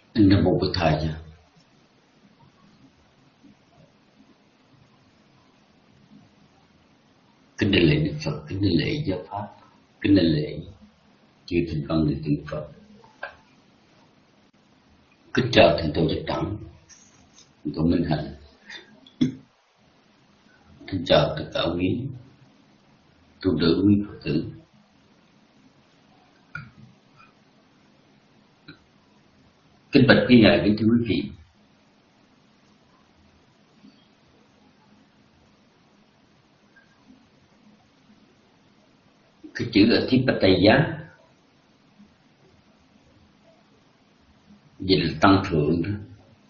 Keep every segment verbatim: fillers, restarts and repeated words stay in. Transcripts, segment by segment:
Nam mô Bụt Thầy. Kính đảnh lễ Đức Phật, kính đảnh lễ giáo pháp, kính đảnh lễ chư Thánh Văn Đệ tử Phật. Kính chào thượng tọa Giác Đẳng, thượng tọa Minh Hạnh. Kính chào tất cả quý tu nữ, quý Phật tử. Kính bạch quý ngài, kính thưa quý vị. Cái chữ Adhipatthaya dịch là tăng thượng đó.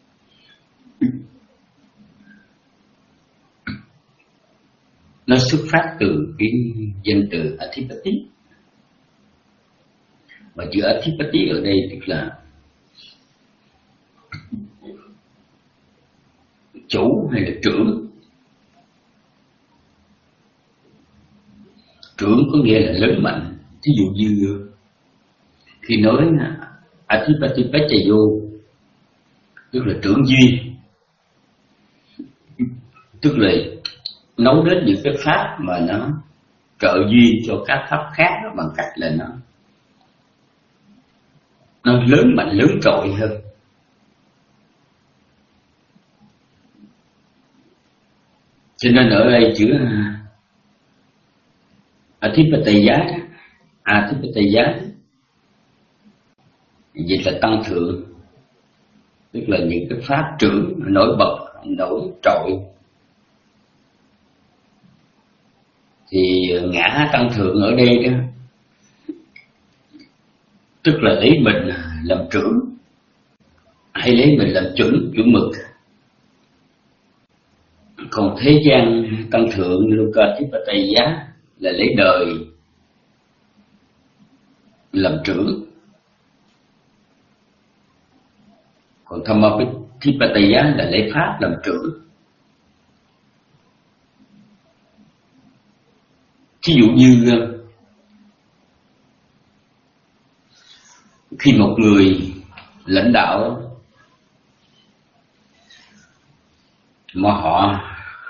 Nó xuất phát từ cái danh từ Adhipati. Và chữ Adhipati ở đây tức là chủ hay là trưởng. Trưởng có nghĩa là lớn mạnh. Thí dụ như khi nói Adhipati Pachayo tức là trưởng duy, tức là nấu đến những cái pháp mà nó trợ duyên cho các pháp khác bằng cách là nó nó lớn mạnh, lớn trội hơn. Cho nên ở đây chữ Adhipatthaya, Adhipatthaya dịch là tăng thượng, tức là những cái pháp trưởng nổi bật, nổi trội. Thì ngã tăng thượng ở đây đó, tức là lấy mình làm trưởng hay lấy mình làm chuẩn, chuẩn mực. Còn thế gian tăng thượng Lokatipatthaya là lấy đời làm trưởng. Còn Dhammapatthaya là lấy pháp làm trưởng. Thí dụ như khi một người lãnh đạo mà họ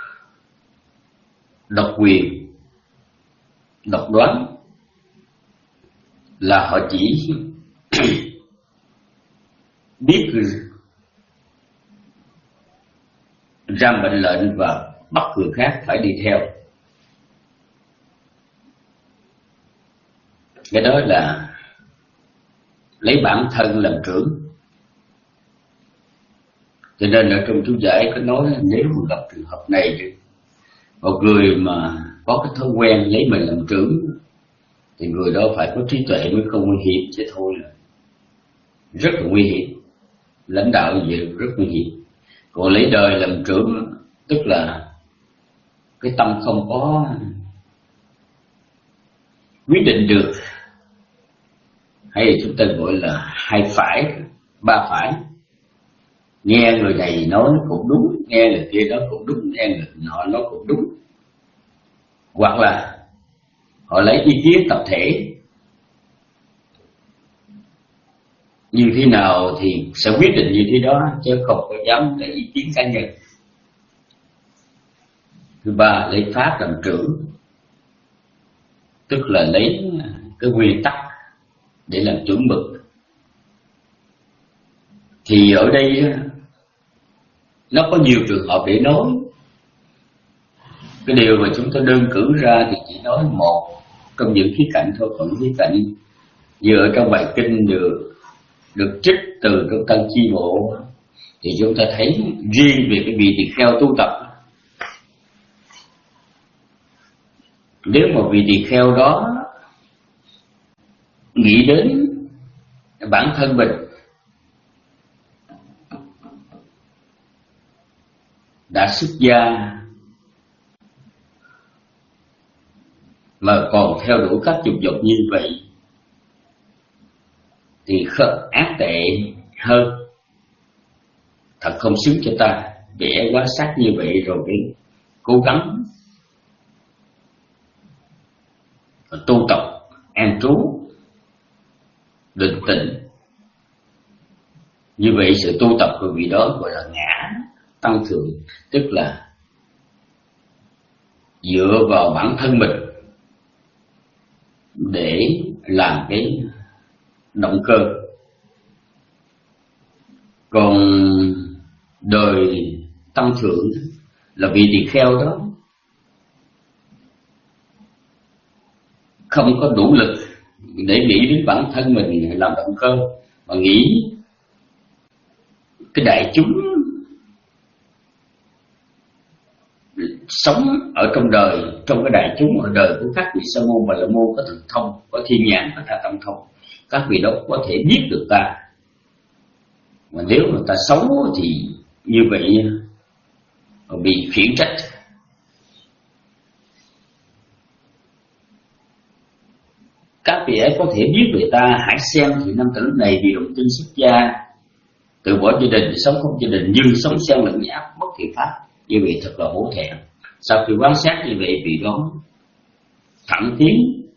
độc quyền, độc đoán, là họ chỉ biết ra mệnh lệnh và bắt người khác phải đi theo. Cái đó là lấy bản thân làm trưởng. Cho nên ở trong chú giải có nói nếu mà gặp trường hợp này, một người mà có cái thói quen lấy mình làm trưởng thì người đó phải có trí tuệ mới không nguy hiểm, chứ thôi là rất là nguy hiểm. Lãnh đạo như vậy rất nguy hiểm. Còn lấy đời làm trưởng tức là cái tâm không có quyết định được, hay chúng ta gọi là hai phải, ba phải. Nghe người này nói nó cũng đúng, nghe người kia nói cũng đúng, nghe người nọ nói cũng đúng. Hoặc là họ lấy ý kiến tập thể, như thế nào thì sẽ quyết định như thế đó, chứ không có dám lấy ý kiến cá nhân. Thứ ba, lấy pháp làm trưởng, tức là lấy cái nguyên tắc để làm chuẩn mực. Thì ở đây nó có nhiều trường hợp để nói. Cái điều mà chúng ta đơn cử ra thì chỉ nói một trong những khía cạnh thôi. Còn khía cạnh như ở trong bài kinh được được trích từ trong Tăng Chi Bộ thì chúng ta thấy riêng về cái vị tỳ kheo tu tập, nếu mà vị tỳ kheo đó nghĩ đến bản thân mình đã xuất gia mà còn theo đuổi các dục vọng như vậy thì ác tệ hơn, thật không xứng cho ta. Vẽ quá sắc như vậy rồi cái cố gắng tu tập an trú định tĩnh Như vậy sự tu tập của vị đó gọi là ngã tăng thượng, tức là dựa vào bản thân mình để làm cái động cơ. Còn đời tăng thượng là vị tỳ kheo đó không có đủ lực để nghĩ đến bản thân mình làm động cơ, mà nghĩ cái đại chúng sống ở trong đời, trong cái đại chúng ở đời của các vị sa môn và la môn có thần thông, có thiên nhãn, có tha tâm thông, các vị đó có thể biết được ta. Mà nếu mà ta xấu thì như vậy bị khiển trách. Các vị ấy có thể biết về ta. Hãy xem thì nam tử này vì đồng tin xuất gia, từ bỏ gia đình, sống không gia đình, nhưng sống xen lẫn nhã bất thiện pháp, như vậy thật là hổ thẹn. Sau khi quan sát như vậy, vị đó thẳng tiến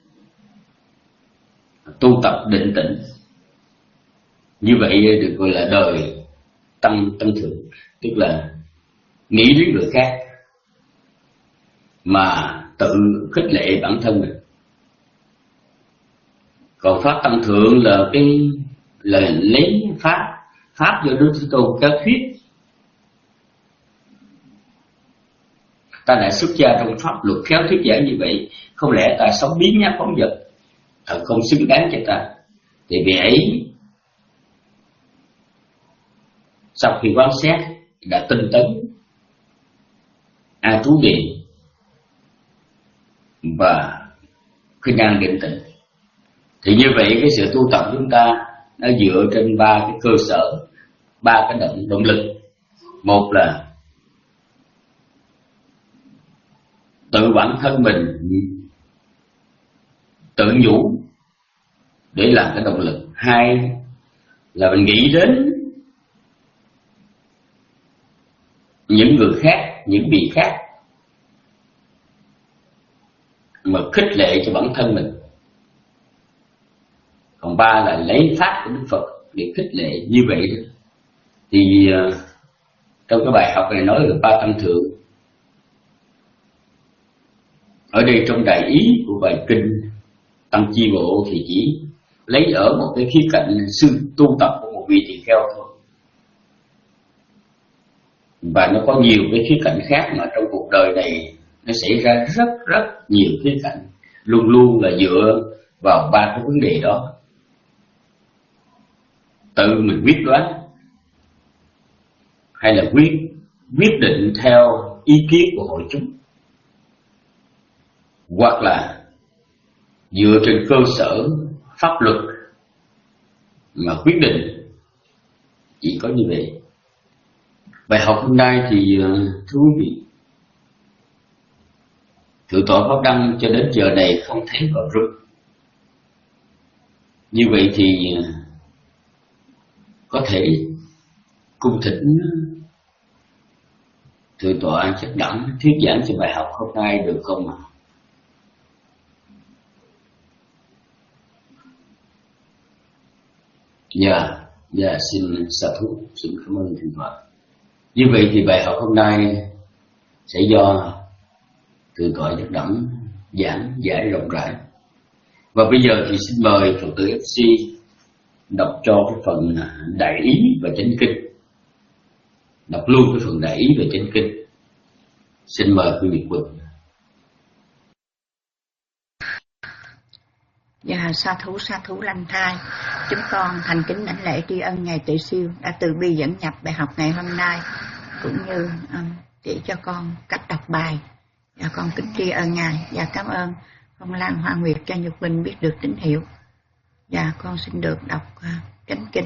tu tập định tĩnh. Như vậy được gọi là đời tăng tăng thượng, tức là nghĩ đến người khác mà tự khích lệ bản thân mình. Còn pháp tăng thượng là cái là lấy pháp pháp do Đức Thế Tôn giáo thuyết. Ta đã xuất gia trong pháp luật khéo thuyết giảng như vậy, không lẽ ta sống biến nhát phóng dật, thật không xứng đáng cho ta. Thì vì ấy sau khi quan sát đã tinh tấn a trú niệm và khinh an định tĩnh. Thì như vậy cái sự tu tập của chúng ta nó dựa trên ba cái cơ sở, ba cái động động lực. Một là tự bản thân mình tự nhủ để làm cái động lực. Hai là mình nghĩ đến những người khác, những vị khác mà khích lệ cho bản thân mình. Còn ba là lấy pháp của Đức Phật để khích lệ. Như vậy đó thì uh, trong cái bài học này nói về ba tăng thượng. Ở đây trong đại ý của bài kinh Tăng Chi Bộ thì chỉ lấy ở một cái khía cạnh sự tu tập của một vị tỳ kheo thôi, và nó có nhiều cái khía cạnh khác mà trong cuộc đời này nó xảy ra rất rất nhiều khía cạnh, luôn luôn là dựa vào ba cái vấn đề đó. Tự mình quyết đoán, hay là quyết quyết định theo ý kiến của hội chúng, hoặc là dựa trên cơ sở pháp luật mà quyết định. Chỉ có như vậy. Bài học hôm nay thì thưa quý vị, Thượng tọa Pháp Đăng cho đến giờ này không thấy vào rung. Như vậy thì có thể cung thỉnh Thượng tọa Chất Đẳng thuyết giảng cho bài học hôm nay được không ạ? Dạ, dạ xin sa thú, xin cảm ơn Thượng tọa. Như vậy thì bài học hôm nay sẽ do Thượng tọa Chất Đẳng giảng giải rộng rãi. Và bây giờ thì xin mời Phật tử ép xê đọc cho cái phần đại ý và chánh kinh. Đọc luôn cái phần đại ý và chánh kinh. Xin mời quý vị Quỳnh. Dạ, sa thú sa thú lanh thai. Chúng con thành kính đảnh lễ tri ân Ngài Tuệ Siêu đã từ bi dẫn nhập bài học ngày hôm nay, cũng như um, chỉ cho con cách đọc bài. Dạ, con kính tri ân Ngài và cảm ơn Phong Lan Hoa Nguyệt cho Nhật Linh biết được tín hiệu. Dạ, con xin được đọc uh, chánh kinh.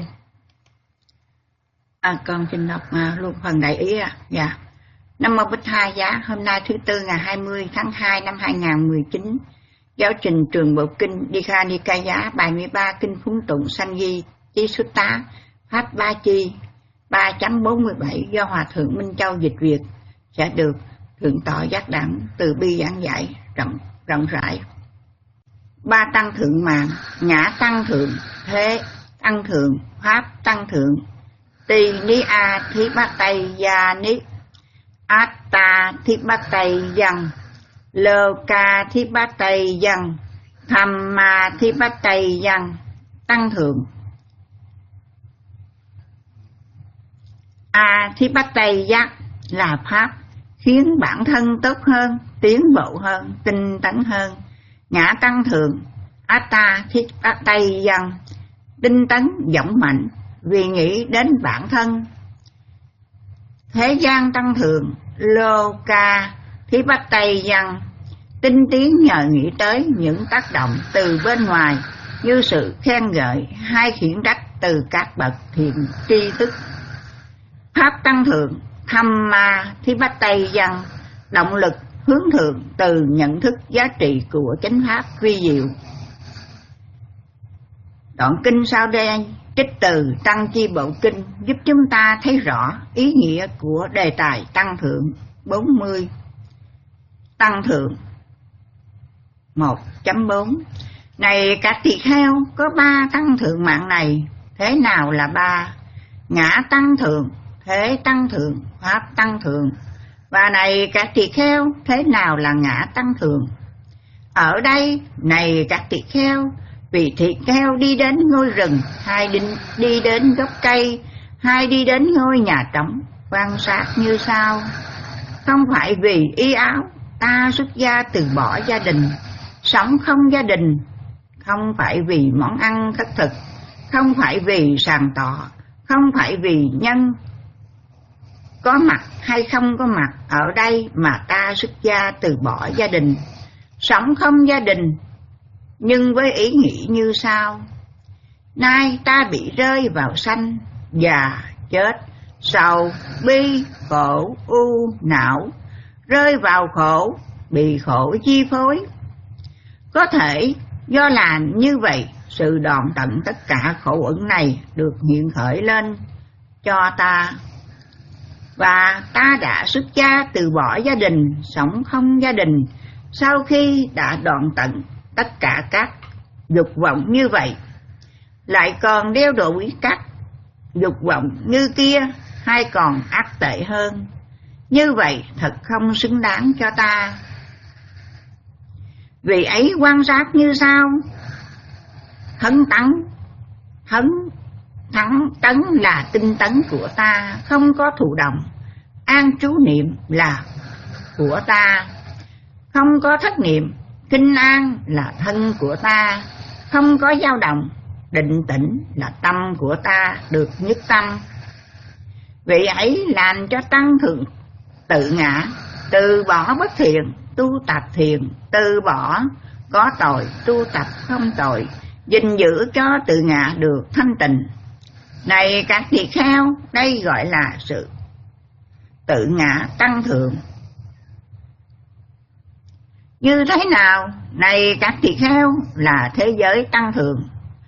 À, con xin đọc uh, luôn phần đại ý à. Dạ. Nam mô Bích Hai Giá. Hôm nay thứ tư ngày hai mươi tháng hai năm hai nghìn không trăm mười chín, giáo trình Trường Bộ Kinh Dikha Nikaya bài mười ba kinh phúng tụng Sanh Di Chí Xuất Tá Pháp Ba Chi ba chấm bốn mươi bảy do Hòa Thượng Minh Châu dịch Việt sẽ được Thượng tọa Giác Đẳng từ bi giảng giải rộng rộng rãi. Ba tăng thượng mạng: ngã tăng thượng, thế tăng thượng, pháp tăng thượng, Tì ní a thí bát tây gia ní Atta thí bát tây dân Lơ ca thí bát tây dân Tham ma thí bát tây dân Tăng thượng. A thí bát tây giác là pháp khiến bản thân tốt hơn, tiến bộ hơn, tinh tấn hơn. Ngã tăng thượng. Atta thí bát tây dân tinh tấn dũng mạnh vì nghĩ đến bản thân. Thế gian tăng thượng. Lô ca thí bát tây dân tinh tiến nhờ nghĩ tới những tác động từ bên ngoài như sự khen ngợi hay khiển trách từ các bậc thiện tri thức. Pháp tăng thượng. Tham ma thí bát tây dân động lực hướng thượng từ nhận thức giá trị của chánh pháp vi diệu. Đoạn kinh sau đây trích từ Tăng Chi Bộ Kinh giúp chúng ta thấy rõ ý nghĩa của đề tài tăng thượng bốn mươi. Tăng thượng một chấm bốn. Này các tỳ kheo, có ba tăng thượng mạng này. Thế nào là ba? Ngã tăng thượng, thế tăng thượng, pháp tăng thượng. Và này các tỳ kheo, thế nào là ngã tăng thượng? Ở đây, này các tỳ kheo, vì thịt kheo đi đến ngôi rừng, hay đi, đi đến gốc cây, hay đi đến ngôi nhà trống, quan sát như sau. Không phải vì y áo, ta xuất gia từ bỏ gia đình, sống không gia đình. Không phải vì món ăn khất thực, không phải vì sàng tọ, không phải vì nhân có mặt hay không có mặt ở đây mà ta xuất gia từ bỏ gia đình, sống không gia đình, nhưng với ý nghĩ như sau. Nay ta bị rơi vào sanh, già, chết, sầu, bi, khổ, u, não, rơi vào khổ, bị khổ chi phối. Có thể do làm như vậy, sự đoạn tận tất cả khổ uẩn này được hiện khởi lên cho ta. Và ta đã xuất gia từ bỏ gia đình, sống không gia đình, sau khi đã đoạn tận tất cả các dục vọng như vậy, lại còn đeo đuổi các dục vọng như kia, hay còn ác tệ hơn. Như vậy thật không xứng đáng cho ta. Vì ấy quan sát như sau. Thấn tấn, thấn thắng tấn là tinh tấn của ta, không có thụ động. An trú niệm là của ta, không có thất niệm. Kinh an là thân của ta, không có dao động. Định tĩnh là tâm của ta, được nhất tâm. Vì ấy làm cho tăng thượng tự ngã, từ bỏ bất thiện, tu tập thiện, từ bỏ có tội, tu tập không tội, gìn giữ cho tự ngã được thanh tịnh. Này các tỳ kheo, đây gọi là sự tự ngã tăng thượng. Như thế nào? Này các tỳ kheo, là thế giới tăng thượng.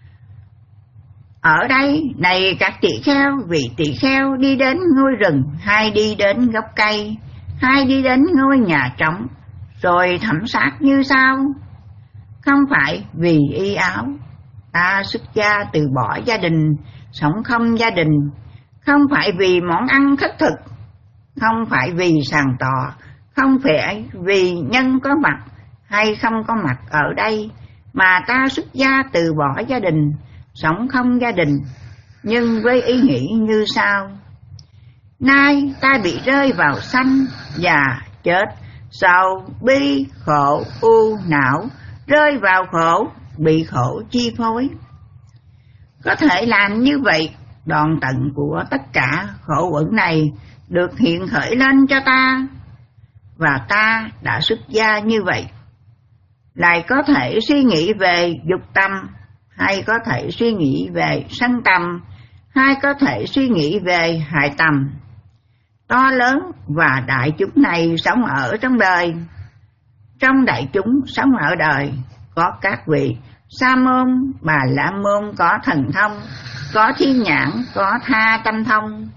Ở đây, này các tỳ kheo, vị tỳ kheo đi đến ngôi rừng, hay đi đến gốc cây, hay đi đến ngôi nhà trống, rồi thẩm sát như sau. Không phải vì y áo, ta xuất gia từ bỏ gia đình, sống không gia đình. Không phải vì món ăn khất thực, không phải vì sàng tọ, không phải vì nhân có mặt hay không có mặt ở đây, mà ta xuất gia từ bỏ gia đình, sống không gia đình, nhưng với ý nghĩ như sau. Nay ta bị rơi vào sanh, già, chết, sầu, bi, khổ, u, não, rơi vào khổ, bị khổ chi phối. Có thể làm như vậy, đoạn tận của tất cả khổ uẩn này được hiện khởi lên cho ta, và ta đã xuất gia như vậy. Lại có thể suy nghĩ về dục tâm, hay có thể suy nghĩ về sân tâm, hay có thể suy nghĩ về hại tâm. To lớn và đại chúng này sống ở trong đời. Trong đại chúng sống ở đời có các vị sa môn, bà la môn có thần thông, có thiên nhãn, có tha tâm thông.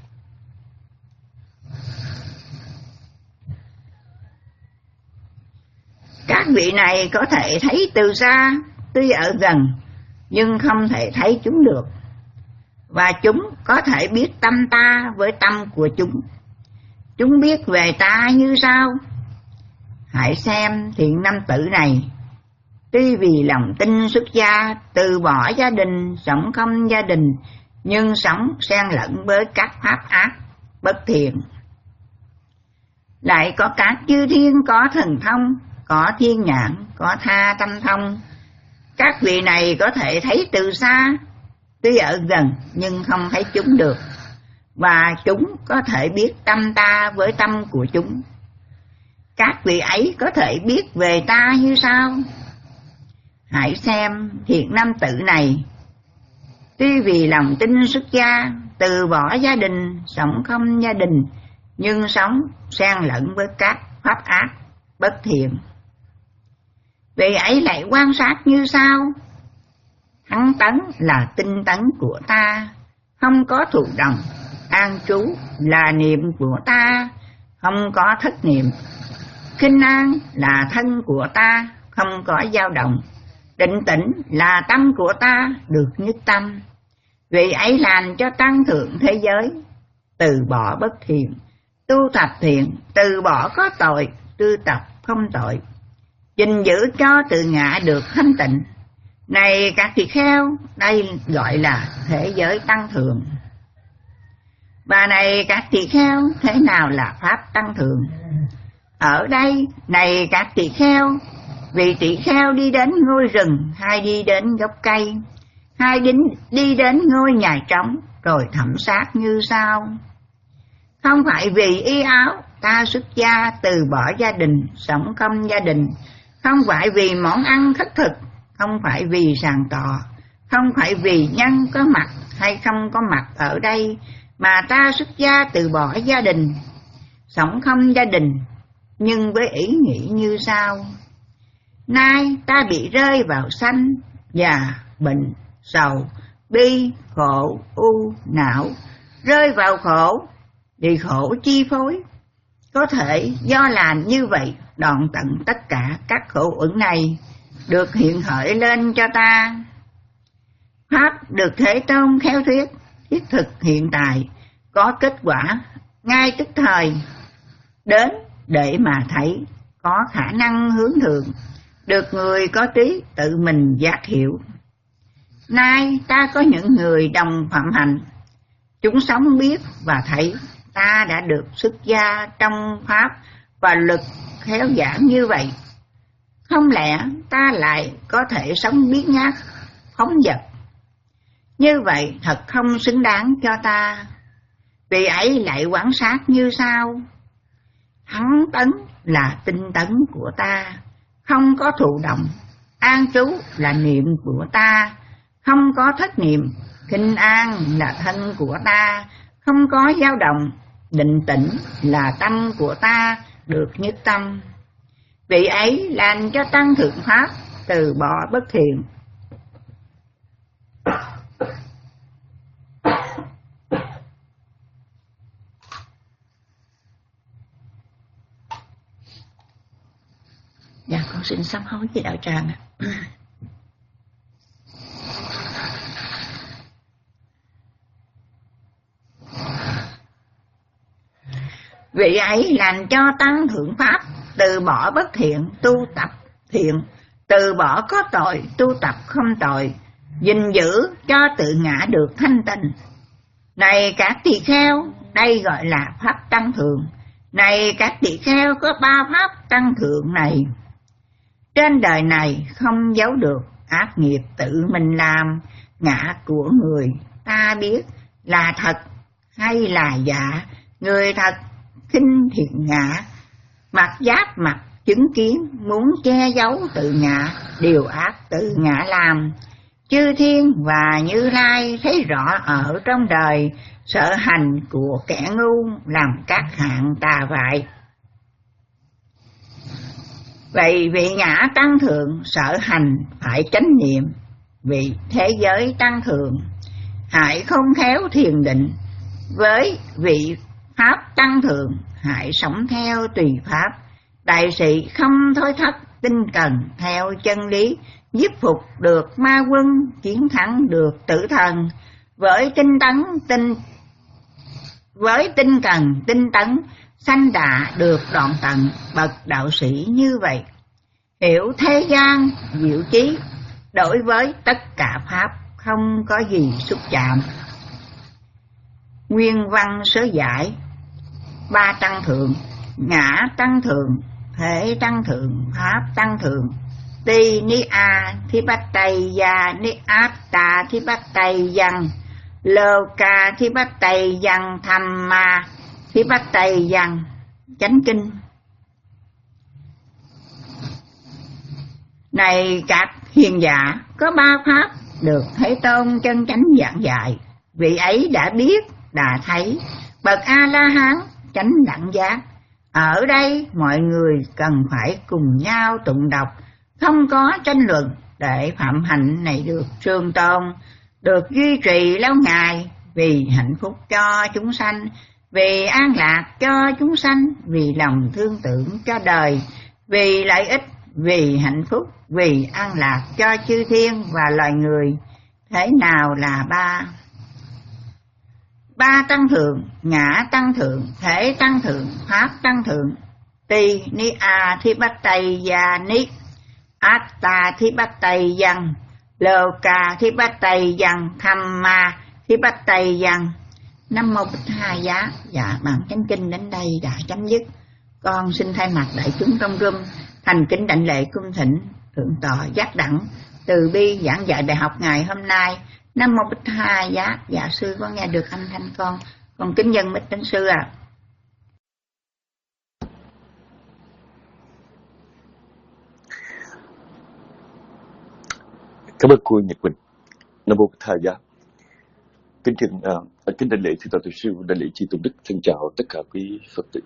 Các vị này có thể thấy từ xa, tuy ở gần nhưng không thể thấy chúng được. và chúng có thể biết tâm ta với tâm của chúng. Chúng biết về ta như sau: hãy xem thiện nam tử này, tuy vì lòng tin xuất gia, từ bỏ gia đình, sống không gia đình, nhưng sống xen lẫn với các pháp ác, bất thiện. Lại có các chư thiên có thần thông, có thiên nhãn, có tha tâm thông. Các vị này có thể thấy từ xa, tuy ở gần nhưng không thấy chúng được, và chúng có thể biết tâm ta với tâm của chúng. Các vị ấy có thể biết về ta như sau: hãy xem thiện nam tử này, tuy vì lòng tin xuất gia, từ bỏ gia đình, sống không gia đình, nhưng sống xen lẫn với các pháp ác, bất thiện. Vị ấy lại quan sát như sau: hắn tấn là tinh tấn của ta, không có thụ động; an trú là niệm của ta, không có thất niệm; khinh an là thân của ta, không có dao động; định tĩnh là tâm của ta, được nhất tâm. Vị ấy làm cho tăng thượng thế giới, từ bỏ bất thiện, tu tập thiện, từ bỏ có tội, tu tập không tội, gìn giữ cho tự ngã được thanh tịnh. Này các tỳ kheo, đây gọi là thế giới tăng thượng. Và này các tỳ kheo, thế nào là pháp tăng thượng? Ở đây, này các tỳ kheo, vì tỳ kheo đi đến ngôi rừng, hay đi đến gốc cây, hay đi, đi đến ngôi nhà trống, rồi thẩm sát như sau: không phải vì y áo, ta xuất gia, từ bỏ gia đình, sống không gia đình; không phải vì món ăn khất thực, không phải vì sàn tọa, không phải vì nhân có mặt hay không có mặt ở đây, mà ta xuất gia từ bỏ gia đình, sống không gia đình, nhưng với ý nghĩ như sau: nay ta bị rơi vào sanh, già, bệnh, sầu, bi, khổ, u, não, rơi vào khổ, vì khổ chi phối. Có thể do làm như vậy, đoạn tận tất cả các khổ uẩn này, được hiện khởi lên cho ta. Pháp được Thế Tôn khéo thuyết, thiết thực hiện tại, có kết quả ngay tức thời, đến để mà thấy, có khả năng hướng thượng, được người có trí tự mình giác hiểu. Nay ta có những người đồng phạm hạnh, chúng sống biết và thấy ta đã được xuất gia trong pháp và lực khéo giảng như vậy. Không lẽ ta lại có thể sống biết nhát, phóng dật? Như vậy thật không xứng đáng cho ta. Vì ấy lại quan sát như sau: hắn tấn là tinh tấn của ta, không có thụ động; an trú là niệm của ta, không có thất niệm; khinh an là thân của ta, không có dao động; định tĩnh là tâm của ta, được nhất tâm. Vị ấy làm cho tăng thượng pháp, từ bỏ bất thiện. Dạ, con xin sám hối với đạo tràng ạ. Vị ấy làm cho tăng thượng pháp, từ bỏ bất thiện, tu tập thiện, từ bỏ có tội, tu tập không tội, gìn giữ cho tự ngã được thanh tịnh. Này các tỳ kheo, đây gọi là pháp tăng thượng. Này các tỳ kheo, có ba pháp tăng thượng này. Trên đời này không giấu được, ác nghiệp tự mình làm, ngã của người ta biết là thật hay là giả. Người thật khinh thiện ngã, mặt giáp mặt chứng kiến, muốn che giấu tự ngã, điều ác tự ngã làm. Chư thiên và Như Lai thấy rõ ở trong đời, sợ hành của kẻ ngu làm các hạng tà vại. Vậy vị ngã tăng thượng sợ hành phải chánh niệm, vì thế giới tăng thượng hãy không khéo thiền định. Với vị pháp tăng thượng hãy sống theo tùy pháp, đại sĩ không thối thất, tinh cần theo chân lý, giúp phục được ma quân, chiến thắng được tử thần. với tinh tấn tinh với tinh cần tinh tấn sanh đã được đoạn tận bậc đạo sĩ như vậy, hiểu thế gian diệu trí, đối với tất cả pháp không có gì xúc chạm. Nguyên văn sớ giải: ba tăng thượng, ngã tăng thượng, thể tăng thượng, pháp tăng thượng. Ti ni a thi bát tây gia ni át ta thi bát tây văn, lô ca thi bát tây văn, tham ma thi bát tây văn. Chánh kinh. Này các hiền giả, có ba pháp được Thế Tôn chân chánh giảng dạy, vị ấy đã biết, đã thấy, bậc A La Hán chánh đẳng giác. Ở đây mọi người cần phải cùng nhau tụng đọc, không có tranh luận, để phạm hạnh này được trường tồn, được duy trì lâu ngày, vì hạnh phúc cho chúng sanh, vì an lạc cho chúng sanh, vì lòng thương tưởng cho đời, vì lợi ích, vì hạnh phúc, vì an lạc cho chư thiên và loài người. Thế nào là ba? Ba tăng thượng, ngã tăng thượng, thể tăng thượng, pháp tăng thượng. Ti ni a thi bát tây gia ni át ta thi bát tây văn, lô ca thi bát tây văn, tham ma thi bát tây văn. Nam mô Bích Hai Giá. Dạ, bản chánh kinh đến đây đã chấm dứt. Con xin thay mặt đại chúng trong room thành kính đảnh lễ cung thỉnh thượng tọa giác đẳng từ bi giảng dạy bài học ngày hôm nay. Nam mô Bích Hai Giá. Dạ sư có nghe được âm thanh con, con kính dân Bích Thánh sư à. Cảm ơn cô Nhật Quỳnh. Nam mô Bích Hai Giá. Kính trình uh, kính đảnh lễ thượng tọa tu sư, đảnh lễ chư tôn đức, thân chào tất cả quý Phật tử.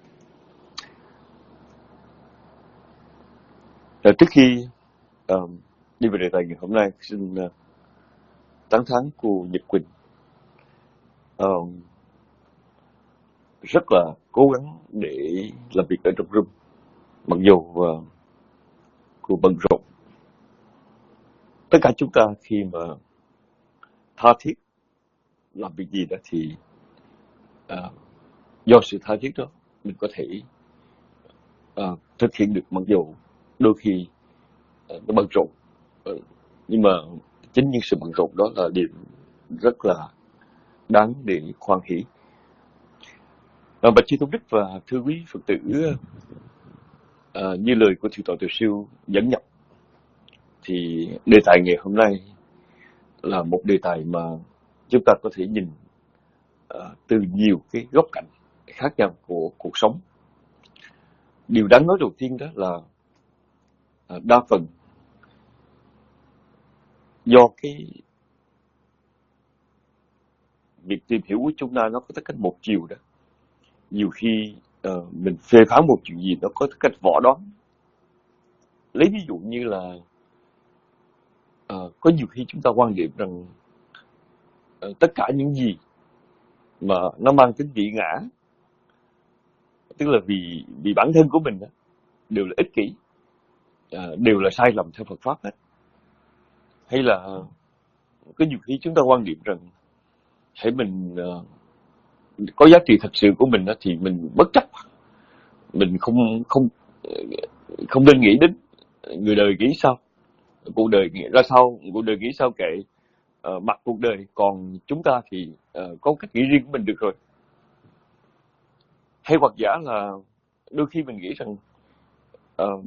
Uh, trước khi uh, đi về đề tài ngày hôm nay, xin uh, tán thán cô Nhật Quỳnh uh, rất là cố gắng để làm việc ở trong room, mặc dù uh, cô bận rộn. Tất cả chúng ta khi mà tha thiết làm việc gì đó thì uh, do sự tha thiết đó mình có thể uh, thực hiện được, mặc dù đôi khi uh, nó bận rộn, uh, nhưng mà chính những sự bận rộn đó là điểm rất là đáng để hoan hỷ. Uh, bạch chư tôn đức và thưa quý Phật tử, uh, như lời của thượng tọa Từ Siêu dẫn nhập, thì đề tài ngày hôm nay là một đề tài mà chúng ta có thể nhìn uh, từ nhiều cái góc cạnh khác nhau của cuộc sống. Điều đáng nói đầu tiên đó là uh, đa phần do cái việc tìm hiểu của chúng ta nó có tất cách một chiều đó. Nhiều khi uh, mình phê phán một chuyện gì nó có tất cách võ đoán. Lấy ví dụ như là uh, có nhiều khi chúng ta quan điểm rằng uh, tất cả những gì mà nó mang tính vị ngã, tức là vì vì bản thân của mình đó, đều là ích kỷ, uh, đều là sai lầm theo Phật pháp hết. Hay là có nhiều khi chúng ta quan điểm rằng hãy mình uh, có giá trị thật sự của mình đó, thì mình bất chấp, mình không không không nên nghĩ đến người đời nghĩ sao, cuộc đời nghĩ ra sao, cuộc đời nghĩ sao kệ, uh, mặc cuộc đời, còn chúng ta thì uh, có cách nghĩ riêng của mình được rồi. Hay hoặc giả là đôi khi mình nghĩ rằng uh,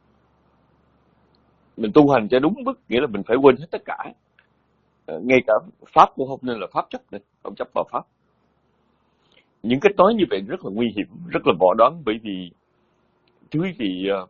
mình tu hành cho đúng mức, nghĩa là mình phải quên hết tất cả, uh, ngay cả pháp cũng không nên là pháp chấp này, không chấp vào pháp. Những cách nói như vậy rất là nguy hiểm, rất là võ đoán, bởi vì thưa quý vị, uh,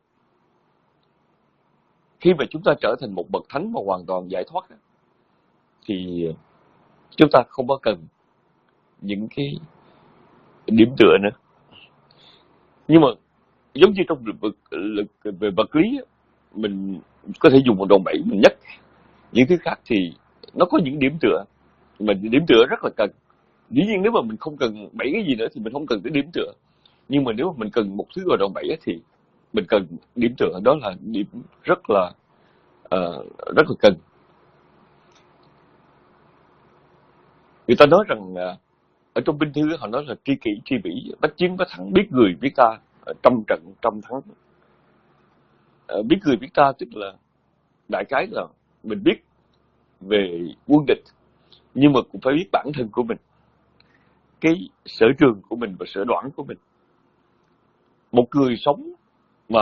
khi mà chúng ta trở thành một bậc thánh mà hoàn toàn giải thoát thì chúng ta không có cần những cái điểm tựa nữa. Nhưng mà giống như trong lực, lực về vật lý, mình có thể dùng một đòn bẩy mình nhấc những thứ khác, thì nó có những điểm tựa mà điểm tựa rất là cần. Dĩ nhiên nếu mà mình không cần bẫy cái gì nữa thì mình không cần tới điểm tựa, nhưng mà nếu mà mình cần một thứ gọi đòn bẩy thì mình cần điểm tựa. Đó là điểm rất là uh, rất là cần. Người ta nói rằng à, ở trong binh thư họ nói là tri kỷ tri bỉ, bách chiến bách thắng, biết người biết ta, trăm trận trăm thắng. À, biết người biết ta tức là đại khái là mình biết về quân địch, nhưng mà cũng phải biết bản thân của mình, cái sở trường của mình và sở đoản của mình. Một người sống mà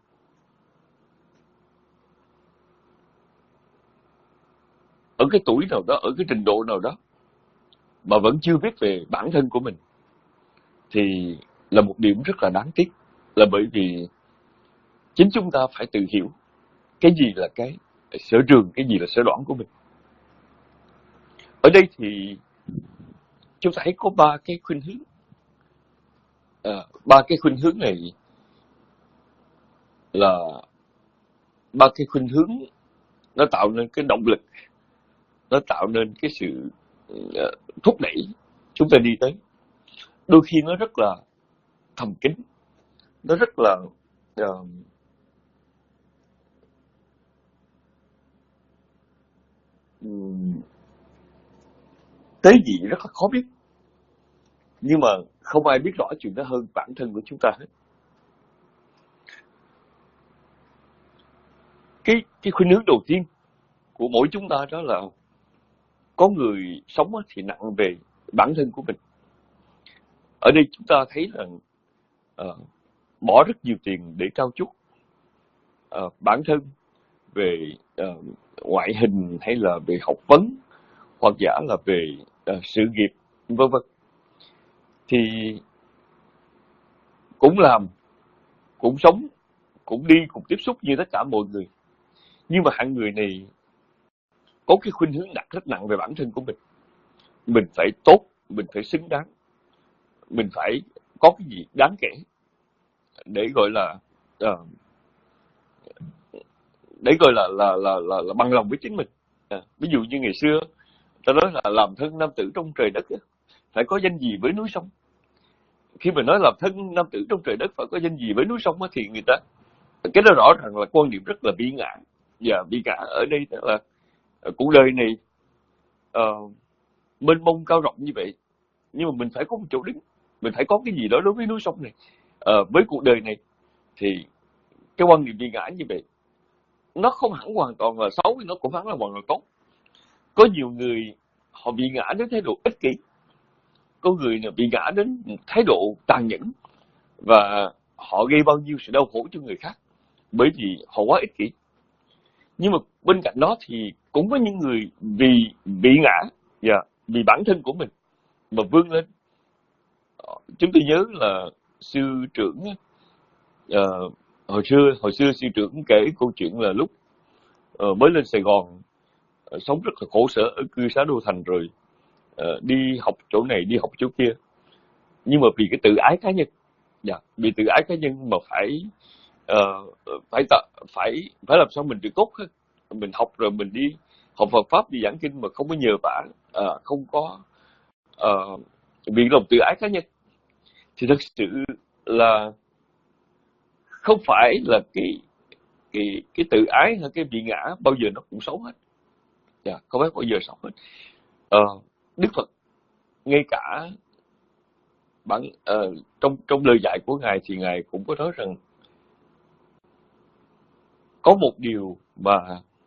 ở cái tuổi nào đó, ở cái trình độ nào đó mà vẫn chưa biết về bản thân của mình thì là một điểm rất là đáng tiếc, là bởi vì chính chúng ta phải tự hiểu cái gì là cái sở trường, cái gì là sở đoản của mình. Ở đây thì chúng ta thấy có ba cái khuynh hướng. À, ba cái khuynh hướng này là ba cái khuynh hướng nó tạo nên cái động lực, nó tạo nên cái sự uh, thúc đẩy chúng ta đi tới. Đôi khi nó rất là thầm kín, nó rất là uh, um, tế nhị, rất là khó biết. Nhưng mà không ai biết rõ chuyện đó hơn bản thân của chúng ta hết. Cái, cái khuynh hướng đầu tiên của mỗi chúng ta đó là có người sống thì nặng về bản thân của mình. Ở đây chúng ta thấy là uh, bỏ rất nhiều tiền để trau chuốt uh, bản thân về uh, ngoại hình, hay là về học vấn, hoặc giả là về uh, sự nghiệp, vân vân. Thì cũng làm, cũng sống, cũng đi, cũng tiếp xúc như tất cả mọi người. Nhưng mà hạng người này có cái khuynh hướng đặt rất nặng về bản thân của mình. Mình phải tốt, mình phải xứng đáng, mình phải có cái gì đáng kể để gọi là uh, để gọi là là, là là là bằng lòng với chính mình. À, ví dụ như ngày xưa ta nói là làm thân nam tử trong trời đất, phải có danh gì với núi sông. Khi mà nói làm thân nam tử trong trời đất phải có danh gì với núi sông thì người ta, cái đó rõ ràng là quan điểm rất là bi ngã. Và bi ngã ở đây là cuộc đời này uh, mênh mông cao rộng như vậy, nhưng mà mình phải có một chỗ đứng, mình phải có cái gì đó đối với núi sông này, uh, với cuộc đời này. Thì cái quan điểm bi ngã như vậy nó không hẳn hoàn toàn là xấu, nó cũng hẳn là hoàn toàn tốt. Có nhiều người họ bị ngã đến thái độ ích kỷ, có người nào bị ngã đến một thái độ tàn nhẫn, và họ gây bao nhiêu sự đau khổ cho người khác bởi vì họ quá ích kỷ. Nhưng mà bên cạnh đó thì cũng có những người vì bị ngã và vì bản thân của mình mà vươn lên. Chúng tôi nhớ là sư trưởng uh, hồi xưa hồi xưa sư trưởng kể câu chuyện là lúc uh, mới lên Sài Gòn, uh, sống rất là khổ sở ở cư xá Đô Thành, rồi uh, đi học chỗ này đi học chỗ kia, nhưng mà vì cái tự ái cá nhân, yeah, vì tự ái cá nhân mà phải uh, phải phải phải làm sao mình được tốt hơn. Mình học rồi mình đi học Phật pháp, đi giảng kinh mà không có nhờ vả, uh, không có uh, vì lòng tự ái cá nhân, thì thật sự là không phải là cái cái cái tự ái hay cái bị ngã bao giờ nó cũng xấu hết. Yeah, không phải bao giờ xấu hết. Uh, Đức Phật ngay cả bản uh, trong trong lời dạy của ngài thì ngài cũng có nói rằng có một điều mà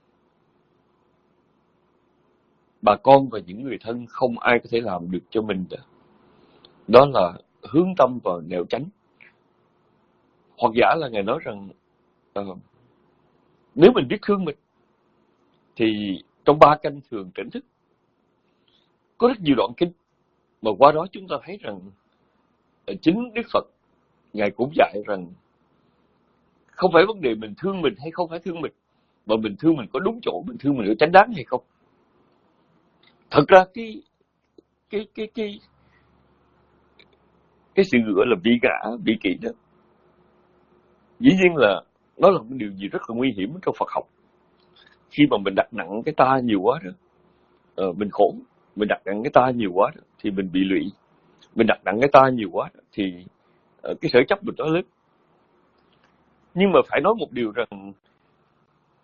bà con và những người thân không ai có thể làm được cho mình, đó là hướng tâm vào nẻo chánh. Hoặc giả là ngài nói rằng uh, nếu mình biết thương mình thì trong ba canh thường tỉnh thức có rất nhiều đoạn kinh mà qua đó chúng ta thấy rằng chính Đức Phật ngài cũng dạy rằng không phải vấn đề mình thương mình hay không phải thương mình, mà mình thương mình có đúng chỗ, mình thương mình có chánh đáng hay không. Thật ra cái cái cái cái cái sự gọi là vị ngã, vị kỷ đó, dĩ nhiên là nó là một điều gì rất là nguy hiểm trong Phật học. Khi mà mình đặt nặng cái ta nhiều quá đó, uh, mình khổ. Mình đặt nặng cái ta nhiều quá đó, thì mình bị lụy. Mình đặt nặng cái ta nhiều quá đó, thì uh, cái sở chấp mình nó lớn. Nhưng mà phải nói một điều rằng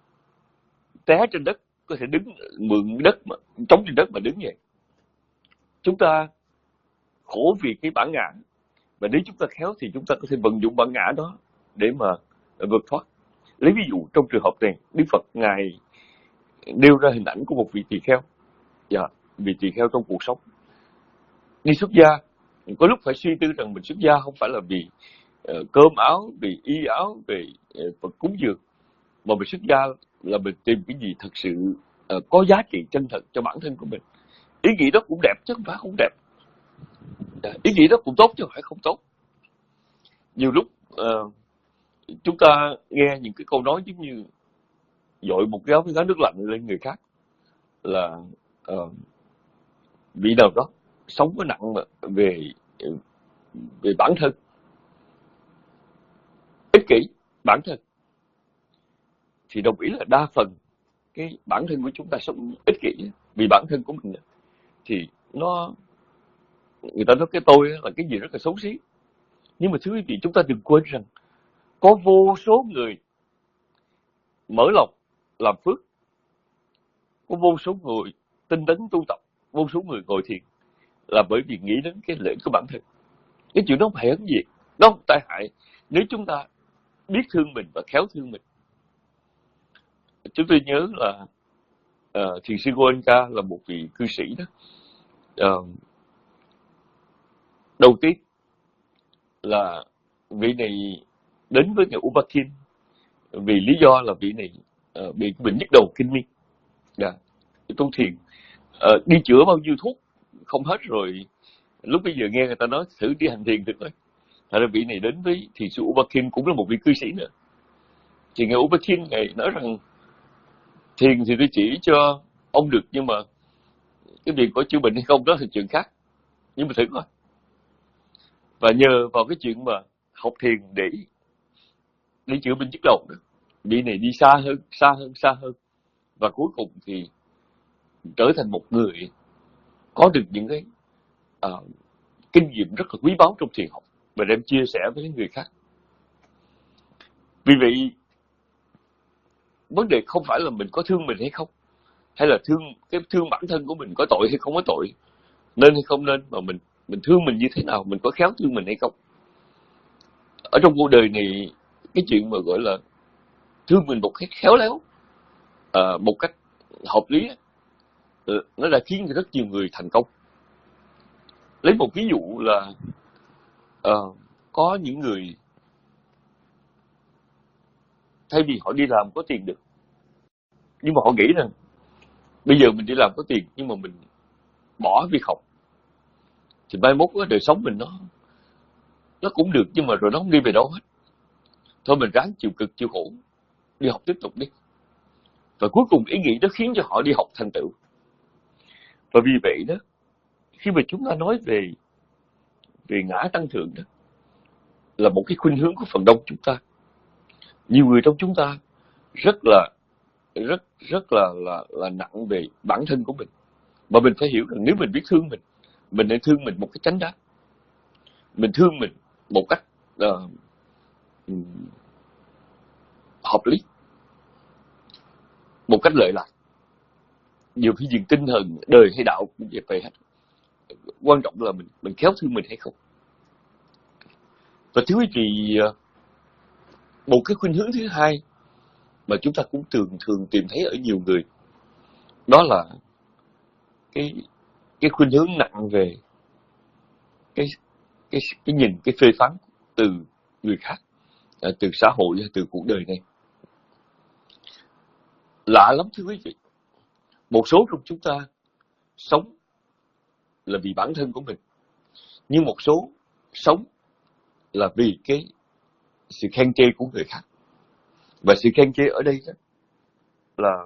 té trên đất có thể đứng, mượn đất mà chống trên đất mà đứng vậy. chúng ta khổ vì cái bản ngã, và nếu chúng ta khéo thì chúng ta có thể vận dụng bản ngã đó để mà vượt thoát. Lấy ví dụ trong trường hợp này, Đức Phật Ngài nêu ra hình ảnh của một vị tỳ kheo. Dạ, vị tỳ kheo trong cuộc sống đi xuất gia, có lúc phải suy tư rằng mình xuất gia không phải là vì uh, cơm áo, vì y áo, vì uh, vật cúng dường, mà mình xuất gia là mình tìm cái gì thật sự uh, có giá trị chân thật cho bản thân của mình. Ý nghĩ đó cũng đẹp chứ không phải không đẹp. Dạ, ý nghĩ đó cũng tốt chứ không phải không tốt. Nhiều lúc uh, chúng ta nghe những cái câu nói giống như dội một gáo với gáo nước lạnh lên người khác, là uh, vị nào đó sống có nặng về về bản thân, ích kỷ bản thân, thì đồng ý là đa phần cái bản thân của chúng ta sống ích kỷ vì bản thân của mình, thì nó, người ta nói cái tôi là cái gì rất là xấu xí. Nhưng mà thưa quý vị, chúng ta đừng quên rằng có vô số người mở lòng làm phước, có vô số người tinh tấn tu tập, vô số người ngồi thiền là bởi vì nghĩ đến cái lợi ích của bản thân. Cái chuyện đó không hề hấn gì, nó không tai hại nếu chúng ta biết thương mình và khéo thương mình. Chúng tôi nhớ là uh, thiền sư Goenka là một vị cư sĩ đó. Uh, đầu tiên là vị này đến với ngài Ubakin vì lý do là vị này uh, bị bệnh nhức đầu kinh niên, yeah. Tu thiền, uh, đi chữa bao nhiêu thuốc không hết rồi, lúc bây giờ nghe người ta nói thử đi hành thiền được rồi. Thật ra vị này đến với thiền sư Ubakin cũng là một vị cư sĩ nữa. Thì ngài Ubakin ngài nói rằng thiền thì tôi chỉ cho ông được, nhưng mà cái việc có chữa bệnh hay không đó là chuyện khác, nhưng mà thử coi. Và nhờ vào cái chuyện mà học thiền để để chữa bệnh nhức đầu đó, vị này đi xa hơn, xa hơn, xa hơn, và cuối cùng thì trở thành một người có được những cái uh, kinh nghiệm rất là quý báu trong thiền học và đem chia sẻ với người khác. Vì vậy, vấn đề không phải là mình có thương mình hay không, hay là thương cái thương bản thân của mình có tội hay không có tội, nên hay không nên, mà mình mình thương mình như thế nào, mình có khéo thương mình hay không. Ở trong cuộc đời này, cái chuyện mà gọi là thương mình một cách khéo léo, uh, một cách hợp lý, uh, nó đã khiến rất nhiều người thành công. Lấy một ví dụ là uh, có những người thay vì họ đi làm có tiền được, nhưng mà họ nghĩ rằng bây giờ mình đi làm có tiền nhưng mà mình bỏ việc học thì mai mốt cái đời sống mình nó nó cũng được, nhưng mà rồi nó không đi về đâu hết. Thôi mình ráng chịu cực chịu khổ, đi học tiếp tục đi. Và cuối cùng ý nghĩ đó khiến cho họ đi học thành tựu. Và vì vậy đó, khi mà chúng ta nói về về ngã tăng thượng đó, là một cái khuynh hướng của phần đông chúng ta. Nhiều người trong chúng ta rất là rất rất là là là nặng về bản thân của mình. Mà mình phải hiểu rằng nếu mình biết thương mình, mình nên thương mình một cách chánh đáng. Mình thương mình một cách uh, hợp lý, một cách lợi lạc. Nhiều khi chuyện tinh thần, đời hay đạo cũng vậy hết. Quan trọng là mình mình khéo thương mình hay không. Và thứ quý vị, một cái khuynh hướng thứ hai mà chúng ta cũng thường thường tìm thấy ở nhiều người, đó là cái cái khuynh hướng nặng về cái cái cái nhìn, cái phê phán từ người khác, từ xã hội, từ cuộc đời này. Lạ lắm thưa quý vị, một số trong chúng ta sống là vì bản thân của mình, nhưng một số sống là vì cái sự khen chê của người khác. Và sự khen chê ở đây đó là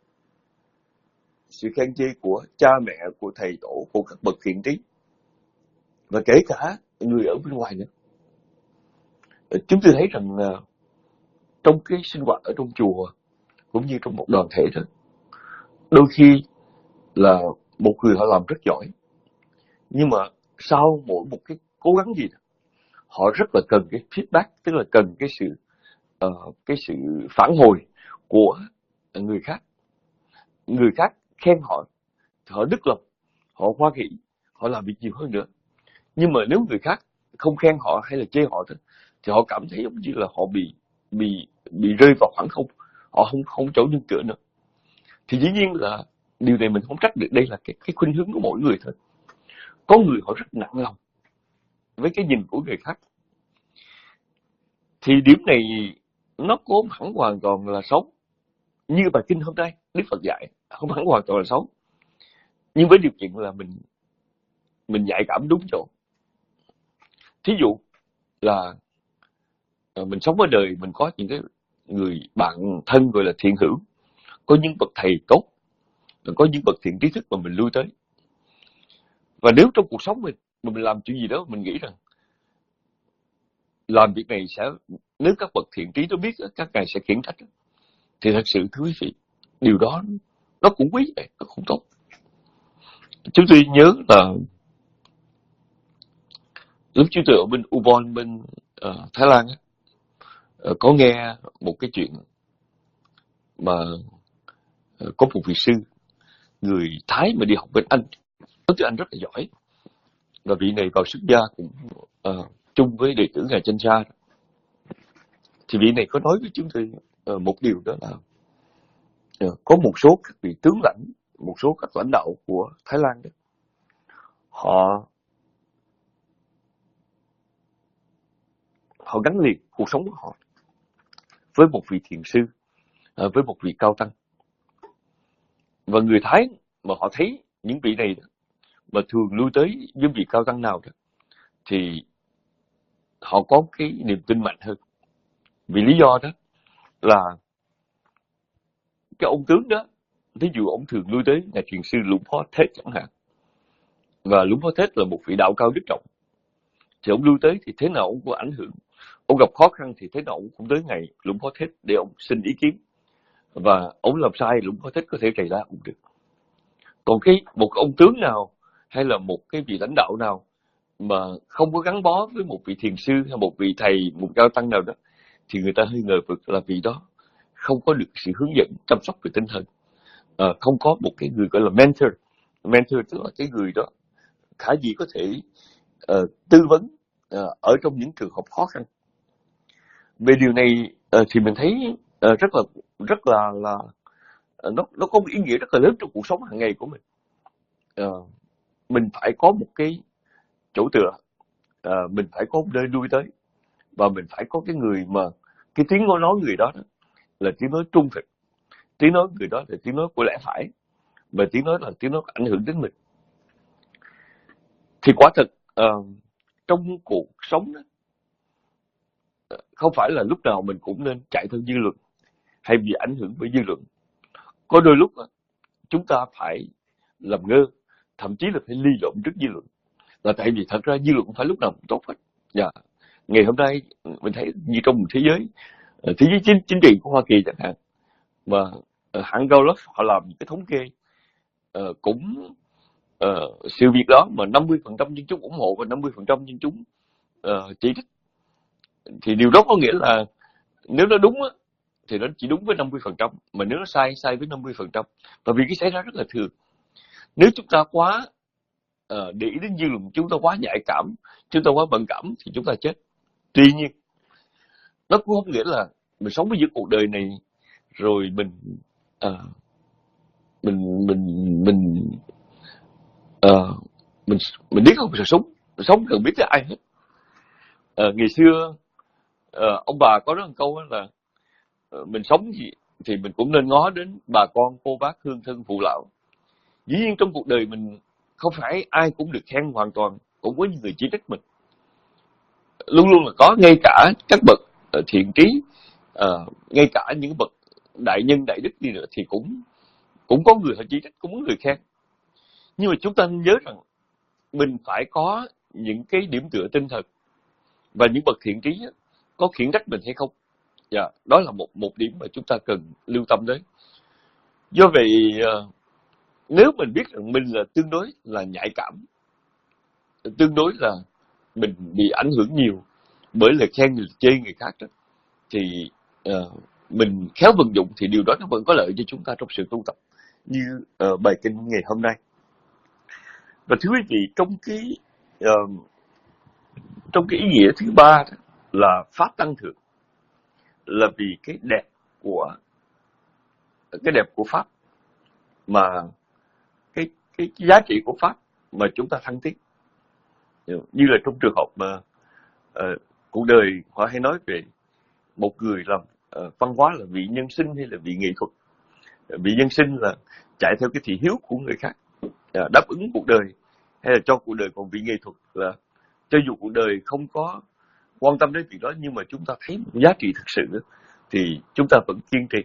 sự khen chê của cha mẹ, của thầy tổ, của các bậc thiện trí, và kể cả người ở bên ngoài nữa. Chúng tôi thấy rằng trong cái sinh hoạt ở trong chùa cũng như trong một đoàn thể đó, đôi khi là một người họ làm rất giỏi, nhưng mà sau mỗi một cái cố gắng gì đó, họ rất là cần cái feedback, tức là cần cái sự uh, cái sự phản hồi của người khác. Người khác khen họ, họ đứt lòng, họ hoan hỉ, họ làm việc nhiều hơn nữa. Nhưng mà nếu người khác không khen họ hay là chê họ đó, thì họ cảm thấy giống như là họ bị bị bị rơi vào khoảng không, họ không không chỗ nương tựa nữa. Thì dĩ nhiên là điều này mình không trách được, đây là cái cái khuynh hướng của mỗi người thôi. Có người họ rất nặng lòng với cái nhìn của người khác, thì điểm này nó cũng không hẳn hoàn toàn là xấu. Như bài kinh hôm nay Đức Phật dạy không hẳn hoàn toàn là xấu, nhưng với điều kiện là mình mình nhạy cảm đúng chỗ. Thí dụ là mình sống ở đời, mình có những cái người bạn thân gọi là thiện hữu, có những bậc thầy tốt, có những bậc thiện trí thức mà mình lui tới. Và nếu trong cuộc sống mình mà mình làm chuyện gì đó, mình nghĩ rằng làm việc này sẽ, nếu các bậc thiện trí đó biết, các ngài sẽ khiển trách, thì thật sự thưa quý vị, điều đó nó cũng quý vậy, nó không tốt. Chúng tôi nhớ là lúc chúng tôi ở bên Ubon, bên uh, Thái Lan á, uh, có nghe một cái chuyện mà uh, có một vị sư người Thái mà đi học bên Anh, nói tiếng Anh rất là giỏi, và vị này vào xuất gia cũng uh, chung với đệ tử ngài Chanh Sa. Thì vị này có nói với chúng tôi uh, một điều, đó là uh, có một số các vị tướng lãnh, một số các lãnh đạo của Thái Lan đó, họ họ gắn liền cuộc sống của họ với một vị thiền sư, uh, với một vị cao tăng. Và người Thái mà họ thấy những vị này đó, mà thường lui tới với vị cao tăng nào đó, thì họ có cái niềm tin mạnh hơn. Vì lý do đó là cái ông tướng đó, ví dụ ông thường lui tới nhà thiền sư Luang Por Thét chẳng hạn, và Luang Por Thét là một vị đạo cao đức trọng, thì ông lui tới thì thế nào ông có ảnh hưởng. Ông gặp khó khăn thì thế nào ông cũng tới ngày Luang Por Thét để ông xin ý kiến, và ông làm sai Luang Por Thét có thể cày la ông được. Còn cái một ông tướng nào hay là một cái vị lãnh đạo nào mà không có gắn bó với một vị thiền sư hay một vị thầy, một cao tăng nào đó, thì người ta hơi ngờ vực là vị đó không có được sự hướng dẫn chăm sóc về tinh thần, à, không có một cái người gọi là mentor. Mentor tức là cái người đó khả dĩ có thể uh, tư vấn uh, ở trong những trường hợp khó khăn. Về điều này uh, thì mình thấy uh, rất là rất là là uh, nó nó có một ý nghĩa rất là lớn trong cuộc sống hàng ngày của mình. Uh, mình phải có một cái chỗ tựa, uh, mình phải có một nơi lui tới, và mình phải có cái người mà cái tiếng nói nói người đó, đó là tiếng nói trung thực, tiếng nói người đó là tiếng nói của lẽ phải, và tiếng nói là tiếng nói ảnh hưởng đến mình. Thì quả thật uh, trong cuộc sống đó, không phải là lúc nào mình cũng nên chạy theo dư luận hay bị ảnh hưởng bởi dư luận. Có đôi lúc đó, chúng ta phải làm ngơ, thậm chí là phải ly lộn trước dư luận, là tại vì thật ra dư luận không phải lúc nào cũng tốt hết. Dạ. Ngày hôm nay mình thấy như trong một thế giới thế giới chính, chính trị của Hoa Kỳ chẳng hạn, mà hãng Gallup họ làm cái thống kê, uh, cũng uh, sự việc đó mà năm mươi phần trăm dân chúng ủng hộ và năm mươi phần trăm dân chúng uh, chỉ trích, thì điều đó có nghĩa là nếu nó đúng á, thì nó chỉ đúng với năm mươi phần trăm, mà nếu nó sai, sai với năm mươi phần trăm. Và vì cái xảy ra rất là thường. Nếu chúng ta quá uh, để ý đến dư luận, chúng ta quá nhạy cảm, chúng ta quá bận cảm, thì chúng ta chết. Tuy nhiên, nó cũng không nghĩa là mình sống với giữa cuộc đời này rồi mình uh, mình mình mình uh, mình mình biết không sợ súng, mình sống cần biết tới ai hết. Uh, ngày xưa uh, ông bà có nói một câu là uh, mình sống gì thì mình cũng nên ngó đến bà con cô bác hương thân phụ lão. Dĩ nhiên trong cuộc đời mình không phải ai cũng được khen hoàn toàn, cũng có những người chỉ trích mình, luôn luôn là có. Ngay cả các bậc uh, thiện trí, uh, ngay cả những bậc đại nhân đại đức đi nữa, thì cũng cũng có người họ chỉ trích, cũng có người khen. Nhưng mà chúng ta nhớ rằng mình phải có những cái điểm tựa tinh thần, và những bậc thiện trí có khiển trách mình hay không. Dạ, đó là một một điểm mà chúng ta cần lưu tâm đến. Do vậy, uh, nếu mình biết rằng mình là tương đối là nhạy cảm, tương đối là mình bị ảnh hưởng nhiều bởi lời khen người chê người khác đó, thì uh, mình khéo vận dụng, thì điều đó nó vẫn có lợi cho chúng ta trong sự tu tập, như uh, bài kinh ngày hôm nay. Và thưa quý vị, trong cái uh, trong cái ý nghĩa thứ ba đó, là pháp tăng thượng, là vì cái đẹp của cái đẹp của pháp, mà cái cái, cái giá trị của pháp mà chúng ta thăng tiến. Như là trong trường hợp mà uh, cuộc đời họ hay nói về một người làm uh, văn hóa là vị nhân sinh hay là vị nghệ thuật. Vị nhân sinh là chạy theo cái thị hiếu của người khác, uh, đáp ứng cuộc đời hay là cho cuộc đời. Còn vị nghệ thuật là cho dù cuộc đời không có quan tâm đến việc đó, nhưng mà chúng ta thấy một giá trị thực sự đó, thì chúng ta vẫn kiên trì.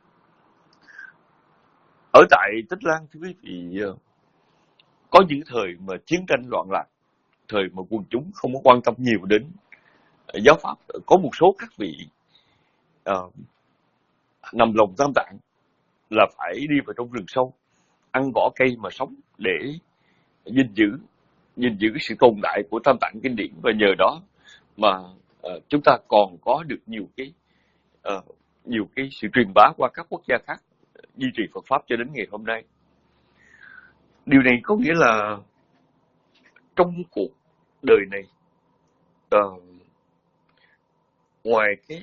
Ở tại Tích Lan, thưa quý vị, có những thời mà chiến tranh loạn lạc, thời mà quần chúng không có quan tâm nhiều đến giáo pháp, có một số các vị uh, nằm lòng tam tạng là phải đi vào trong rừng sâu, ăn vỏ cây mà sống để gìn giữ gìn giữ sự tồn tại của tam tạng kinh điển. Và nhờ đó mà uh, chúng ta còn có được nhiều cái uh, nhiều cái sự truyền bá qua các quốc gia khác, duy trì Phật pháp cho đến ngày hôm nay. Điều này có nghĩa là trong cuộc đời này, uh, ngoài cái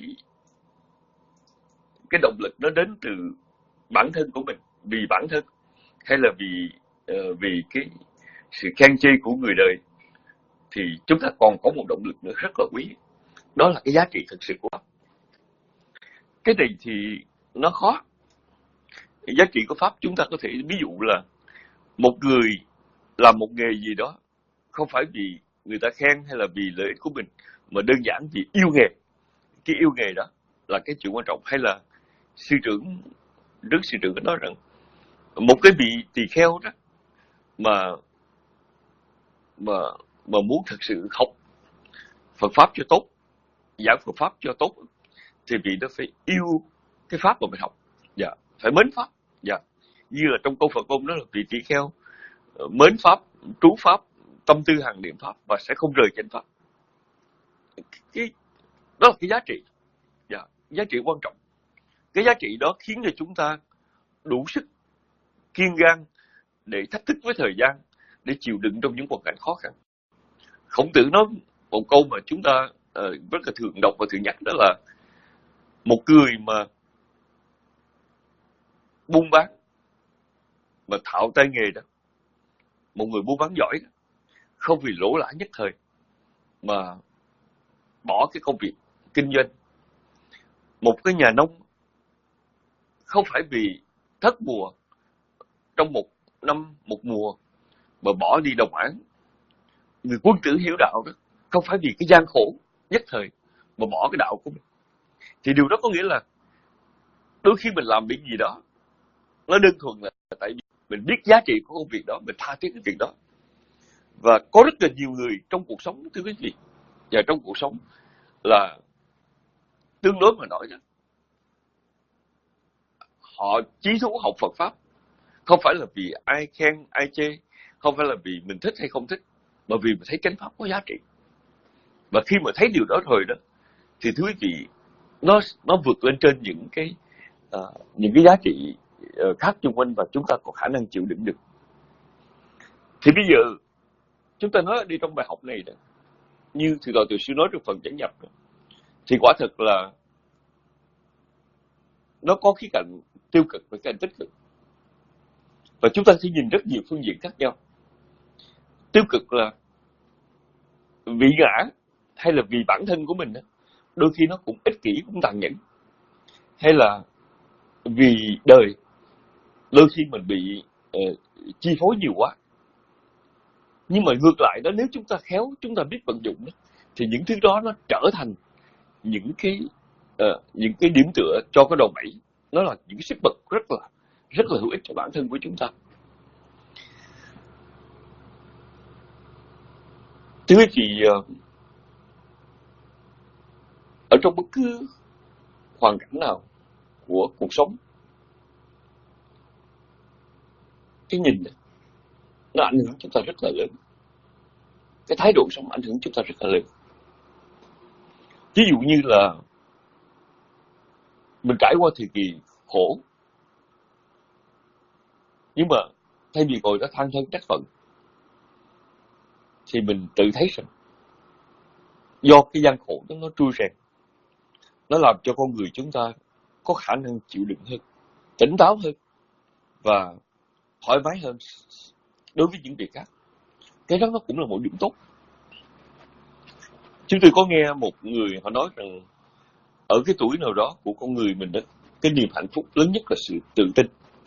cái động lực nó đến từ bản thân của mình, vì bản thân hay là vì uh, vì cái sự khen chê của người đời, thì chúng ta còn có một động lực nữa rất là quý, đó là cái giá trị thực sự của pháp. Cái này thì nó khó. Giá trị của pháp chúng ta có thể ví dụ là một người làm một nghề gì đó không phải vì người ta khen hay là vì lợi ích của mình, mà đơn giản vì yêu nghề. Cái yêu nghề đó là cái chuyện quan trọng. Hay là sư trưởng Đức sư trưởng có nói rằng một cái vị tỳ kheo đó mà mà mà muốn thật sự học Phật pháp cho tốt, giảng Phật pháp cho tốt, thì vị đó phải yêu cái pháp mà mình học, dạ, phải mến pháp, dạ. Như là trong câu Phật ngôn đó là vị tỳ kheo mến pháp, trú pháp, tâm tư hằng niệm pháp và sẽ không rời chánh pháp. Cái đó là cái giá trị, dạ, giá trị quan trọng. Cái giá trị đó khiến cho chúng ta đủ sức kiên gan để thách thức với thời gian, để chịu đựng trong những hoàn cảnh khó khăn. Khổng Tử nói một câu mà chúng ta uh, rất là thường đọc và thường nhắc, đó là một người mà buôn bán mà thạo tay nghề đó, một người buôn bán giỏi đó, không vì lỗ lã nhất thời mà bỏ cái công việc kinh doanh. Một cái nhà nông không phải vì thất mùa trong một năm một mùa mà bỏ đi đồng áng. Người quân tử hiểu đạo đó không phải vì cái gian khổ nhất thời mà bỏ cái đạo của mình. Thì điều đó có nghĩa là đôi khi mình làm việc gì đó nó đơn thuần là tại vì mình biết giá trị của công việc đó, mình tha thiết cái việc đó. Và có rất là nhiều người trong cuộc sống, thưa quý vị, và trong cuộc sống là tương đối mà nói đó, họ chí thú học Phật pháp không phải là vì ai khen ai chê, không phải là vì mình thích hay không thích, mà vì mình thấy chánh pháp có giá trị. Và khi mà thấy điều đó rồi đó, thì thưa quý vị, nó nó vượt lên trên những cái uh, những cái giá trị uh, khác xung quanh, và chúng ta có khả năng chịu đựng được. Thì bây giờ chúng ta nói đi trong bài học này đó, như Thượng tọa Từ Sư nói trong phần chánh nhập đó, thì quả thực là nó có khía cạnh tiêu cực và khía cạnh tích cực, và chúng ta sẽ nhìn rất nhiều phương diện khác nhau. Tiêu cực là vì ngã hay là vì bản thân của mình đó, đôi khi nó cũng ích kỷ, cũng tàn nhẫn, hay là vì đời đôi khi mình bị uh, chi phối nhiều quá. Nhưng mà ngược lại đó, nếu chúng ta khéo, chúng ta biết vận dụng đó, thì những thứ đó nó trở thành những cái uh, những cái điểm tựa cho cái đòn bẩy. Nó là những cái sức bật rất là rất là hữu ích cho bản thân của chúng ta. Thưa quý vị, uh, ở trong bất cứ hoàn cảnh nào của cuộc sống, cái nhìn này, nó ảnh hưởng chúng ta rất là lớn. Cái thái độ sống ảnh hưởng chúng ta rất là lớn. Ví dụ như là mình trải qua thời kỳ khổ, nhưng mà thay vì ngồi đó than thân trách phận, thì mình tự thấy rằng do cái gian khổ đó nó trui rèn, nó làm cho con người chúng ta có khả năng chịu đựng hơn, tỉnh táo hơn và thoải mái hơn đối với những việc khác. Cái đó nó cũng là một điểm tốt. Chúng tôi có nghe một người họ nói rằng ở cái tuổi nào đó của con người mình đó, cái niềm hạnh phúc lớn nhất là sự tự tin.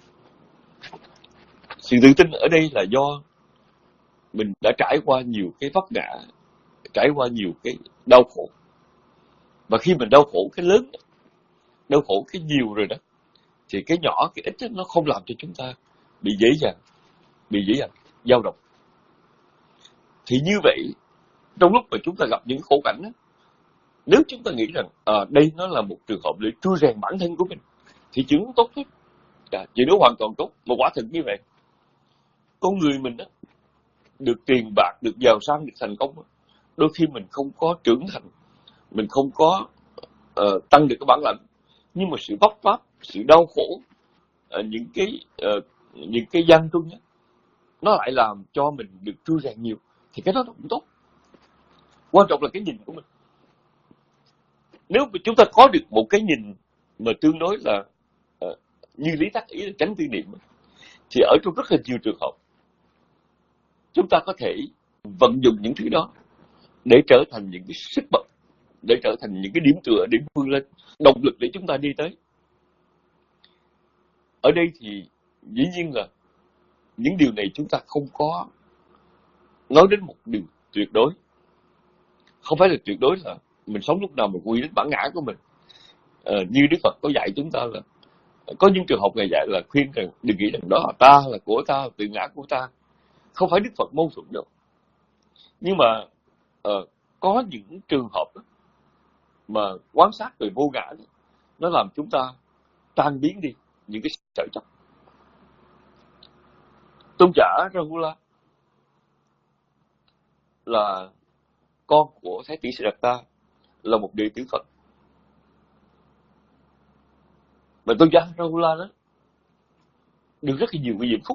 Sự tự tin ở đây là do mình đã trải qua nhiều cái vấp ngã, trải qua nhiều cái đau khổ. Và khi mình đau khổ cái lớn, đau khổ cái nhiều rồi đó, thì cái nhỏ, cái ít đó, nó không làm cho chúng ta bị dễ dàng, bị dễ dàng dao động. Thì như vậy, trong lúc mà chúng ta gặp những khổ cảnh đó, nếu chúng ta nghĩ rằng à, đây nó là một trường hợp để trui rèn bản thân của mình, thì chuyện đó tốt hết. À, chuyện đó hoàn toàn tốt. Mà quả thực như vậy, con người mình đó, được tiền bạc, được giàu sang, được thành công đó, đôi khi mình không có trưởng thành, mình không có uh, tăng được cái bản lãnh, nhưng mà sự vấp váp, sự đau khổ, uh, những cái uh, những cái gian truân đó, nó lại làm cho mình được trui rèn nhiều. Thì cái đó nó cũng tốt. Quan trọng là cái nhìn của mình. Nếu mà chúng ta có được một cái nhìn mà tương đối là uh, như Lý Tắc ý là tránh tư niệm, thì ở trong rất là nhiều trường hợp chúng ta có thể vận dụng những thứ đó để trở thành những cái sức bật, để trở thành những cái điểm tựa, điểm vươn lên, động lực để chúng ta đi tới. Ở đây thì dĩ nhiên là những điều này chúng ta không có nói đến một điều tuyệt đối. Không phải là tuyệt đối là mình sống lúc nào mình quy đến bản ngã của mình. Ờ, như Đức Phật có dạy chúng ta là có những trường hợp Ngài dạy là khuyên rằng đừng nghĩ rằng đó là ta, là của ta, tự ngã của ta. Không phải Đức Phật mâu thuẫn đâu. Nhưng mà uh, có những trường hợp đó, mà quan sát về vô ngã đó, nó làm chúng ta tan biến đi những cái sở chấp. Tôn giả Rahula là con của Thái tử Siddhartha, là một đệ tử Phật. Và tôn giả Rahula đó được rất là nhiều cái diễm phúc.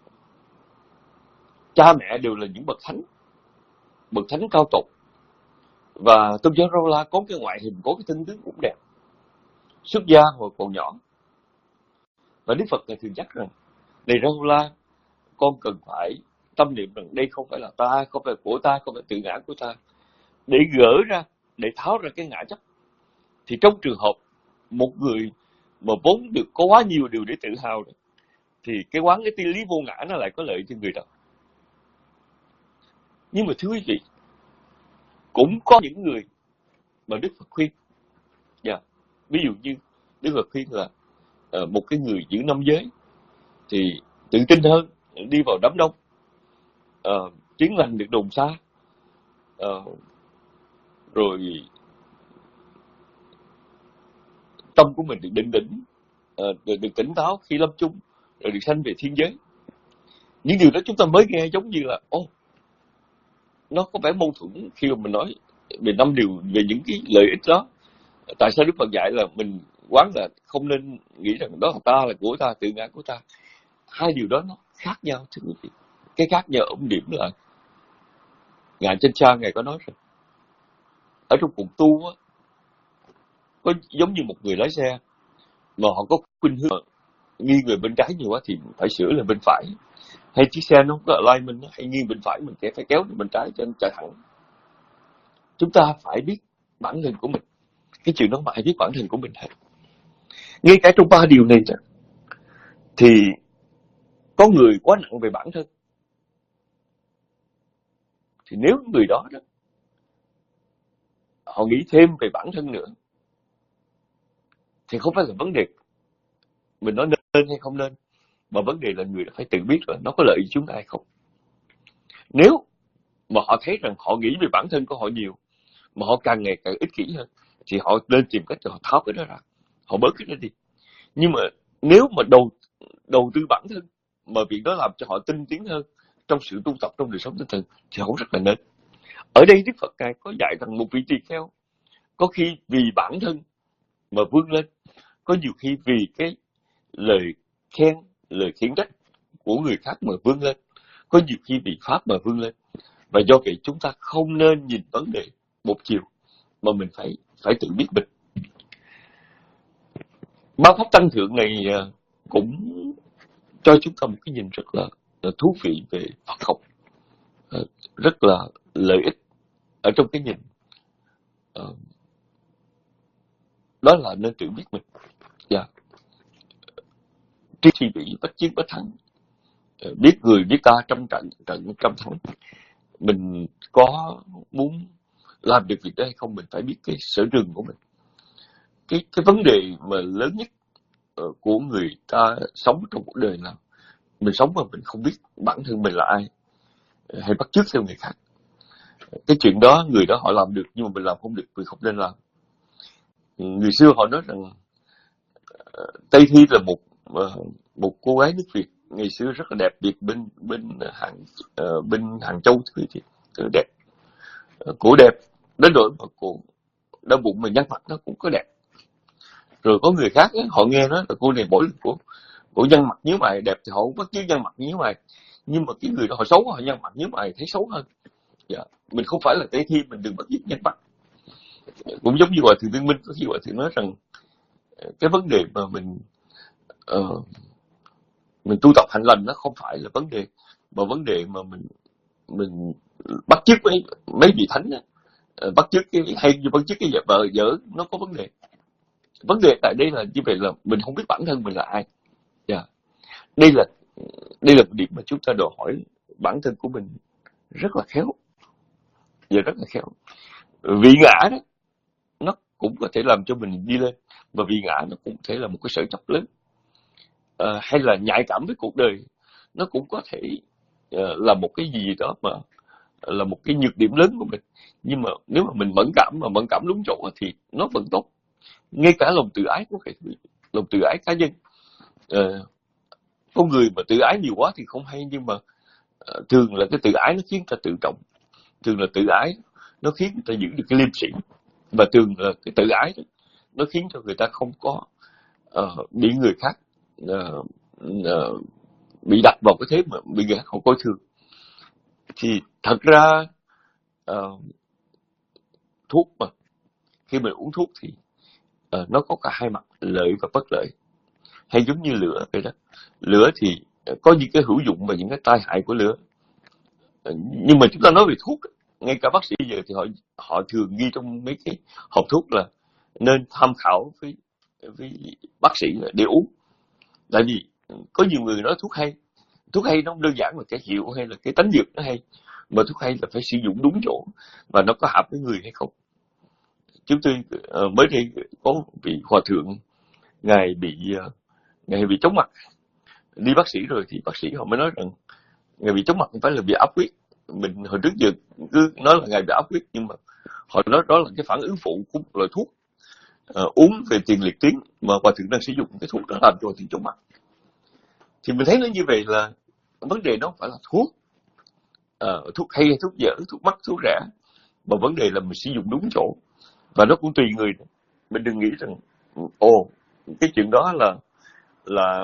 Cha mẹ đều là những bậc thánh, bậc thánh cao tột. Và tôn giả Rahula có cái ngoại hình, có cái thân tướng cũng đẹp, xuất gia hồi còn nhỏ. Và Đức Phật thường nhắc rằng, này Rahula, con cần phải tâm niệm rằng đây không phải là ta, không phải của ta, không phải tự ngã của ta, để gỡ ra, để tháo ra cái ngã chấp. Thì trong trường hợp một người mà vốn được có quá nhiều điều để tự hào rồi, thì cái quán cái tiên lý vô ngã nó lại có lợi cho người đó. Nhưng mà thưa quý vị, cũng có những người mà Đức Phật khuyên. Yeah. Ví dụ như Đức Phật khuyên là uh, một cái người giữ năm giới thì tự tin hơn, đi vào đám đông, uh, tiếng lành được đồn xa, uh, rồi tâm của mình được định đỉnh, uh, được, được tỉnh táo khi lâm chung, rồi được sanh về thiên giới. Những điều đó chúng ta mới nghe giống như là ô, oh, nó có vẻ mâu thuẫn khi mà mình nói về năm điều, về những cái lợi ích đó. Tại sao Đức Phật dạy là mình quán là không nên nghĩ rằng đó là ta, là của ta, tự ngã của ta. Hai điều đó nó khác nhau thưa quý vị. Cái khác nhau ở điểm là Ngài Trên Cha Ngài có nói rằng ở trong cuộc tu á, có giống như một người lái xe mà họ có khuynh hướng nghiêng về bên trái nhiều quá thì phải sửa lên bên phải. Hay chiếc xe nó không có alignment, nó hay nghiêng bên phải, mình phải kéo lên bên trái cho nó chạy thẳng. Chúng ta phải biết bản thân của mình. Cái chuyện đó phải biết bản thân của mình hết. Ngay cả trong ba điều này thì có người quá nặng về bản thân. Thì nếu người đó, đó họ nghĩ thêm về bản thân nữa, thì không phải là vấn đề mình nói nên hay không nên, mà vấn đề là người đó phải tự biết rồi nó có lợi cho chúng ta hay không. Nếu mà họ thấy rằng họ nghĩ về bản thân của họ nhiều, mà họ càng ngày càng ích kỷ hơn, thì họ nên tìm cách để họ tháo cái đó ra, họ bớt cái đó đi. Nhưng mà nếu mà đầu đầu tư bản thân mà việc đó làm cho họ tinh tiến hơn trong sự tu tập, trong đời sống tinh thần, thì họ rất là nên. Ở đây Đức Phật Ngài có dạy rằng một vị tỳ kheo có khi vì bản thân mà vươn lên, có nhiều khi vì cái lời khen, lời khiển trách của người khác mà vươn lên, có nhiều khi vì pháp mà vươn lên. Và do vậy chúng ta không nên nhìn vấn đề một chiều, mà mình phải phải tự biết mình. Báo pháp tăng thượng này cũng cho chúng ta một cái nhìn rất là, là thú vị về Phật học, rất là lợi ích ở trong cái nhìn. Đó là nên tự biết mình. Yeah. Tri thi bị bất chiến bất thắng, biết người biết ta trăm trận trận trăm thắng. Mình có muốn làm được việc đó hay không, mình phải biết cái sở trường của mình. Cái cái vấn đề mà lớn nhất của người ta sống trong cuộc đời là mình sống mà mình không biết bản thân mình là ai, hay bắt chước theo người khác. Cái chuyện đó người đó họ làm được, nhưng mà mình làm không được, mình không nên làm. Người xưa họ nói rằng Tây Thi là một một cô gái nước Việt ngày xưa rất là đẹp, biệt bên bên hàng uh, bên Hàng Châu thì đẹp. Cổ đẹp đến nỗi mà cổ đau bụng mà nhăn mặt nó cũng có đẹp. Rồi có người khác ấy, họ nghe nói là cô này mỗi lần cổ cổ nhăn mặt nhíu mày đẹp thì họ cũng bắt chước nhăn mặt nhíu mày, nhưng mà cái người đó họ xấu, họ nhăn mặt nhíu mày thấy xấu hơn. Dạ. Mình không phải là Tây Thi, mình đừng bắt chước nhăn mặt. Cũng giống như Hòa Thượng Viên Minh, có khi Hòa Thượng nói rằng cái vấn đề mà mình uh, mình tu tập hạnh lành nó không phải là vấn đề, mà vấn đề mà mình mình bắt chước mấy mấy vị thánh đó, uh, bắt chước cái hay như bắt chước cái vợ dở nó có vấn đề. Vấn đề tại đây là như vậy là mình không biết bản thân mình là ai. Yeah. Đây là đây là một điểm mà chúng ta đòi hỏi bản thân của mình rất là khéo, và rất là khéo. Vị ngã đó nó cũng có thể làm cho mình đi lên, và vị ngã nó cũng có thể là một cái sợi chọc lớn, à, hay là nhạy cảm với cuộc đời, nó cũng có thể uh, là một cái gì đó mà là một cái nhược điểm lớn của mình. Nhưng mà nếu mà mình mẫn cảm mà mẫn cảm đúng chỗ thì nó vẫn tốt. Ngay cả lòng tự ái của cái lòng tự ái cá nhân, uh, con người mà tự ái nhiều quá thì không hay, nhưng mà uh, thường là cái tự ái nó khiến ta tự trọng, thường là tự ái nó khiến người ta giữ được cái liêm sỉ, và thường là cái tự ái đó, nó khiến cho người ta không có uh, bị người khác uh, uh, bị đặt vào cái thế mà bị người khác không coi thường. Thì thật ra uh, thuốc mà khi mình uống thuốc thì uh, nó có cả hai mặt, lợi và bất lợi, hay giống như lửa vậy đó. Lửa thì có những cái hữu dụng và những cái tai hại của lửa, uh, nhưng mà chúng ta nói về thuốc, ngay cả bác sĩ giờ thì họ họ thường ghi trong mấy cái hộp thuốc là nên tham khảo với với bác sĩ để uống. Tại vì có nhiều người nói thuốc hay, thuốc hay nó không đơn giản là cái hiệu hay là cái tánh dược nó hay, mà thuốc hay là phải sử dụng đúng chỗ và nó có hợp với người hay không. Chúng tôi uh, mới đây có vị hòa thượng, ngài bị uh, ngài bị chóng mặt, đi bác sĩ rồi thì bác sĩ họ mới nói rằng ngài bị chóng mặt không phải là bị áp huyết. Mình hồi trước giờ cứ nói là ngài bị áp huyết, nhưng mà họ nói đó là cái phản ứng phụ của một loại thuốc uh, uống về tiền liệt tuyến mà hòa thượng đang sử dụng, cái thuốc đó làm cho hòa thượng chóng mặt. Thì mình thấy nó như vậy là vấn đề nó không phải là thuốc, uh, thuốc hay hay thuốc dở, thuốc mắc thuốc rẻ, mà vấn đề là mình sử dụng đúng chỗ, và nó cũng tùy người. Mình đừng nghĩ rằng ồ cái chuyện đó là là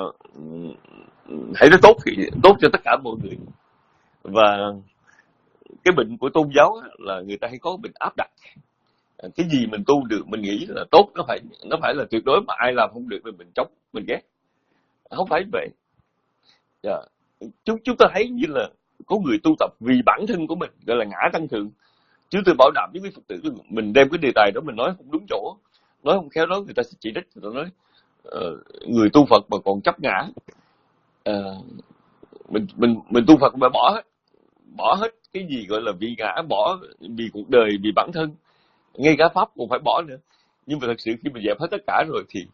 hãy nó tốt thì tốt cho tất cả mọi người. Và cái bệnh của tôn giáo là người ta hay có bệnh áp đặt, cái gì mình tu được mình nghĩ là tốt, nó phải nó phải là tuyệt đối, mà ai làm không được thì mình chống, mình ghét. Không phải vậy. Yeah. Chúng chúng ta thấy như là có người tu tập vì bản thân của mình, gọi là ngã tăng thượng. Chứ tôi bảo đảm với quý Phật tử, mình đem cái đề tài đó mình nói không đúng chỗ, nói không khéo đó người ta sẽ chỉ trích, người ta nói uh, người tu Phật mà còn chấp ngã. Uh, mình mình mình tu Phật phải bỏ hết, bỏ hết cái gì gọi là vì ngã, bỏ vì cuộc đời, vì bản thân, ngay cả pháp cũng phải bỏ nữa. Nhưng mà thật sự khi mình dẹp hết tất cả rồi thì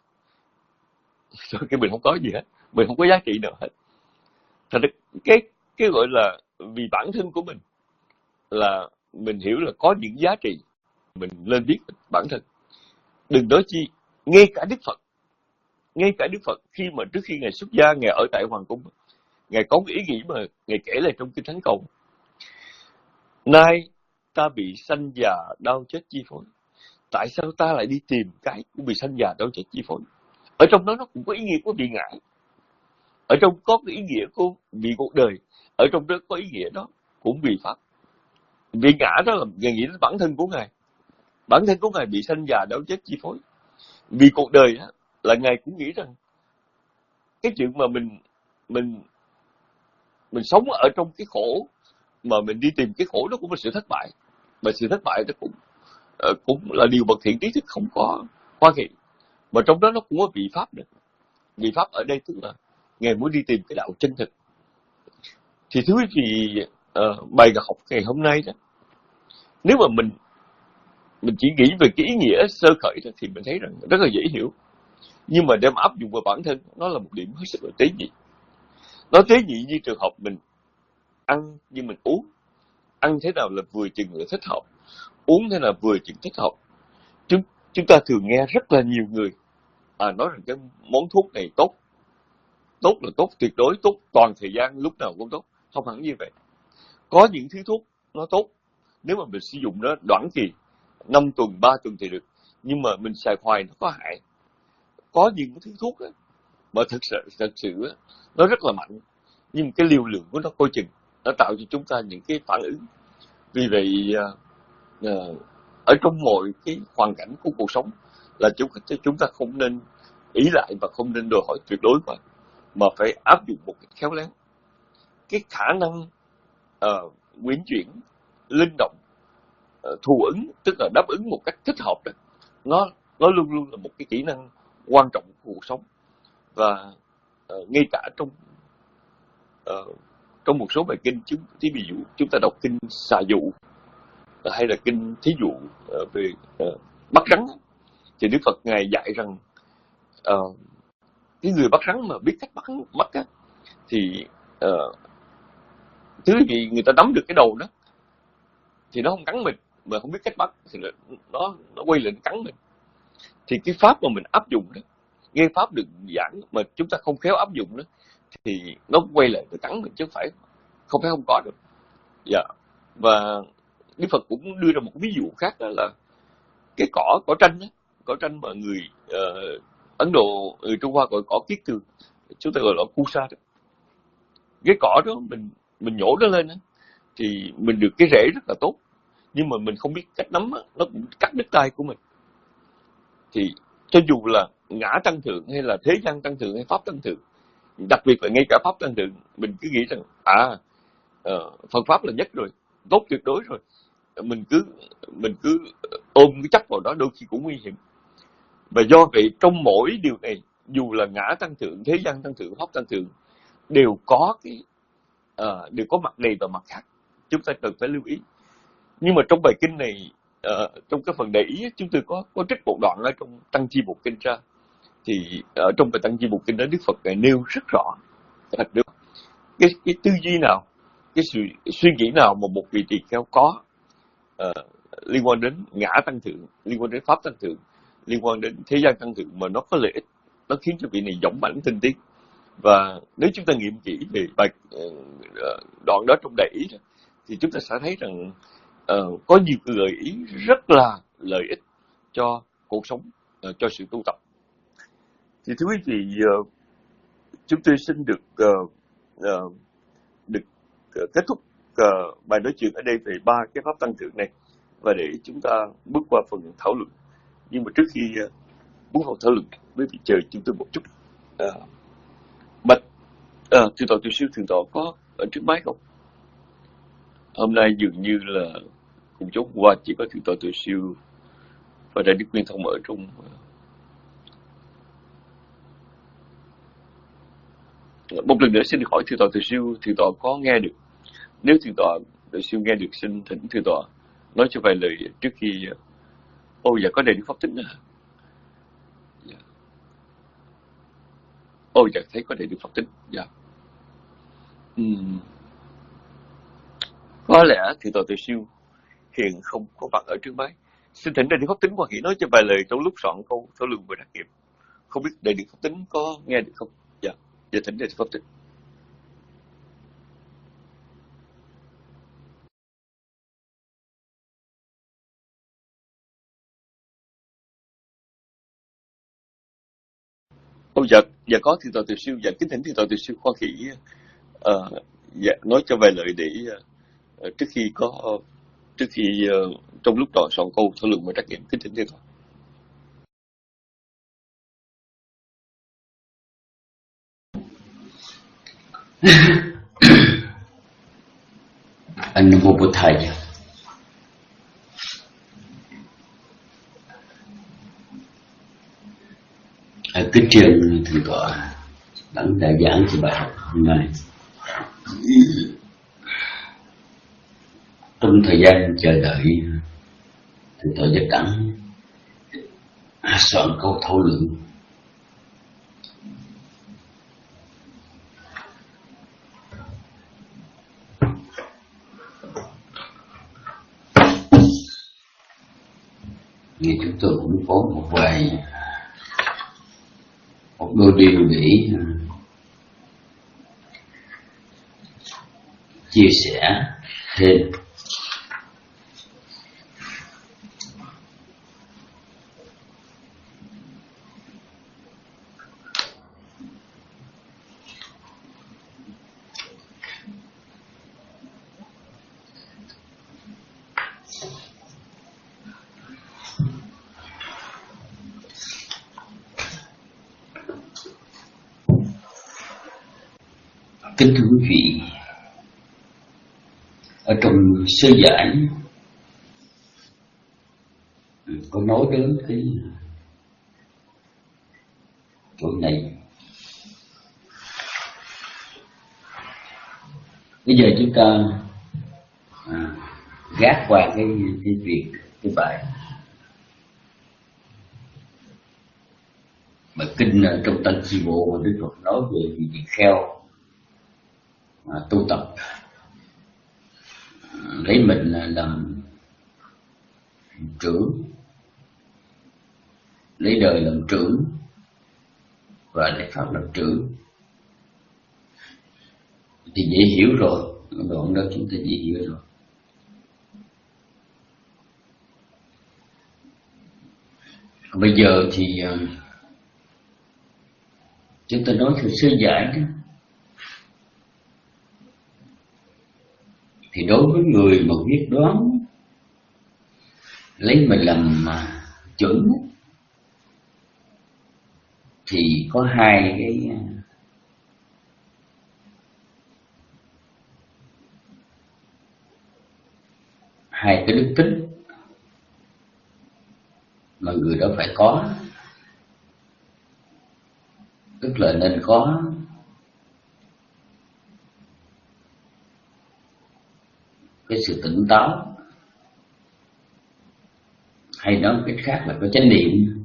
cái mình không có gì hết, mình không có giá trị nào hết. Thật ra cái cái gọi là vì bản thân của mình là mình hiểu là có những giá trị, mình lên biết bản thân. Đừng nói chi ngay cả Đức Phật, ngay cả Đức Phật khi mà trước khi ngài xuất gia, ngài ở tại hoàng cung, ngài có cái ý nghĩ mà ngài kể lại trong kinh Thánh Cầu: nay ta bị sanh già đau chết chi phối, tại sao ta lại đi tìm cái cũng bị sanh già đau chết chi phối? Ở trong đó nó cũng có ý nghĩa của bị ngã, ở trong có cái ý nghĩa của vì cuộc đời, ở trong đó có ý nghĩa đó cũng vì pháp. Vì ngã đó là Ngài nghĩ đến bản thân của Ngài. Bản thân của Ngài bị sanh già đau chết chi phối. Vì cuộc đời á, là Ngài cũng nghĩ rằng cái chuyện mà mình mình mình sống ở trong cái khổ, mà mình đi tìm cái khổ đó cũng là sự thất bại. Mà sự thất bại đó cũng uh, cũng là điều bậc thiện trí thức không có hoa kỳ. Mà trong đó nó cũng có vị pháp nữa. Vị pháp ở đây tức là Ngài muốn đi tìm cái đạo chân thực. Thì thưa quý vị, uh, bài học ngày hôm nay đó, nếu mà mình mình chỉ nghĩ về cái ý nghĩa sơ khởi đó, thì mình thấy rằng rất là dễ hiểu. Nhưng mà đem áp dụng vào bản thân, nó là một điểm hết sức là tế nhị. Nó tế nhị như trường hợp mình ăn như mình uống. Ăn thế nào là vừa chừng là thích hợp, uống thế nào vừa chừng thích hợp. Chúng, chúng ta thường nghe rất là nhiều người à, nói rằng cái món thuốc này tốt. Tốt là tốt tuyệt đối, tốt toàn thời gian, lúc nào cũng tốt. Không hẳn như vậy. Có những thứ thuốc nó tốt, nếu mà mình sử dụng nó đoạn kỳ, năm tuần, ba tuần thì được. Nhưng mà mình xài hoài nó có hại. Có những thứ thuốc đó, mà thực sự, thật sự đó, nó rất là mạnh. Nhưng cái liều lượng của nó coi chừng, nó tạo cho chúng ta những cái phản ứng. Vì vậy, uh, ở trong mọi cái hoàn cảnh của cuộc sống là chúng, chúng ta không nên ý lại và không nên đòi hỏi tuyệt đối mà, mà phải áp dụng một cách khéo léo. Cái khả năng uh, quyển chuyển, linh động, uh, thù ứng, tức là đáp ứng một cách thích hợp đó, nó, nó luôn luôn là một cái kỹ năng quan trọng của cuộc sống. Và uh, ngay cả trong uh, trong một số bài kinh, chúng, ví dụ chúng ta đọc kinh Xà Dụ uh, hay là kinh thí dụ uh, về uh, bắt rắn, thì Đức Phật Ngài dạy rằng uh, cái người bắt rắn mà biết cách bắt bắt á, thì uh, thứ gì người ta nắm được cái đầu đó thì nó không cắn mình, mà không biết cách bắt thì nó nó quay lại cắn mình. Thì cái pháp mà mình áp dụng đó, nghe pháp được giảng mà chúng ta không khéo áp dụng đó, thì nó quay lại nó cắn mình chứ không phải không phải không có được. Dạ. Và Đức Phật cũng đưa ra một ví dụ khác, đó là cái cỏ cỏ tranh đó, cỏ tranh mà người uh, Ấn Độ, người Trung Hoa gọi cỏ kiết tường, chúng ta gọi là Kusa đó. Cái cỏ đó mình mình nhổ nó lên đó, thì mình được cái rễ rất là tốt, nhưng mà mình không biết cách nắm đó, nó cũng cắt đứt tay của mình. Thì cho dù là ngã tăng thượng hay là thế gian tăng thượng hay pháp tăng thượng, đặc biệt là ngay cả pháp tăng thượng, mình cứ nghĩ rằng à uh, Phật pháp là nhất rồi, tốt tuyệt đối rồi, mình cứ mình cứ ôm cái chấp vào đó, đôi khi cũng nguy hiểm. Và do vậy trong mỗi điều này, dù là ngã tăng thượng, thế gian tăng thượng, pháp tăng thượng, đều có cái uh, đều có mặt này và mặt khác, chúng ta cần phải lưu ý. Nhưng mà trong bài kinh này, uh, trong cái phần để ý, chúng tôi có có trích một đoạn ở trong Tăng Chi Bộ Kinh ra. Thì ở trong bài Tăng Chi Bộ Kinh đó, Đức Phật Ngài nêu rất rõ thật được cái cái tư duy nào, cái sự suy nghĩ nào mà một vị tỳ kheo có uh, liên quan đến ngã tăng thượng, liên quan đến pháp tăng thượng, liên quan đến thế gian tăng thượng, mà nó có lợi ích, nó khiến cho vị này dũng mãnh tinh tiến. Và nếu chúng ta nghiệm kỹ về bài uh, đoạn đó trong đại ý, thì chúng ta sẽ thấy rằng uh, có nhiều gợi ý rất là lợi ích cho cuộc sống, uh, cho sự tu tập. Thì thưa quý vị, uh, chúng tôi xin được uh, uh, được uh, kết thúc uh, bài nói chuyện ở đây về ba cái pháp tăng thượng này, và để chúng ta bước qua phần thảo luận. Nhưng mà trước khi uh, bước vào thảo luận, quý vị chờ chúng tôi một chút. Uh, Bạch uh, thượng tọa Từ Siêu, thượng tọa có ở trước máy không? Hôm nay dường như là cùng chốt qua chỉ có thượng tọa Từ Siêu và Đại Đức Nguyên Thông ở trong. Uh, một lần nữa xin được hỏi thượng tọa Từ Siêu, thượng tọa có nghe được? Nếu thượng tọa Từ Siêu nghe được, xin thỉnh thượng tọa nói cho vài lời trước khi. Ô dạ, có Đại Đức Pháp Tính à? Dạ. Ô dạ, thấy có Đại Đức Pháp Tính. Dạ. Uhm. Có lẽ thượng tọa Từ Siêu hiện không có mặt ở trước máy. Xin thỉnh Đại Đức Pháp Tính Hoa Hỷ nói cho vài lời trong lúc soạn câu thảo luận về đắc nghiệm. Không biết Đại Đức Pháp Tính có nghe được không? Dạ. Dạ, thỉnh Đại Đức Pháp Tính. Ô dạ, dạ có thượng tọa Từ Siêu. Dạ, kính thỉnh thượng tọa Từ Siêu Hoa Hỷ uh, dạ, nói cho vài lời để uh, trước khi có trước khi uh, trong lúc đó soạn câu thảo luận về trắc nghiệm kính thỉnh thưa con. Anh Mô Bồ Thầy, ở cái trường thượng tọa đấng đã giảng cho bài học hôm nay. Trong thời gian chờ đợi thượng tọa Giác Đẳng soạn câu thảo luận, thì chúng tôi cũng có một vài một đôi điều để chia sẻ thêm. Kính thưa quý vị, ở trong sơ giải có nói đến cái chỗ này. Bây giờ chúng ta à, gác qua cái cái việc cái bài bài kinh trong Tăng Chi Bộ mà Đức Phật nói về vị tỳ kheo À, tu tập à, lấy mình làm trưởng, lấy đời làm trưởng và lấy pháp làm trưởng thì dễ hiểu rồi. Đoạn đó chúng ta dễ hiểu rồi. Bây giờ thì uh, chúng ta nói theo sơ giải đó. Thì đối với người mà quyết đoán lấy mình làm chuẩn thì có hai cái hai cái đức tính mà người đó phải có, tức là nên có cái sự tỉnh táo, hay nói cách khác là có chánh niệm,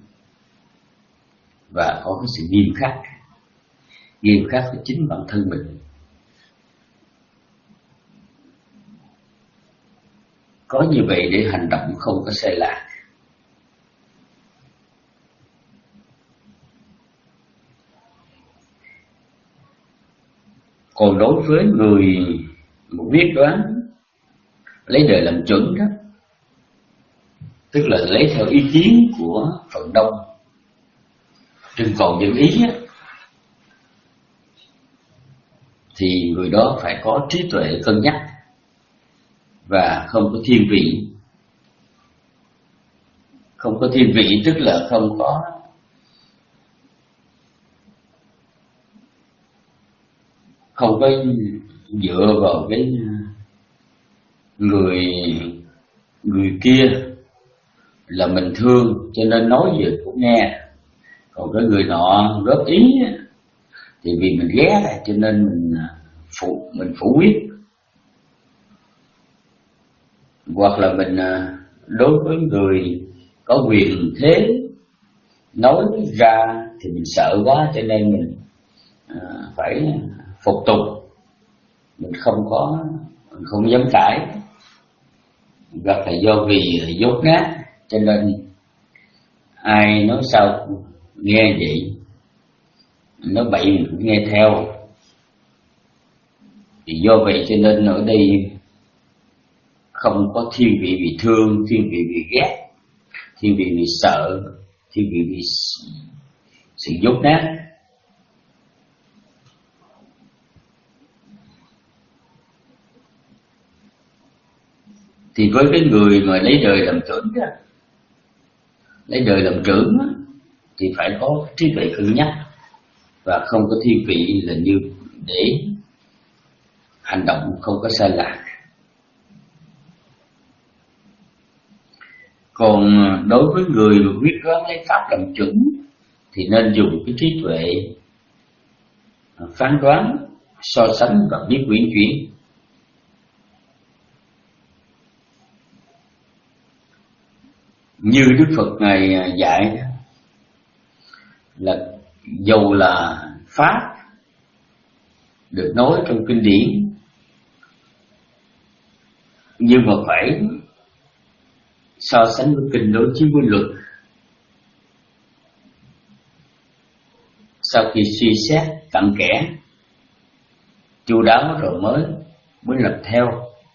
và có cái sự nghiêm khắc, nghiêm khắc với chính bản thân mình. Có như vậy để hành động không có sai lạc. Còn đối với người một quyết đoán lấy đời làm chuẩn đó, tức là lấy theo ý kiến của phần đông, trưng cầu dân ý á, thì người đó phải có trí tuệ cân nhắc và không có thiên vị. Không có thiên vị tức là không có không có dựa vào cái người người kia là mình thương cho nên nói gì cũng nghe, còn cái người nọ góp ý thì vì mình ghét cho nên mình phụ mình phủ quyết, hoặc là mình đối với người có quyền thế nói ra thì mình sợ quá cho nên mình phải phục tùng, mình không có mình không dám cãi, hoặc là do vì dốt nát cho nên ai nói sao nghe vậy, nói bậy mình cũng nghe theo. Thì do vậy cho nên ở đây không có thiên vị vì thương, thiên vị vì ghét, thiên vị vì sợ, thiên vị vì sự dốt nát. Thì với cái người mà lấy đời làm chuẩn đó, lấy đời làm trưởng đó, thì phải có trí tuệ cân nhắc và không có thiên vị là như để hành động không có sai lạc. Còn đối với người mà quyết đoán lấy pháp làm chuẩn thì nên dùng cái trí tuệ phán đoán, so sánh và biết quyển chuyển. Như Đức Phật Ngài dạy là dầu là pháp được nói trong kinh điển, nhưng mà phải so sánh với kinh đối chiếu với luật. Sau khi suy xét cặn kẽ, chu đáo rồi mới mới làm theo.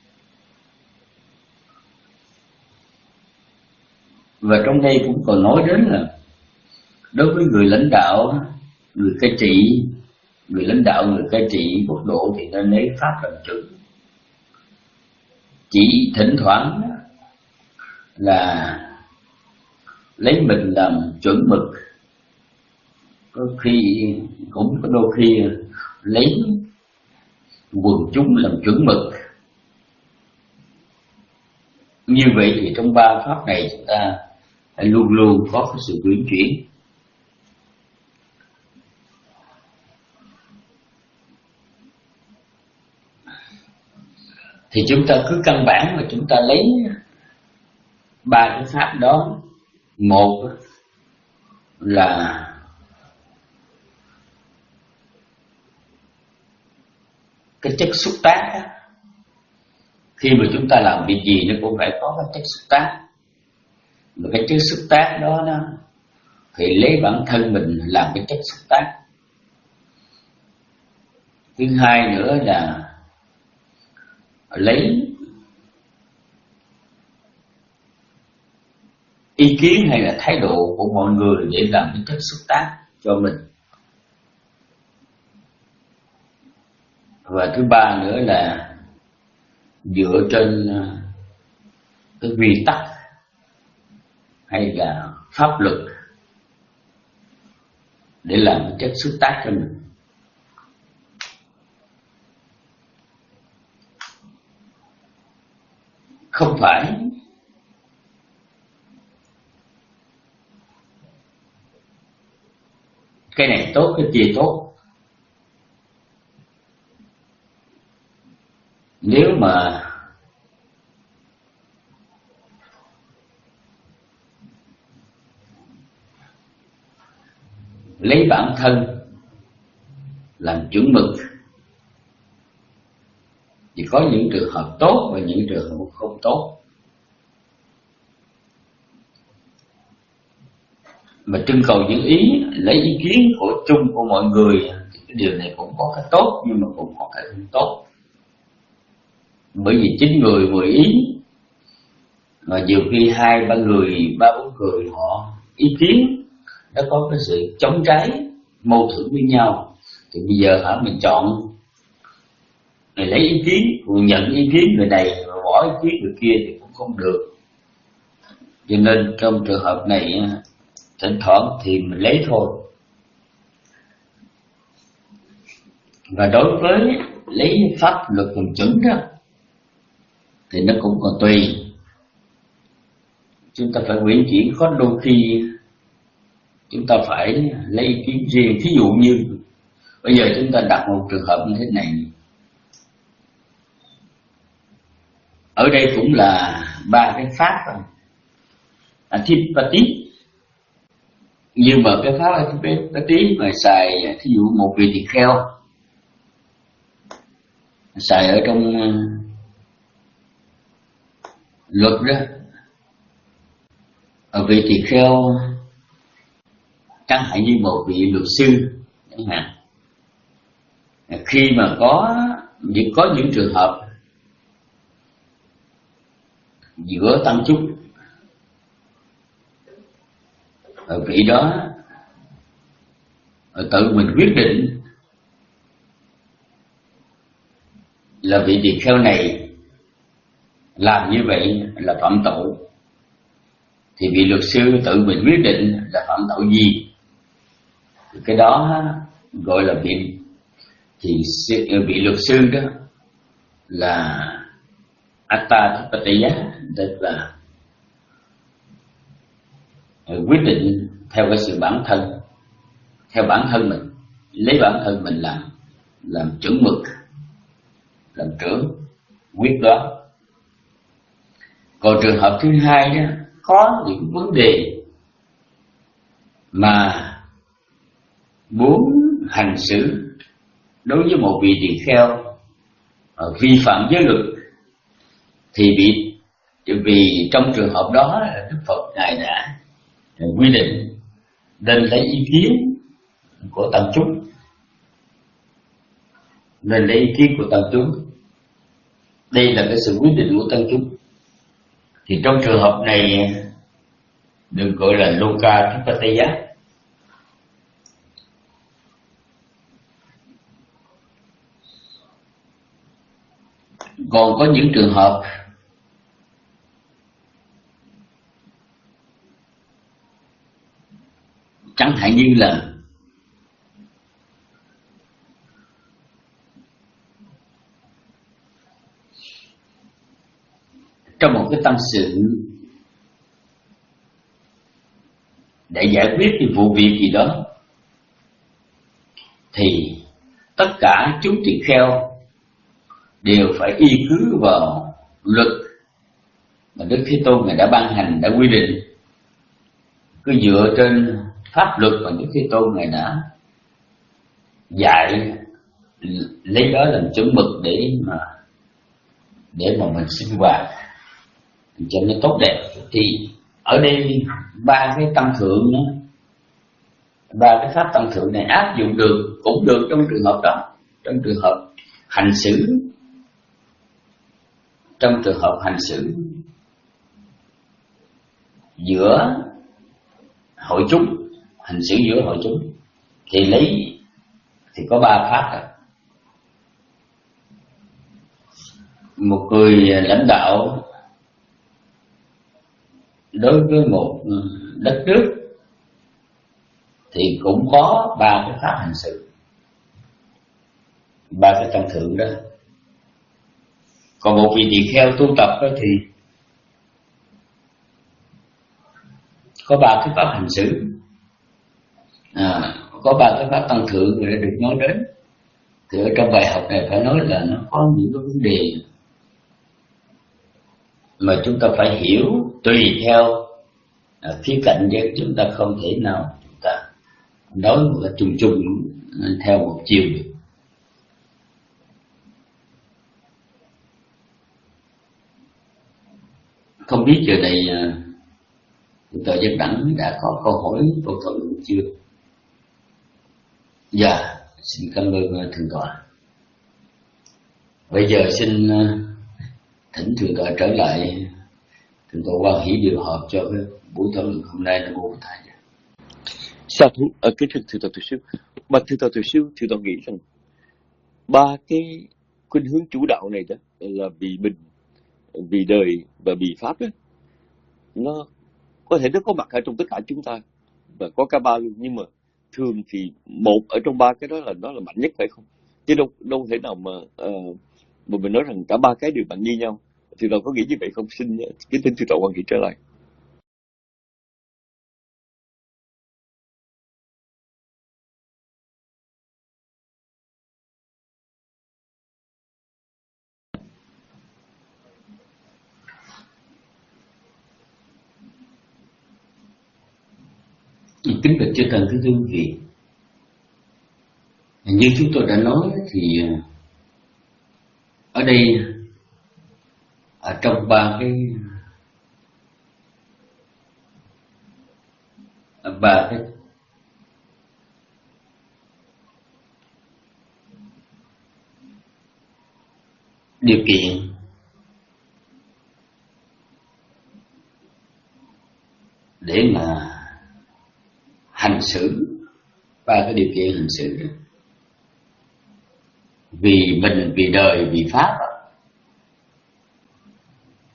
Và trong đây cũng còn nói đến là đối với người lãnh đạo, người cai trị, người lãnh đạo, người cai trị quốc độ thì nên lấy pháp làm chuẩn. Chỉ thỉnh thoảng là lấy mình làm chuẩn mực, có khi cũng có đôi khi lấy quần chúng làm chuẩn mực. Như vậy thì trong ba pháp này chúng ta phải luôn luôn có cái sự uyển chuyển. Thì chúng ta cứ căn bản mà chúng ta lấy ba cái pháp đó. Một là cái chất xúc tác. Khi mà chúng ta làm việc gì nó cũng phải có cái chất xúc tác. Và cái chất xúc tác đó, đó thì lấy bản thân mình làm cái chất xúc tác. Thứ hai nữa là lấy ý kiến hay là thái độ của mọi người để làm cái chất xúc tác cho mình. Và thứ ba nữa là dựa trên cái quy tắc hay là pháp luật để làm cái chất xúc tác cho mình. Không phải cái này tốt, cái kia tốt. Nếu mà lấy bản thân làm chuẩn mực thì có những trường hợp tốt và những trường hợp không tốt. Mà trưng cầu những ý, lấy ý kiến của chung của mọi người thì cái điều này cũng có cái tốt nhưng mà cũng có cái không tốt. Bởi vì chín người mười ý mà nhiều khi hai ba người, ba bốn người họ ý kiến nó có cái sự chống trái, mâu thuẫn với nhau. Thì bây giờ hả mình chọn, mình lấy ý kiến, mình nhận ý kiến người này và bỏ ý kiến người kia thì cũng không được. Cho nên trong trường hợp này thỉnh thoảng thì mình lấy thôi. Và đối với lấy pháp luật làm chuẩn đó thì nó cũng còn tùy. Chúng ta phải uyển chuyển, có đôi khi chúng ta phải lấy ý kiến riêng. Thí dụ như bây giờ chúng ta đặt một trường hợp như thế này. Ở đây cũng là ba cái pháp Adhipati. Nhưng mà cái pháp Adhipati mà xài, thí dụ một vị tỳ kheo xài ở trong luật đó, ở vị tỳ kheo chẳng hạn như một vị luật sư chẳng hạn, khi mà có những có những trường hợp giữa tăng chúc, ở vị đó tự mình quyết định là vị tỳ kheo này làm như vậy là phạm tội, thì vị luật sư tự mình quyết định là phạm tội gì. Cái đó gọi là vị thì vị luật sư đó là Attha-thipataya, tức là quyết định theo cái sự bản thân, theo bản thân mình, lấy bản thân mình làm làm chuẩn mực, làm trưởng quyết đoán. Còn trường hợp thứ hai đó, có những vấn đề mà muốn hành xử đối với một vị tỳ kheo vi phạm giới luật, thì bị vì trong trường hợp đó Đức Phật ngài đã quy định nên lấy ý kiến của tăng chúng, nên lấy ý kiến của tăng chúng. Đây là cái sự quyết định của tăng chúng. Thì trong trường hợp này được gọi là Loka-thipataya. Còn có những trường hợp chẳng hạn như là trong một cái tâm sự để giải quyết cái vụ việc gì đó, thì tất cả chúng tỳ kheo đều phải y cứ vào luật mà Đức Thế Tôn ngài đã ban hành, đã quy định, cứ dựa trên pháp luật mà Đức Thế Tôn ngài đã dạy, lấy đó làm chuẩn mực để mà để mà mình sinh hoạt cho nó tốt đẹp. Thì ở đây ba cái tăng thượng nữa, ba cái pháp tăng thượng này áp dụng được, cũng được trong trường hợp đó, trong trường hợp hành xử, trong trường hợp hành xử giữa hội chúng, hành xử giữa hội chúng thì lấy thì có ba pháp đó. Một người lãnh đạo đối với một đất nước thì cũng có ba cái pháp hành xử, ba cái tăng thượng đó. Còn một vị tỳ kheo tu tập đó thì có ba cái pháp hành xử, à, có ba cái pháp tăng thượng để được nói đến. Thì ở trong bài học này phải nói là nó có những cái vấn đề mà chúng ta phải hiểu tùy theo à, khía cạnh, chứ chúng ta không thể nào chúng ta nói một cách chung chung theo một chiều được. Không biết giờ này Tờ Dân Đẳng đã có câu hỏi câu thuận chưa? Dạ, xin cảm ơn thượng tọa. Bây giờ xin thỉnh thượng tọa trở lại, thượng tọa quan hỷ điều họp cho cái buổi thảo luận hôm nay là vô thầy. Sa thú, ở cái thượng tọa tổ sư, mà thượng tọa tổ sư, thượng tọa nghĩ rằng ba cái khuynh hướng chủ đạo này đó là vì mình, vì đời và vì pháp đó, nó có thể nó có mặt ở trong tất cả chúng ta và có cả ba luôn, nhưng mà thường thì một ở trong ba cái đó là nó là mạnh nhất, phải không? Chứ đâu đâu thể nào mà uh, mà mình nói rằng cả ba cái đều mạnh như nhau. Thìเราcó nghĩ như vậy không? Xin kính thỉnh thượng tọa quan hệ trở lại. Kính bạch chư thần thứ thương vị, như chúng tôi đã nói thì ở đây ở trong ba cái ba cái điều kiện để mà hành xử, ba cái điều kiện hành xử đó. Vì mình, vì đời, vì pháp,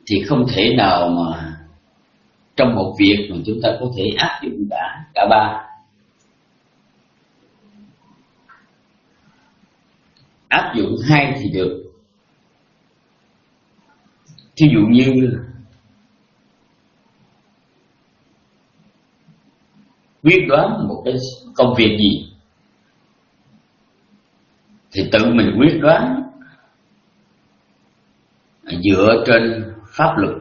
thì không thể nào mà trong một việc mà chúng ta có thể áp dụng cả cả ba. Áp dụng hai thì được. Thí dụ như quyết đoán một cái công việc gì thì tự mình quyết đoán dựa trên pháp luật,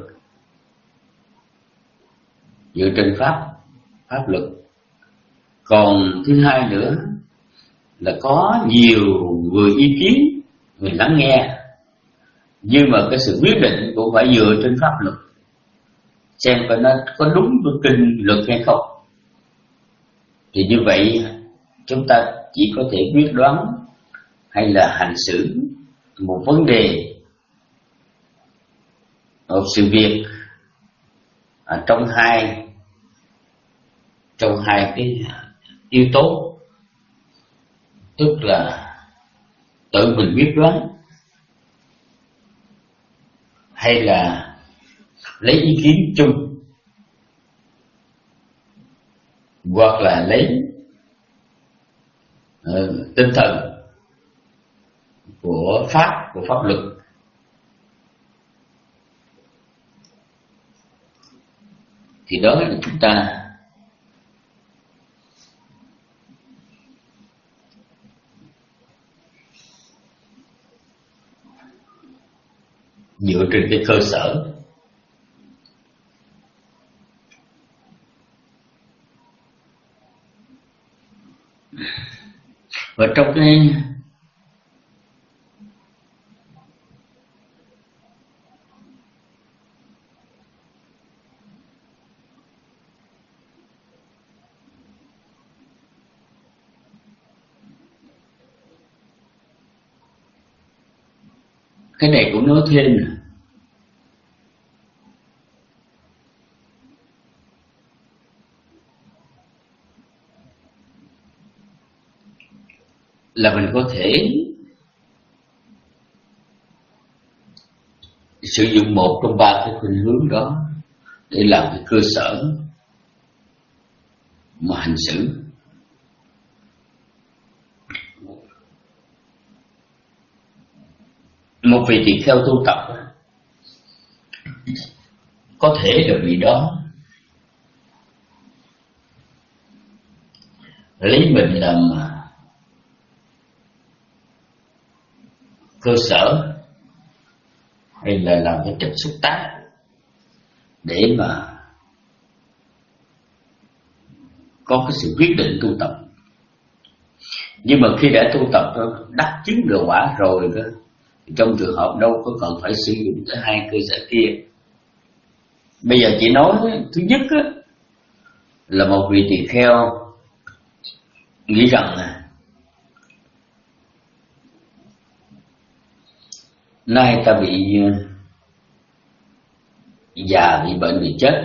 dựa trên pháp pháp luật. Còn thứ hai nữa là có nhiều người ý kiến, người lắng nghe, nhưng mà cái sự quyết định cũng phải dựa trên pháp luật, xem coi nó có đúng với kinh luật hay không. Thì như vậy chúng ta chỉ có thể quyết đoán hay là hành xử một vấn đề, một sự việc ở trong hai trong hai cái yếu tố, tức là tự mình quyết đoán hay là lấy ý kiến chung, hoặc là lấy uh, tinh thần của pháp của pháp luật. Thì đó là chúng ta dựa trên cái cơ sở và trong cái cái này cũng nói thêm là mình có thể sử dụng một trong ba cái khuynh hướng đó để làm cái cơ sở mà hành xử. Một vị tỳ kheo tu tập có thể là vị đó lấy mình làm cơ sở hay là làm cái chất xúc tác để mà có cái sự quyết định tu tập. Nhưng mà khi đã tu tập đắc chứng được quả rồi đó, trong trường hợp đâu có cần phải sử dụng tới hai cơ sở kia. Bây giờ chỉ nói thứ nhất á, là một vị tỳ kheo nghĩ rằng nay ta bị già, bị bệnh, bị chết,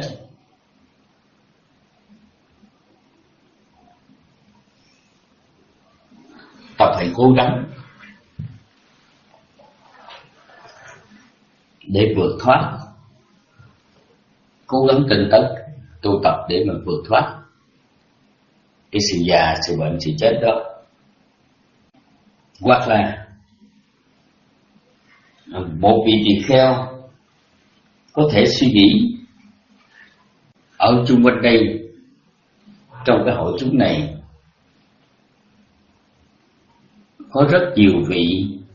ta phải cố gắng để vượt thoát, cố gắng tinh tấn tu tập để mà vượt thoát cái sự già, sự bệnh, sự chết đó. Hoặc là một vị tỳ kheo có thể suy nghĩ ở chung quanh đây, trong cái hội chúng này có rất nhiều vị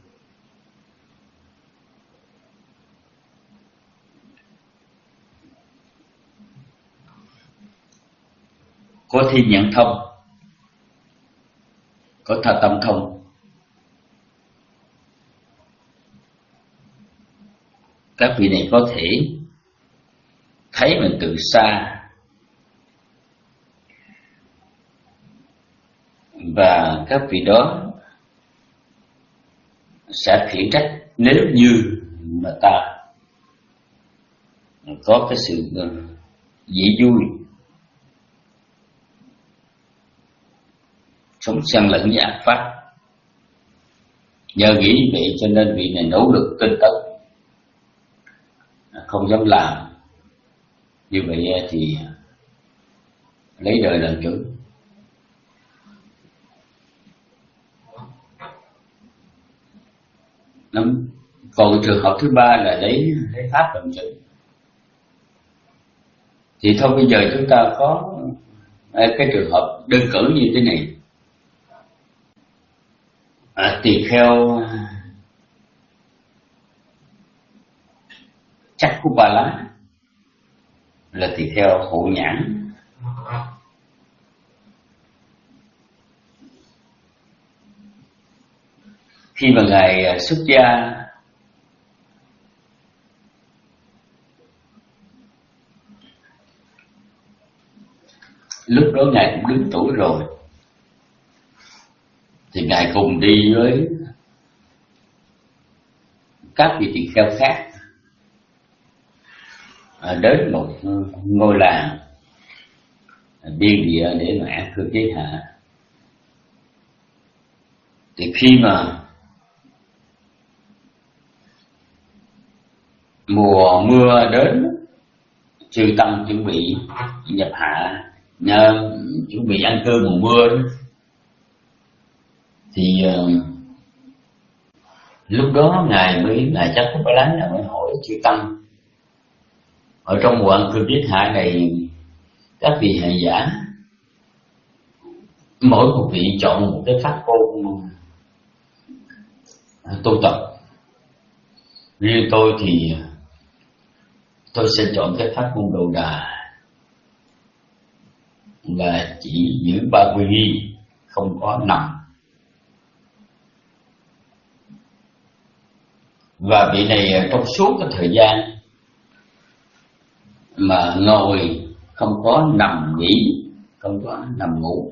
có thiên nhãn thông, có tha tâm thông. Các vị này có thể thấy mình từ xa và các vị đó sẽ khiển trách nếu như mà ta có cái sự dễ vui, sống xen lẫn với ác pháp. Nhờ nghĩ vậy cho nên vị này nỗ lực tinh tấn không dám làm. Như vậy thì lấy đời làm chủ. Còn trường hợp thứ ba là lấy lấy pháp làm chủ. Thì thôi bây giờ chúng ta có cái trường hợp đơn cử như thế này. À, tỳ kheo Chakkupala là tỳ kheo hộ nhãn. Khi mà ngài xuất gia, lúc đó ngài cũng đứng tuổi rồi, thì ngài cùng đi với các vị tỳ kheo khác đến một ngôi làng biên địa để mà an cư chế hạ. Thì khi mà mùa mưa đến, chư tăng chuẩn bị nhập hạ, nhờ, chuẩn bị ăn cơm mùa mưa đó, thì uh, lúc đó ngài mới ngài Chakkupala mới hỏi chư tăng ở trong mùa ăn cơm tiết hạ này, các vị hành giả mỗi một vị chọn một cái pháp môn tu tập. Riêng tôi thì tôi sẽ chọn cái pháp môn Đồ Đà, là chỉ giữ ba quy y, không có nằm. Và vị này trong suốt cái thời gian mà ngồi không có nằm nghỉ, không có nằm ngủ,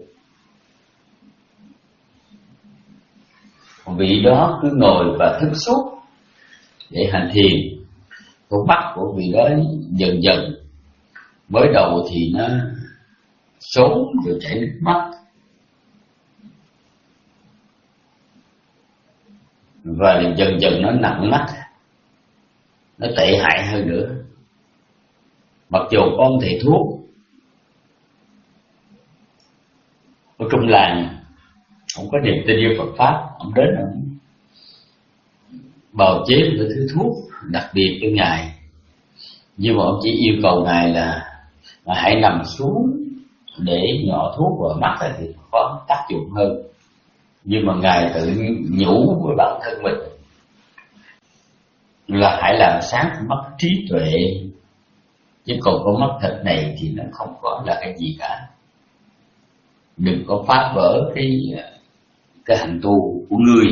vị đó cứ ngồi và thức suốt để hành thiền. Con mắt của vị đó dần dần, mới đầu thì nó sốn rồi chảy nước mắt, và dần dần nó nặng mắt, nó tệ hại hơn nữa. Mặc dù con thầy thuốc ở trong làng không có niềm tin yêu Phật pháp, ông đến ông bào chế một cái thứ thuốc đặc biệt cho ngài, nhưng mà ông chỉ yêu cầu ngài là, là hãy nằm xuống để nhỏ thuốc vào mắt thì có tác dụng hơn. Nhưng mà ngài tự nhủ với bản thân mình là hãy làm sáng mắt trí tuệ, chứ còn con mắt thịt này thì nó không có là cái gì cả. Đừng có phá vỡ cái cái hành tu của ngươi.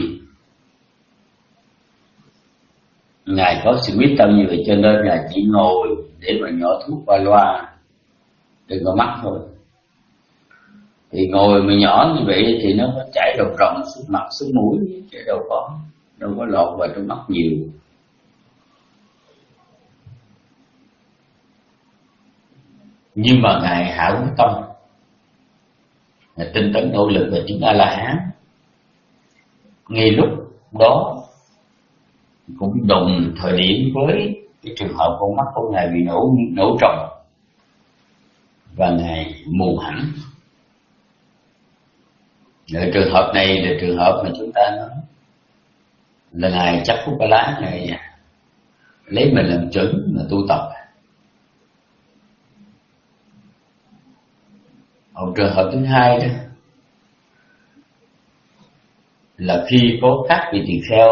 Ngài có sự quyết tâm như vậy, cho nên ngài chỉ ngồi để mà nhỏ thuốc qua loa, đừng có mắt thôi. Thì ngồi mà nhỏ như vậy thì nó có chảy ròng ròng xuống mặt xuống mũi, chứ đâu có đâu có lọt vào trong mắt nhiều. Nhưng mà ngài hạ quyết tâm, ngài tinh tấn nỗ lực về chứng A La Hán. Ngay lúc đó cũng đồng thời điểm với cái trường hợp con mắt của ngài bị nổ nổ trồng và ngài mù hẳn. Ở trường hợp này là trường hợp mà chúng ta nói là ngài Chakkupala ngài lấy mình làm chuẩn mà tu tập. Ở trường hợp thứ hai đó là khi có các vị tỳ kheo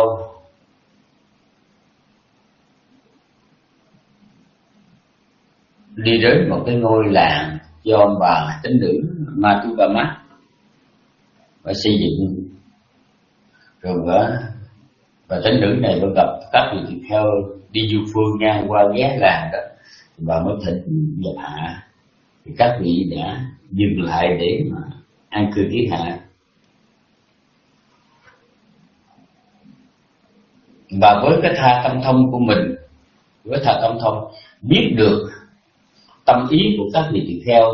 đi đến một cái ngôi làng do ông bà tín nữ Matubama và xây dựng, rồi và, và tín nữ này mới gặp các vị tỳ kheo đi du phương ngang qua ghé làng đó, và mới thỉnh nhập hạ. Thì các vị đã dừng lại để mà an cư kiết hạ. Và với cái tha tâm thông của mình, với tha tâm thông biết được tâm ý của các vị tỳ kheo,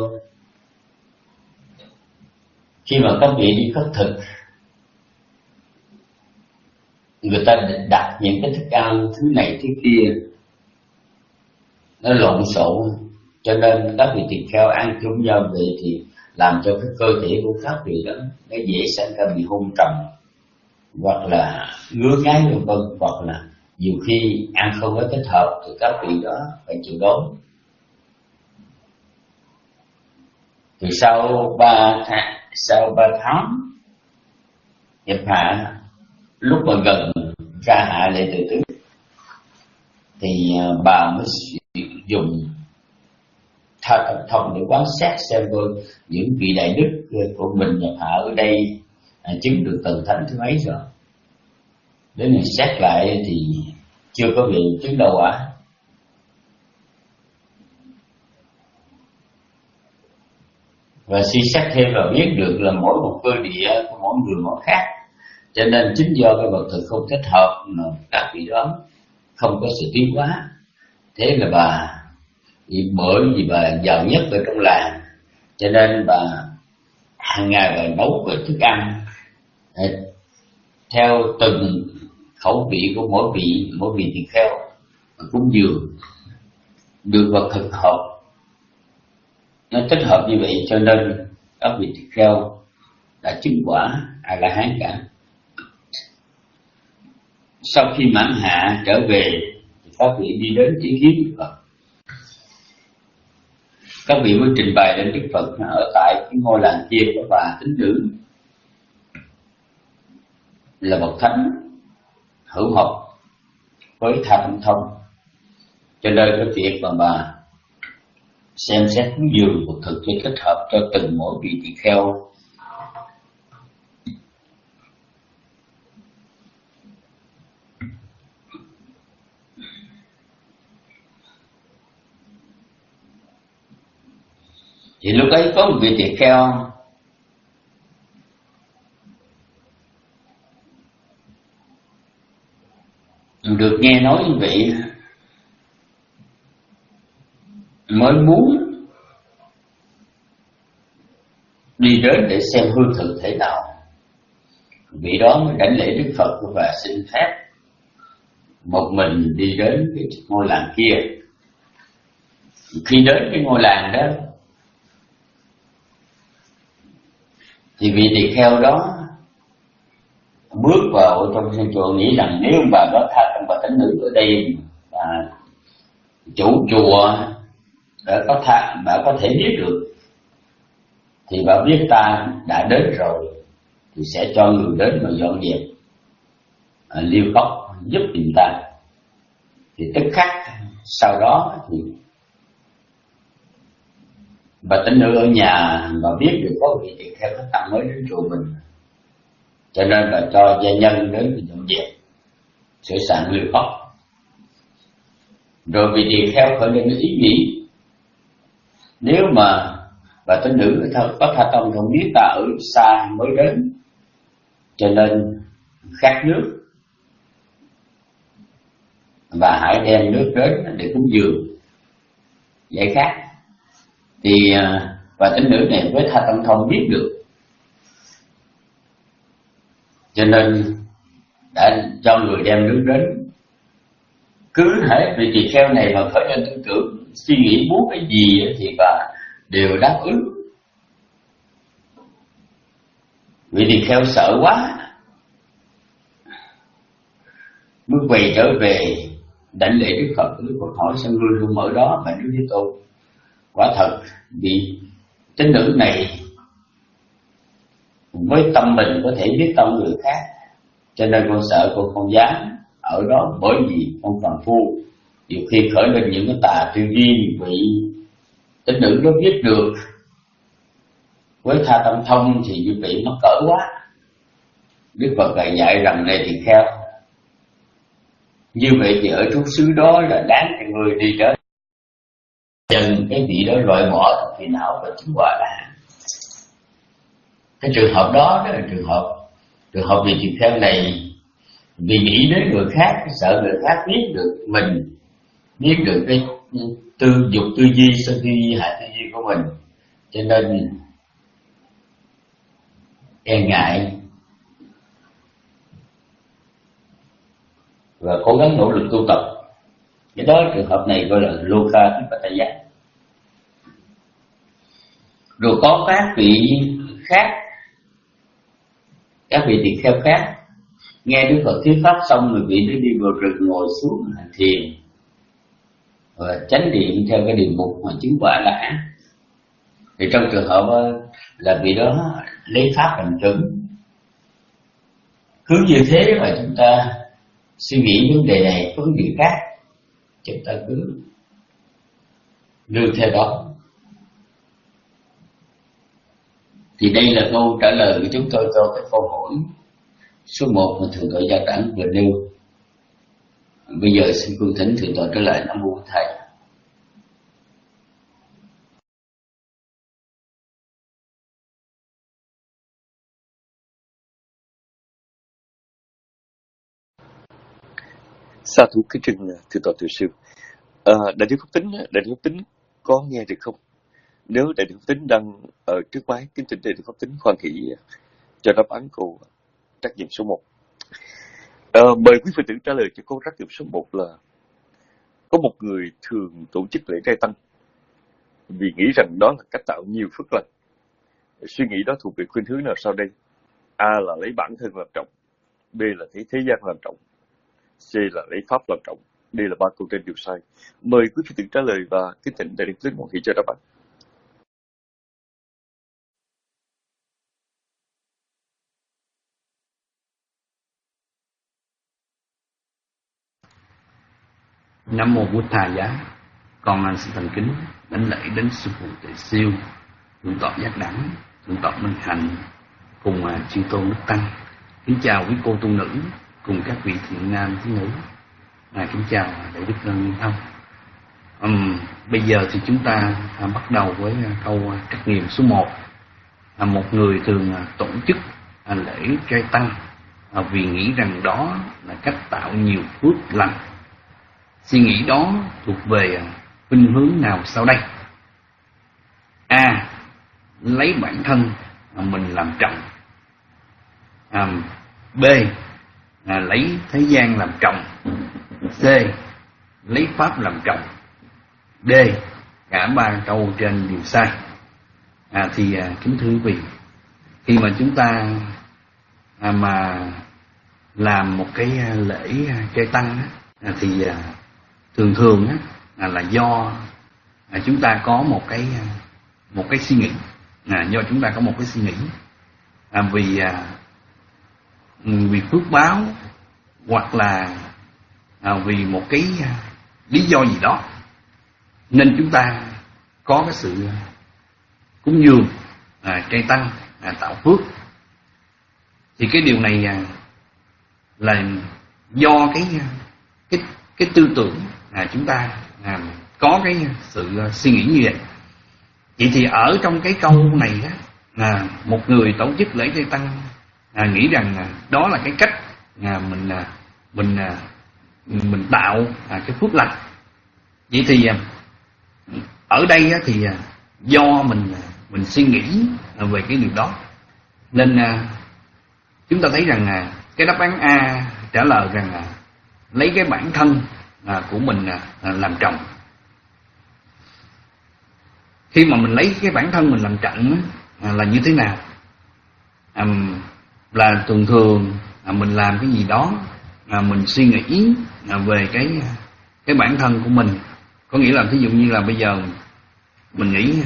khi mà các vị đi khất thực, người ta đặt những cái thức ăn thứ này thứ kia, nó lộn xộn, cho nên các vị tỳ kheo ăn chung nhau vậy thì làm cho cái cơ thể của các vị đó nó dễ xảy ra bị hôn trầm, hoặc là ngứa ngáy vân vân, hoặc là nhiều khi ăn không có thích hợp thì các vị đó phải chịu đói. Thì sau ba tháng sau ba tháng nhập hạ, lúc mà gần ra hạ lễ tự tứ thì bà mới dùng tha tâm thông để quán sát xem coi những vị đại đức của mình nhập hạ ở đây à, chứng được tầng thánh thứ mấy rồi. Đến này xét lại thì chưa có vị chứng đau quả. Và suy xét thêm và biết được là mỗi một cơ địa của mỗi người mỗi khác, cho nên chính do cái vật thực không thích hợp mà các vị đó không có sự tiến hóa. Thế là bà vì bởi vì bà giàu nhất ở trong làng, cho nên bà hàng ngày bà nấu cái thức ăn theo từng khẩu vị của mỗi vị mỗi vị tỳ kheo, cúng dường được vật thực hợp. Nó thích hợp như vậy cho nên các vị tỳ kheo đã chứng quả A La Hán cả. Sau khi mãn hạ trở về thì các vị đi đến ý kiến Đức Phật. Các vị mới trình bày đến Đức Phật ở tại cái ngôi làng kia của bà Tín Nữ là bậc thánh hữu học với Tha Tâm Thông, cho nên cái việc mà bà xem xét cúng dường vật thực cho thích hợp cho từng mỗi vị tỳ kheo thì lúc ấy có một vị tỳ kheo được nghe nói như vậy mới muốn đi đến để xem hương thực thế nào. Vị đó mới đảnh lễ Đức Phật và xin phép một mình đi đến cái ngôi làng kia. Khi đến cái ngôi làng đó thì vị tỳ kheo đó bước vào trong sân chùa nghĩ rằng nếu bà đó Tha Tâm và Tín Nữ ở đây bà chủ chùa đã có tha bà có thể biết được thì bà biết ta đã đến rồi thì sẽ cho người đến mà dọn dẹp à, liêu cốc giúp tìm ta. Thì tức khắc sau đó thì bà Tín Nữ ở nhà mà biết được có vị tỳ kheo khách tăng mới đến chùa mình, cho nên là cho gia nhân đến dọn dẹp sửa soạn liêu cốc. Rồi vị tỳ kheo khởi lên ý nghĩ nếu mà bà Tín Nữ có Tha Tâm không biết ta ở xa mới đến, cho nên khát nước và hãy đem nước đến để cúng dường giải khát. Thì bà Tín Nữ này với Tha Tâm Thông biết được, cho nên đã cho người đem nước đến. Cứ hễ vị tỳ kheo này mà khởi lên tư tưởng suy nghĩ muốn cái gì thì bà đều đáp ứng. Vị tỳ kheo sợ quá mới quay trở về đảnh lễ Đức Phật. Đức Phật hỏi sao ngươi không ở đó mà Đức Thế Tôn? Quả thật vị tín nữ này với tâm mình có thể biết tâm người khác, cho nên con sợ con không dám ở đó, bởi vì con phàm phu nhiều khi khởi lên những cái tà tư duy. Vị tín nữ nó biết được với Tha Tâm Thông thì như vậy nó cỡ quá. Đức Phật lại dạy rằng này tỳ kheo, như vậy thì ở trong xứ đó là đáng cho người đi đến dần cái vị đó loại bỏ phiền não và chứng quả là cái trường hợp đó. Đó là trường hợp trường hợp vị tỳ kheo này vì nghĩ đến người khác, sợ người khác biết được mình, biết được cái tư dục tư duy, sân tư duy, hạ tư duy của mình, cho nên e ngại và cố gắng nỗ lực tu tập Cái đó trường hợp này gọi là Lokapipataya. Rồi có các vị khác, các vị tỳ kheo khác nghe Đức Phật thuyết pháp xong, người vị đó đi vào rừng ngồi xuống hành thiền và chánh niệm theo cái đề mục mà chứng quả đã. Thì trong trường hợp là vị đó lấy pháp làm chuẩn, cứ như thế mà chúng ta suy nghĩ vấn đề này vấn đề khác, chúng ta cứ nương theo đó. Thì đây là câu trả lời của chúng tôi cho cái câu hỏi số một mà Thượng tọa Gia Đẳng vừa nêu. Bây giờ xin cung thỉnh Thượng tọa trở lại. Nam mô Thầy. Sa thú kính trân Thượng tọa Từ Sư. À, Đại đức Pháp Tính, Đại đức Pháp Tính có nghe được không? Nếu Đại đức Pháp Tính đang ở trước máy, kính thỉnh Đại đức Pháp Tính khoan hỷ cho đáp án câu trắc nghiệm số một. À, mời quý Phật tử trả lời cho câu trắc nghiệm số một là: có một người thường tổ chức lễ trai tăng vì nghĩ rằng đó là cách tạo nhiều phước lành. Suy nghĩ đó thuộc về khuynh hướng nào sau đây? A là lấy bản thân làm trọng, B là thấy thế gian làm trọng, C là lấy pháp làm trọng. Đây là ba câu trên đều sai. Mời quý Phật tử trả lời và kính thỉnh Đại đức Pháp Tính hoan hỷ cho đáp án. Nam mô Bụt Thầy Giá. Con xin thành kính đảnh lễ đến sư phụ Tuệ Siêu, Thượng tọa Giác Đẳng, Thượng tọa Minh Hạnh cùng chư tôn đức tăng. Kính chào quý cô tu nữ cùng các vị thiện nam thiện nữ. À, kính chào Đại đức Liên Thông. Um, bây giờ thì chúng ta à, bắt đầu với à, câu à, trắc nghiệm số một. À, một người thường à, tổ chức à, lễ trai tăng à, vì nghĩ rằng đó là cách tạo nhiều phước lành. Suy nghĩ đó thuộc về à, khuynh hướng nào sau đây? A. Lấy bản thân à, mình làm trọng. À, B. À, lấy thế gian làm trọng. C. Lấy pháp làm trọng. D. Cả ba câu trên đều sai. À, thì à, kính thưa quý vị, khi mà chúng ta à, mà làm một cái lễ trai tăng á, à, thì à, thường thường á, à, là do à, chúng ta có một cái một cái suy nghĩ, à, do chúng ta có một cái suy nghĩ à, vì à, vì phước báo hoặc là à, vì một cái à, lý do gì đó nên chúng ta có cái sự cúng dường à, trai tăng à, tạo phước. Thì cái điều này à, là do cái cái cái tư tưởng à, chúng ta à, có cái sự à, suy nghĩ như vậy. Vậy thì ở trong cái câu này á, à, một người tổ chức lễ trai tăng à, nghĩ rằng à, đó là cái cách à, mình à, mình à, mình tạo à, cái phước lành. Vậy thì à, ở đây á, thì à, do mình mình suy nghĩ à, về cái điều đó nên à, chúng ta thấy rằng à, cái đáp án A trả lời rằng à, lấy cái bản thân à, của mình à, làm trọng. Khi mà mình lấy cái bản thân mình làm trọng à, là như thế nào? À, là thường thường à, mình làm cái gì đó à, mình suy nghĩ à, về cái cái bản thân của mình. Có nghĩa là thí dụ như là bây giờ mình nghĩ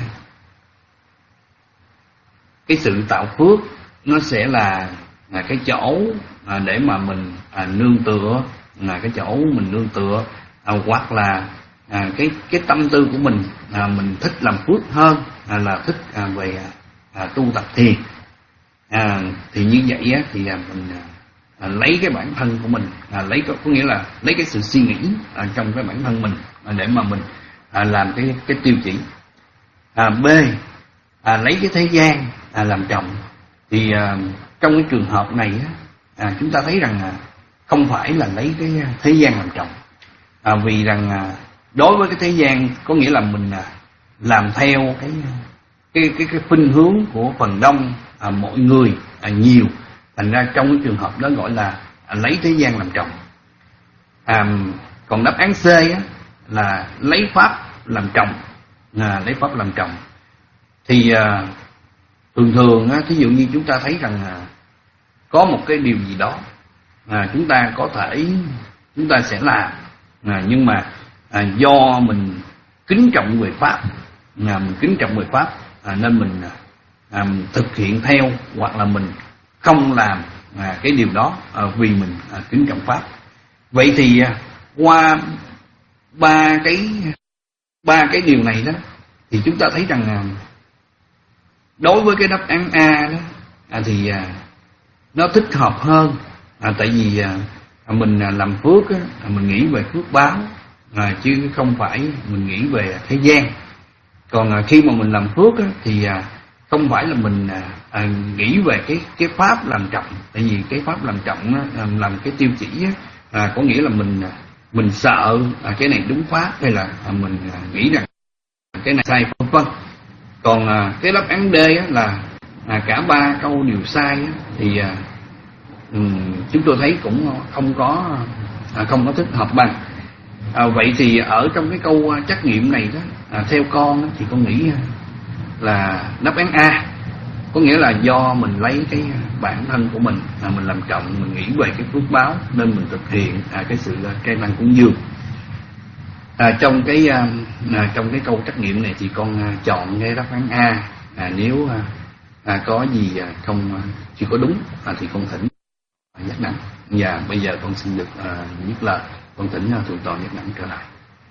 cái sự tạo phước nó sẽ là, là cái chỗ à, để mà mình à, nương tựa, là cái chỗ mình nương tựa à, hoặc là à, cái cái tâm tư của mình à, mình thích làm phước hơn à, là thích à, về à, tu tập thiền. À, thì như vậy á, thì à, mình à, lấy cái bản thân của mình à, lấy có, có nghĩa là lấy cái sự suy nghĩ à, trong cái bản thân mình à, để mà mình à, làm cái cái tiêu chỉ. À, B à, lấy cái thế gian à, làm trọng. Thì à, trong cái trường hợp này á, à, chúng ta thấy rằng à, không phải là lấy cái thế gian làm trọng, à, vì rằng à, đối với cái thế gian có nghĩa là mình à, làm theo cái cái cái cái khuynh hướng của phần đông à, mọi người à, nhiều, thành ra trong cái trường hợp đó gọi là à, lấy thế gian làm trọng. À, còn đáp án C á, là lấy pháp làm trọng, à, lấy pháp làm trọng. Thì à, thường thường á, thí dụ như chúng ta thấy rằng à, có một cái điều gì đó à, chúng ta có thể chúng ta sẽ làm, à, nhưng mà à, do mình kính trọng về pháp, à, mình kính trọng về pháp à, nên mình à, thực hiện theo, hoặc là mình không làm à, cái điều đó à, vì mình à, kính trọng pháp. Vậy thì à, qua ba cái ba cái điều này đó thì chúng ta thấy rằng à, đối với cái đáp án A đó à, thì à, nó thích hợp hơn, à, tại vì à, mình à, làm phước á, à, mình nghĩ về phước báo à, chứ không phải mình nghĩ về thế gian. Còn à, khi mà mình làm phước á, thì à, không phải là mình à, à, nghĩ về cái cái pháp làm trọng, tại vì cái pháp làm trọng á, làm cái tiêu chỉ á, à, có nghĩa là mình mình sợ à, cái này đúng pháp, hay là à, mình à, nghĩ rằng cái này sai, vân vân. Còn à, cái đáp án D á, là à, cả ba câu đều sai á, thì à, um, chúng tôi thấy cũng không có à, không có thích hợp bằng. À, vậy thì ở trong cái câu trắc nghiệm này đó, à, theo con đó, thì con nghĩ là đáp án A, có nghĩa là do mình lấy cái bản thân của mình, à, mình làm trọng, mình nghĩ về cái phước báo nên mình thực hiện à, cái sự chay ban cúng dường. À, trong cái à, trong cái câu trắc nghiệm này thì con à, chọn cái đáp án A. À, nếu à, à, có gì à, không à, chưa có đúng à, thì con thỉnh nhắc nặng. Và bây giờ con xin được à, nhắc lời, con thỉnh à, thượng tọa nhắc nặng trở lại.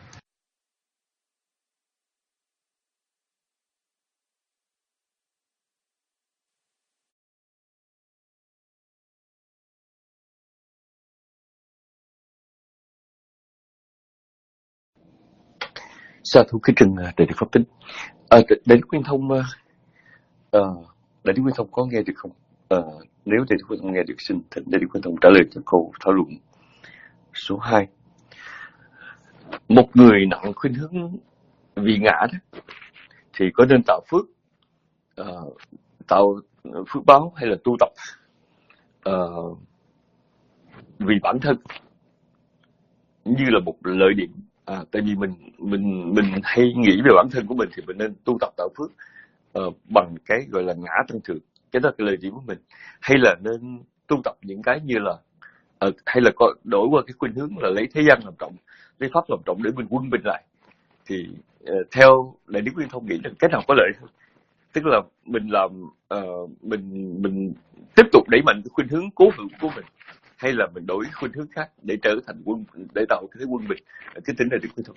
Sa thú kính trân Đại đức Pháp Tính. À, Đại đức Quyên Thông, uh, Đại đức Quyên Thông có nghe được không? Uh, nếu Đại đức Quyên Thông nghe được, xin thỉnh Đại đức Quyên Thông trả lời cho câu thảo luận số hai. Một người nặng khuynh hướng vị ngã đó, thì có nên tạo phước, uh, tạo phước báo hay là tu tập uh, vì bản thân như là một lợi điểm? À, tại vì mình mình mình hay nghĩ về bản thân của mình thì mình nên tu tập tạo phước uh, bằng cái gọi là ngã tăng thượng, cái đó là cái lợi điểm của mình, hay là nên tu tập những cái như là uh, hay là có đổi qua cái khuynh hướng là lấy thế gian làm trọng, lấy pháp làm trọng để mình quân bình lại. Thì uh, theo Đại đức Quyên Thông nghĩ là cái nào có lợi hơn? Tức là mình làm uh, mình mình tiếp tục đẩy mạnh cái khuynh hướng cố hữu của mình, hay là mình đổi khuynh hướng khác để trở thành quân, để tạo cái thế quân bình. Cái tính này được Quyên Thông.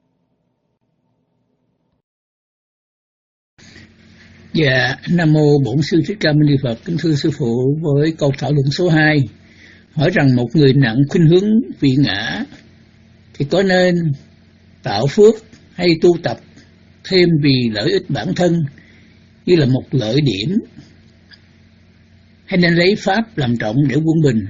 Dạ, Nam mô Bổn Sư Thích Ca Mâu Ni Phật. Kính thưa sư phụ, với câu thảo luận số hai hỏi rằng một người nặng khuynh hướng vị ngã thì có nên tạo phước hay tu tập thêm vì lợi ích bản thân như là một lợi điểm, hay nên lấy pháp làm trọng để quân bình?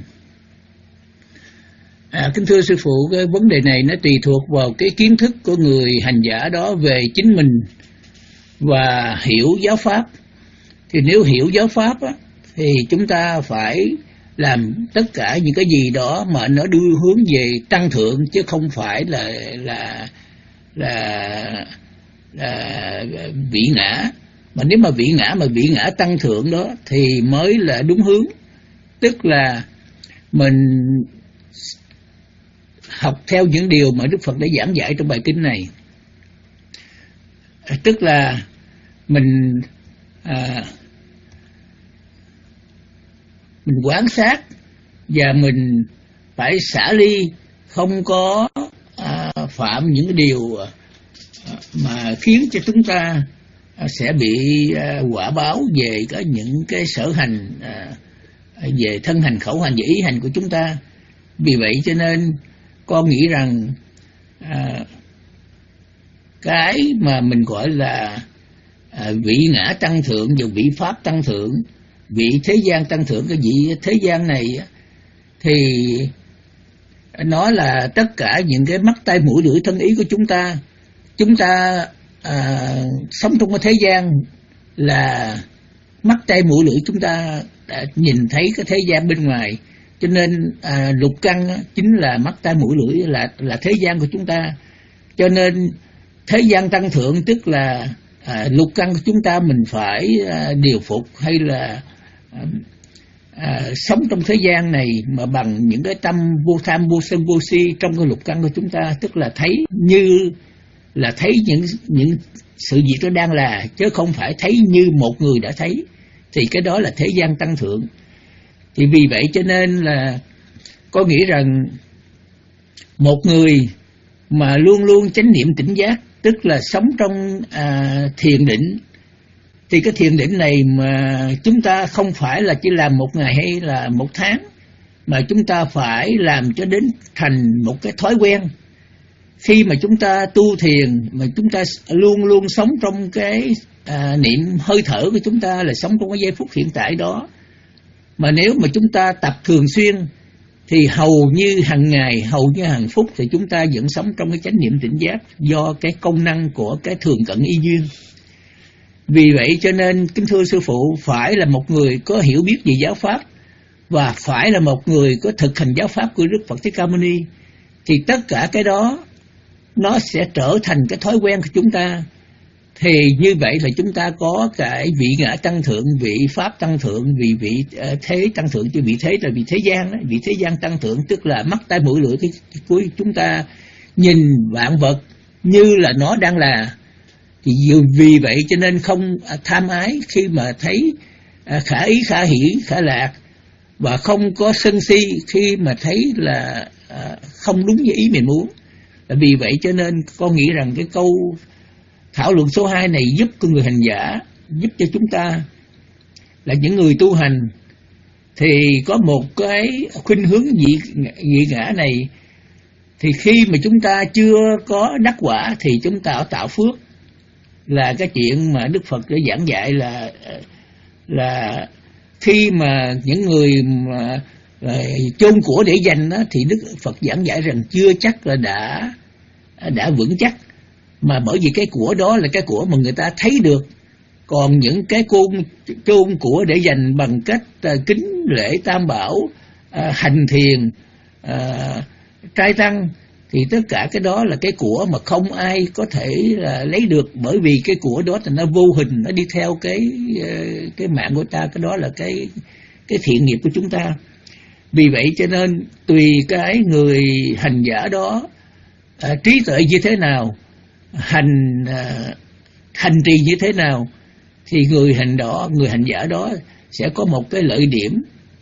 À, kính thưa sư phụ, cái vấn đề này nó tùy thuộc vào cái kiến thức của người hành giả đó về chính mình và hiểu giáo pháp. Thì nếu hiểu giáo pháp á, thì chúng ta phải làm tất cả những cái gì đó mà nó đưa hướng về tăng thượng, chứ không phải là là là, là vị ngã. Mà nếu mà vị ngã mà vị ngã tăng thượng đó thì mới là đúng hướng. Tức là mình học theo những điều mà Đức Phật đã giảng dạy trong bài kinh này. Tức là mình à, mình quan sát và mình phải xả ly, không có à, phạm những cái điều mà khiến cho chúng ta sẽ bị à, quả báo về có những cái sở hành à, về thân hành, khẩu hành và ý hành của chúng ta. Vì vậy cho nên con nghĩ rằng à, cái mà mình gọi là à, vị ngã tăng thượng và vị pháp tăng thượng, vị thế gian tăng thượng, cái vị thế gian này thì nó là tất cả những cái mắt tai mũi lưỡi thân ý của chúng ta. Chúng ta à, sống trong cái thế gian là mắt tai mũi lưỡi chúng ta đã nhìn thấy cái thế gian bên ngoài, cho nên à, lục căn chính là mắt tai mũi lưỡi, là là thế gian của chúng ta. cho nên thế gian tăng thượng tức là à, lục căn của chúng ta mình phải à, điều phục hay là à, à, sống trong thế gian này mà bằng những cái tâm vô tham vô sân vô si trong cái lục căn của chúng ta, tức là thấy như là thấy những những sự việc nó đang là, chứ không phải thấy như một người đã thấy, thì cái đó là thế gian tăng thượng. Thì vì vậy cho nên là có nghĩ rằng một người mà luôn luôn chánh niệm tỉnh giác, tức là sống trong à, thiền định, thì cái thiền định này mà chúng ta không phải là chỉ làm một ngày hay là một tháng, mà chúng ta phải làm cho đến thành một cái thói quen. Khi mà chúng ta tu thiền mà chúng ta luôn luôn sống trong cái à, niệm hơi thở của chúng ta, là sống trong cái giây phút hiện tại đó. Mà nếu mà chúng ta tập thường xuyên thì hầu như hàng ngày, hầu như hàng phút thì chúng ta vẫn sống trong cái chánh niệm tỉnh giác, do cái công năng của cái thường cận y duyên. Vì vậy cho nên kính thưa sư phụ, phải là một người có hiểu biết về giáo pháp và phải là một người có thực hành giáo pháp của Đức Phật Thích Ca Mâu Ni, thì tất cả cái đó nó sẽ trở thành cái thói quen của chúng ta. Thì như vậy là chúng ta có cái vị ngã tăng thượng, vị pháp tăng thượng, vị vị uh, thế tăng thượng. Chứ vị thế là vị thế gian đó. Vị thế gian tăng thượng tức là mắt tai mũi lưỡi cái cuối chúng ta nhìn vạn vật như là nó đang là. Thì vì vậy cho nên không tham ái khi mà thấy uh, khả ý, khả hỷ, khả lạc, và không có sân si khi mà thấy là uh, không đúng như ý mình muốn. Vì vậy cho nên con nghĩ rằng cái câu thảo luận số hai này giúp con người hành giả, giúp cho chúng ta là những người tu hành thì có một cái khuynh hướng dị, dị ngã này. Thì khi mà chúng ta chưa có đắc quả thì chúng ta tạo phước, là cái chuyện mà Đức Phật đã giảng dạy là là khi mà những người mà chôn của để dành đó, thì Đức Phật giảng dạy rằng chưa chắc là đã đã vững chắc, mà bởi vì cái của đó là cái của mà người ta thấy được. Còn những cái chôn chôn của để dành bằng cách uh, kính lễ tam bảo, uh, hành thiền, uh, trai tăng, thì tất cả cái đó là cái của mà không ai có thể uh, lấy được, bởi vì cái của đó thì nó vô hình, nó đi theo cái uh, cái mạng của ta. Cái đó là cái cái thiện nghiệp của chúng ta. Vì vậy cho nên tùy cái người hành giả đó à, trí tuệ như thế nào, hành à, hành trì như thế nào, thì người hành đó, người hành giả đó sẽ có một cái lợi điểm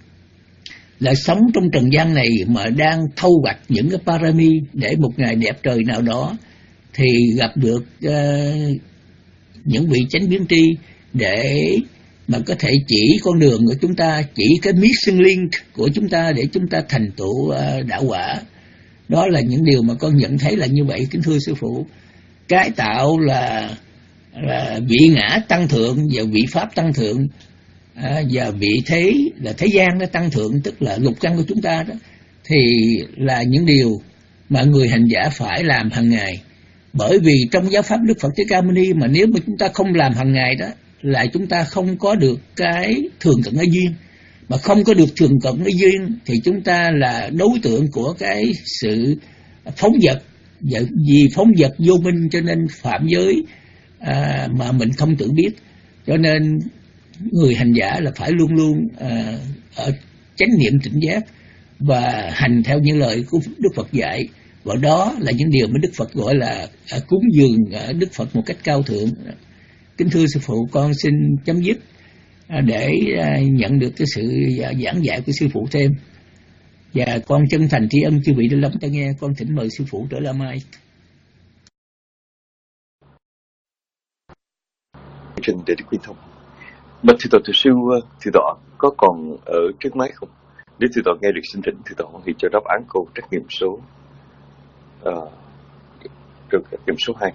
là sống trong trần gian này mà đang thâu hoạch những cái parami, để một ngày đẹp trời nào đó thì gặp được uh, những vị chánh biến tri, để mà có thể chỉ con đường của chúng ta, chỉ cái mission link của chúng ta để chúng ta thành tựu uh, đạo quả. Đó là những điều mà con nhận thấy là như vậy, kính thưa sư phụ. Cái tạo là, là vị ngã tăng thượng và vị pháp tăng thượng, à, và vị thế là thế gian nó tăng thượng, tức là lục căn của chúng ta đó, thì là những điều mà người hành giả phải làm hàng ngày. Bởi vì trong giáo pháp Đức Phật Thích Ca Mâu Ni mà nếu mà chúng ta không làm hàng ngày đó, là chúng ta không có được cái thường cận cái duyên. Mà không có được thường cận cái duyên thì chúng ta là đối tượng của cái sự phóng dật. Vì phóng dật vô minh cho nên phạm giới à, mà mình không tự biết. Cho nên người hành giả là phải luôn luôn à, ở chánh niệm tỉnh giác và hành theo những lời của Đức Phật dạy. Và đó là những điều mà Đức Phật gọi là à, cúng dường à, Đức Phật một cách cao thượng. Kính thưa sư phụ, con xin chấm dứt à, để à, nhận được cái sự à, giảng dạy của sư phụ thêm. Và con chân thành tri ân chư vị đã lắng tai nghe. Con thỉnh mời sư phụ trở lại mai. Trình để Đức Quyên Thông. Bạch thưa tọa, thưa sư, thưa tọa có còn ở trước máy không? Nếu thưa tọa nghe được xin trình, thưa tọa hoan hỷ cho đáp án câu trắc nghiệm số uh, trắc nghiệm số hai.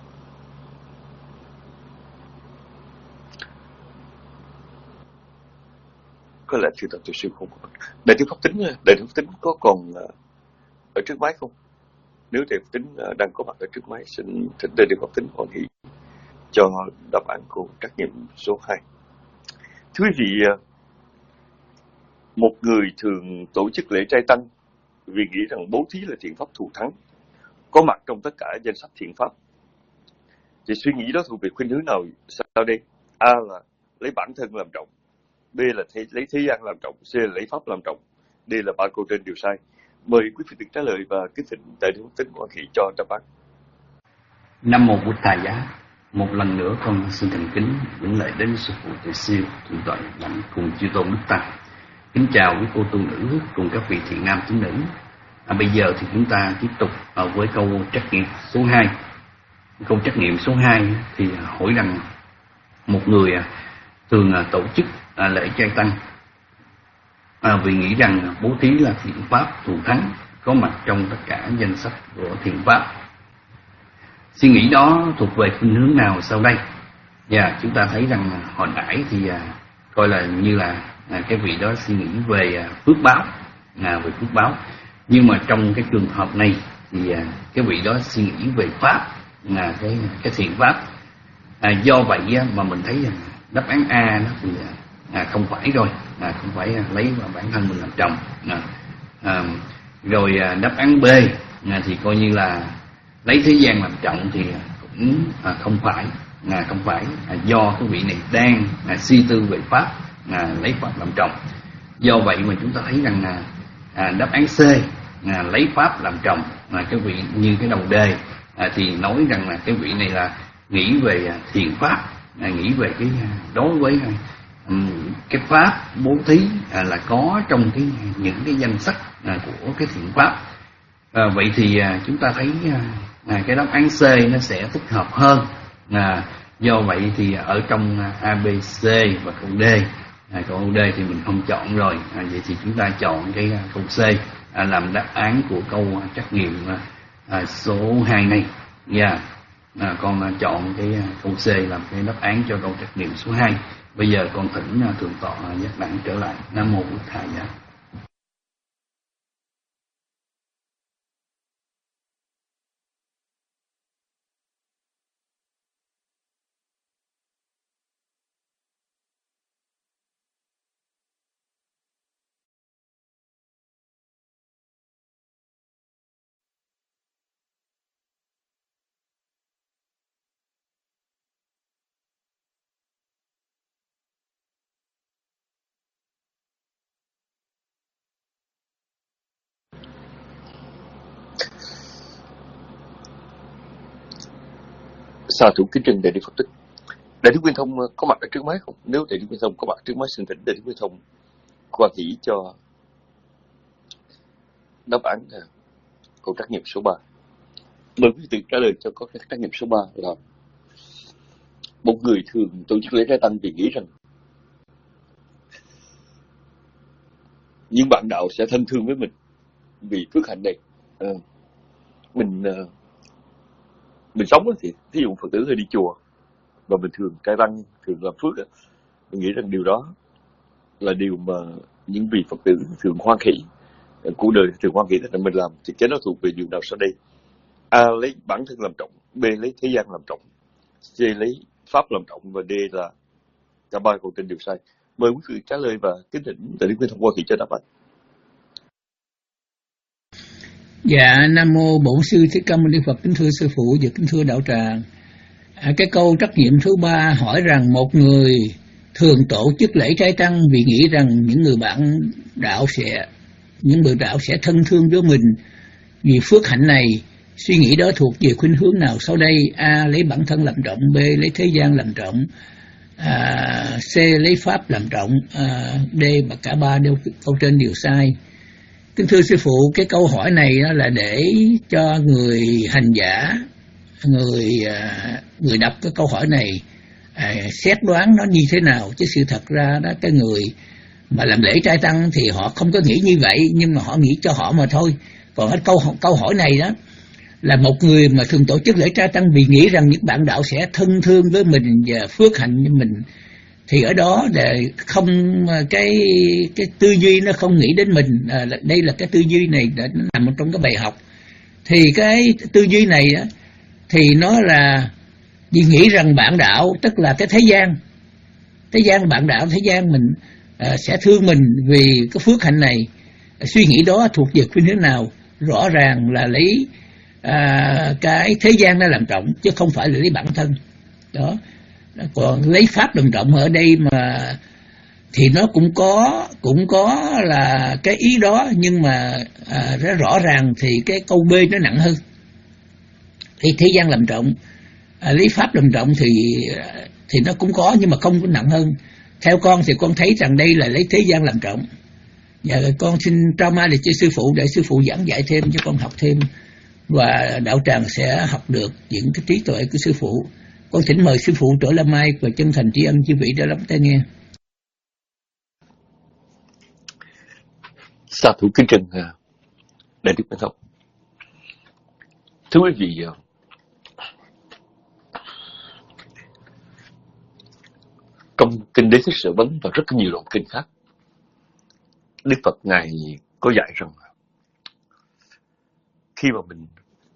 Có lẽ thưa tọa, thưa sư không có. Đại tướng Pháp Tính, đại tướng Pháp Tính có còn uh, ở trước máy không? Nếu đại tướng Pháp Tính uh, đang có mặt ở trước máy, xin thỉnh đại tướng Pháp Tính hoan hỷ cho đáp án câu trắc nghiệm số hai. Thưa quý vị, một người thường tổ chức lễ trai tăng vì nghĩ rằng bố thí là thiện pháp thù thắng, có mặt trong tất cả danh sách thiện pháp. Thì suy nghĩ đó thuộc về khuynh hướng nào sau đây? A là lấy bản thân làm trọng, B là thế, lấy thế gian làm trọng, C là lấy pháp làm trọng, D là ba câu trên đều sai. Mời quý vị được trả lời và kính thỉnh Đại Đức Tính Hoa Khỉ cho đáp án. Nam mô Bụt Thầy Giá. Một lần nữa con xin thành kính những lời đến sư phụ Thầy Siêu thượng tọa lãnh cùng chư tôn đức tăng. Kính chào quý cô tu nữ cùng các vị thiện nam tín nữ. À, bây giờ thì chúng ta tiếp tục à, với câu trắc nghiệm số hai. Câu trắc nghiệm số hai thì hỏi rằng một người à, thường à, tổ chức à, lễ trai tăng à, vì nghĩ rằng bố thí là thiện pháp thù thắng, có mặt trong tất cả danh sách của thiện pháp. Suy nghĩ đó thuộc về khuynh hướng nào sau đây? Và yeah, chúng ta thấy rằng hồi nãy thì à, coi là như là à, cái vị đó suy nghĩ về à, phước báo, à, về phước báo. Nhưng mà trong cái trường hợp này thì à, cái vị đó suy nghĩ về pháp, là cái cái thiện pháp. À, do vậy á, mà mình thấy rằng đáp án A đó thì à, không phải rồi, à, không phải lấy vào bản thân mình làm chồng. À, à, rồi à, đáp án B à, thì coi như là lấy thế gian làm trọng thì cũng à, không phải, à, không phải à, do cái vị này đang à, suy tư về pháp, à, lấy pháp làm trọng. Do vậy mà chúng ta thấy rằng là à, đáp án C à, lấy pháp làm trọng, à, cái vị như cái đầu đề à, thì nói rằng là cái vị này là nghĩ về à, thiện pháp, à, nghĩ về cái đối với um, cái pháp bố thí à, là có trong cái những cái danh sách à, của cái thiện pháp. À, vậy thì à, chúng ta thấy à, À, cái đáp án C nó sẽ thích hợp hơn. À, do vậy thì ở trong A, B, C và câu D, à, câu D thì mình không chọn rồi. À, vậy thì chúng ta chọn cái câu C à, làm đáp án của câu trắc nghiệm à, số hai này. Yeah. À, con chọn cái câu C làm cái đáp án cho câu trắc nghiệm số hai. Bây giờ con thỉnh thượng tọa giác đẳng trở lại. Nam mô Bụt Thầy Giá. Sa thủ kính trình Đại Đức Phật Tích. Đại Đức Quyên Thông có mặt ở trước máy không? Nếu Đại Đức Quyên Thông có mặt trước máy, xin thỉnh Đại Đức Quyên Thông qua chỉ cho đáp án là câu trắc nghiệm số ba. Mời quý vị trả lời cho có cái trắc nghiệm số ba là một người thường tổ chức lễ trai tăng vì nghĩ rằng những bạn đạo sẽ thân thương với mình vì phước hạnh này. À, mình mình sống thì ví dụ Phật tử hay đi chùa và mình thường trai tăng, thường làm phước, mình nghĩ rằng điều đó là điều mà những vị Phật tử thường hoan hỷ, cuộc đời thường hoan hỷ là mình làm. Thì cái đó thuộc về điều nào sau đây? A lấy bản thân làm trọng, B lấy thế gian làm trọng, C lấy pháp làm trọng và D là cả ba câu trên đều sai. Mời quý vị trả lời và kính thỉnh Đại Đức Quyên Thông qua thị cho đáp án. Dạ, Nam mô Bổn Sư Thích Ca Mâu Ni Phật. Kính thưa sư phụ và kính thưa đạo tràng. À, cái câu trắc nghiệm thứ ba hỏi rằng một người thường tổ chức lễ trai tăng vì nghĩ rằng những người bạn đạo sẽ những người đạo sẽ thân thương với mình vì phước hạnh này. Suy nghĩ đó thuộc về khuynh hướng nào sau đây? A lấy bản thân làm trọng, B lấy thế gian làm trọng, à, C lấy pháp làm trọng, à, D và cả ba đều câu trên đều sai. Kính thưa sư phụ, cái câu hỏi này là để cho người hành giả, người người đọc cái câu hỏi này à, xét đoán nó như thế nào, chứ sự thật ra đó cái người mà làm lễ trai tăng thì họ không có nghĩ như vậy, nhưng mà họ nghĩ cho họ mà thôi. Còn cái câu câu hỏi này đó là một người mà thường tổ chức lễ trai tăng vì nghĩ rằng những bạn đạo sẽ thân thương với mình và phước hạnh với mình, thì ở đó để không cái cái tư duy nó không nghĩ đến mình. À, đây là cái tư duy này đã nằm trong cái bài học. Thì cái tư duy này á, thì nó là vì nghĩ rằng bạn đạo tức là cái thế gian, thế gian bạn đạo thế gian mình à, sẽ thương mình vì cái phước hạnh này. Suy nghĩ đó thuộc về khuynh hướng nào? Rõ ràng là lấy à, cái thế gian nó làm trọng, chứ không phải là lấy bản thân đó. Còn lấy pháp làm trọng ở đây mà thì nó cũng có cũng có là cái ý đó, nhưng mà à, rất rõ ràng thì cái câu B nó nặng hơn. Thì thế gian làm trọng, à, lấy pháp làm trọng thì thì nó cũng có, nhưng mà không có nặng hơn. Theo con thì con thấy rằng đây là lấy thế gian làm trọng. Và con xin trao mai để cho sư phụ, để sư phụ giảng dạy thêm cho con học thêm, và đạo tràng sẽ học được những cái trí tuệ của sư phụ. Con thỉnh mời sư phụ trở lại mai và chân thành tri ân chư vị đã lắng tai nghe. Sa thủ kính trân Đại Đức Minh Thông. Thưa quý vị, trong kinh Đế Thích Sở Vấn và rất nhiều đoạn kinh khác, Đức Phật Ngài có dạy rằng khi mà mình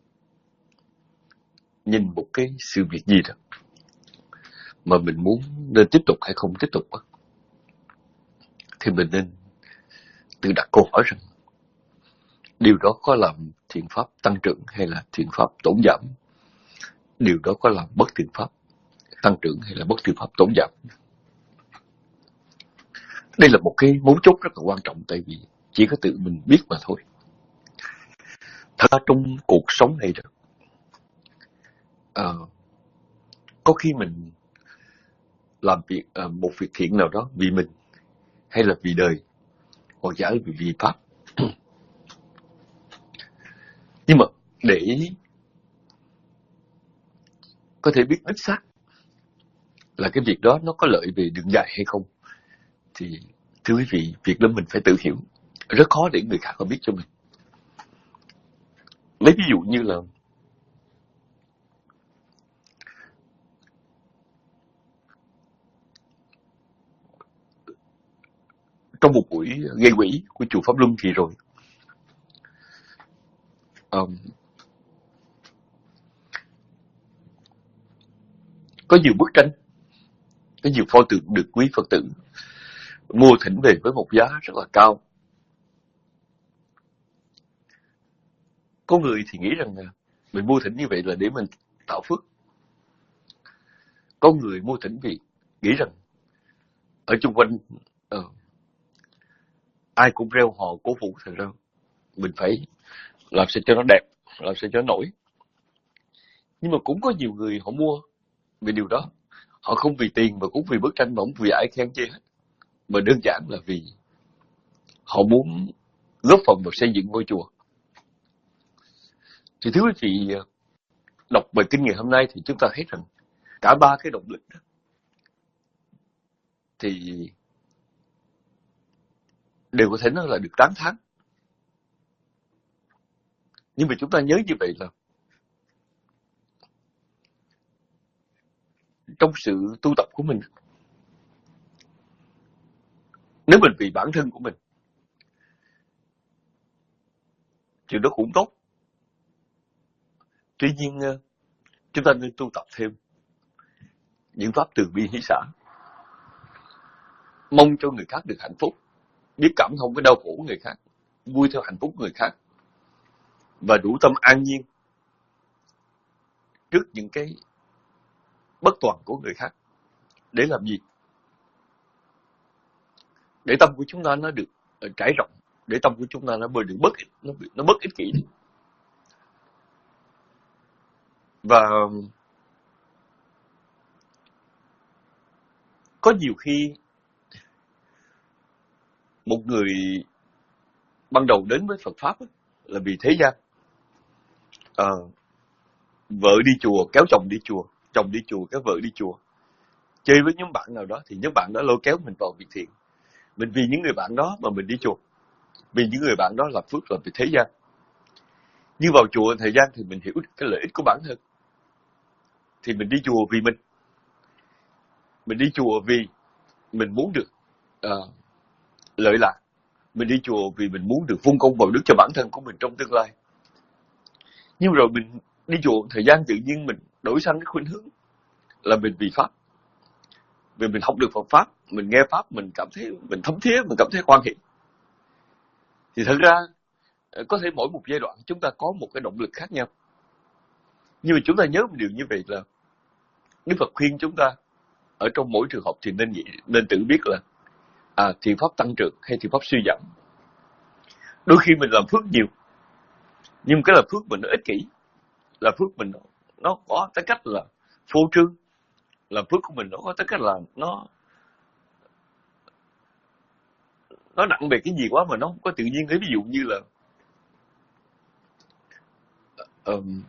nhìn một cái sự việc gì đó mà mình muốn nên tiếp tục hay không tiếp tục đó, thì mình nên tự đặt câu hỏi rằng điều đó có làm thiện pháp tăng trưởng hay là thiện pháp tổn giảm, điều đó có làm bất thiện pháp tăng trưởng hay là bất thiện pháp tổn giảm. Đây là một cái mấu chốt rất là quan trọng, tại vì chỉ có tự mình biết mà thôi. Thật ra trong cuộc sống này đó, à, có khi mình làm việc à, một việc thiện nào đó vì mình hay là vì đời, hoặc giả là vì, vì pháp. Nhưng mà để có thể biết đích xác là cái việc đó nó có lợi về đường dài hay không, thì thưa quý vị, việc đó mình phải tự hiểu. Rất khó để người khác họ biết cho mình. Lấy ví dụ như là trong một buổi gây quỹ của chùa Pháp Luân kỳ rồi, um, có nhiều bức tranh, có nhiều pho tượng được quý Phật tử mua thỉnh về với một giá rất là cao. Có người thì nghĩ rằng mình mua thỉnh như vậy là để mình tạo phước. Có người mua thỉnh vì nghĩ rằng ở chung quanh uh, ai cũng reo hò cố vũ, thành ra mình phải làm sao cho nó đẹp, làm sao cho nó nổi. Nhưng mà cũng có nhiều người họ mua vì điều đó. Họ không vì tiền và cũng vì bức tranh, mà không vì ai khen chê hết, mà đơn giản là vì họ muốn góp phần vào xây dựng ngôi chùa. Thì thưa quý vị, đọc bài kinh ngày hôm nay thì chúng ta thấy rằng cả ba cái động lực đó thì đều có thể nói là được tán thán. Nhưng mà chúng ta nhớ như vậy là trong sự tu tập của mình, nếu mình vì bản thân của mình, chuyện đó cũng tốt. Tuy nhiên, chúng ta nên tu tập thêm những pháp từ bi hỷ xả, mong cho người khác được hạnh phúc, biết cảm thông cái đau khổ của người khác, vui theo hạnh phúc của người khác, và đủ tâm an nhiên trước những cái bất toàn của người khác. Để làm gì? Để tâm của chúng ta nó được trải rộng, để tâm của chúng ta nó được bất ích, nó, nó bất ích kỷ. Và có nhiều khi một người ban đầu đến với Phật Pháp ấy, là vì thế gian. À, vợ đi chùa kéo chồng đi chùa, chồng đi chùa kéo vợ đi chùa, chơi với nhóm bạn nào đó thì nhóm bạn đó lôi kéo mình vào việc thiện. Mình vì những người bạn đó mà mình đi chùa, vì những người bạn đó làm phước làm việc thế gian. Nhưng vào chùa thời gian thì mình hiểu cái lợi ích của bản thân, thì mình đi chùa vì mình. Mình đi chùa vì mình muốn được uh, lợi lạc. Mình đi chùa vì mình muốn được vun công vào đức cho bản thân của mình trong tương lai. Nhưng rồi mình đi chùa thời gian tự nhiên mình đổi sang cái khuynh hướng là mình vì Pháp. Vì mình học được Phật Pháp, mình nghe Pháp, mình cảm thấy, mình thấm thía, mình cảm thấy hoan hỷ. Thì thật ra, có thể mỗi một giai đoạn chúng ta có một cái động lực khác nhau. Nhưng mà chúng ta nhớ một điều như vậy là Đức Phật khuyên chúng ta ở trong mỗi trường hợp thì nên nên tự biết là à, thiện pháp tăng trưởng hay thiện pháp suy giảm. Đôi khi mình làm phước nhiều, nhưng cái là phước mình nó ích kỷ, là phước mình nó có tính cách là phô trương, là phước của mình nó có tính cách là nó nó nặng về cái gì quá mà nó không có tự nhiên ấy. Ví dụ như là um,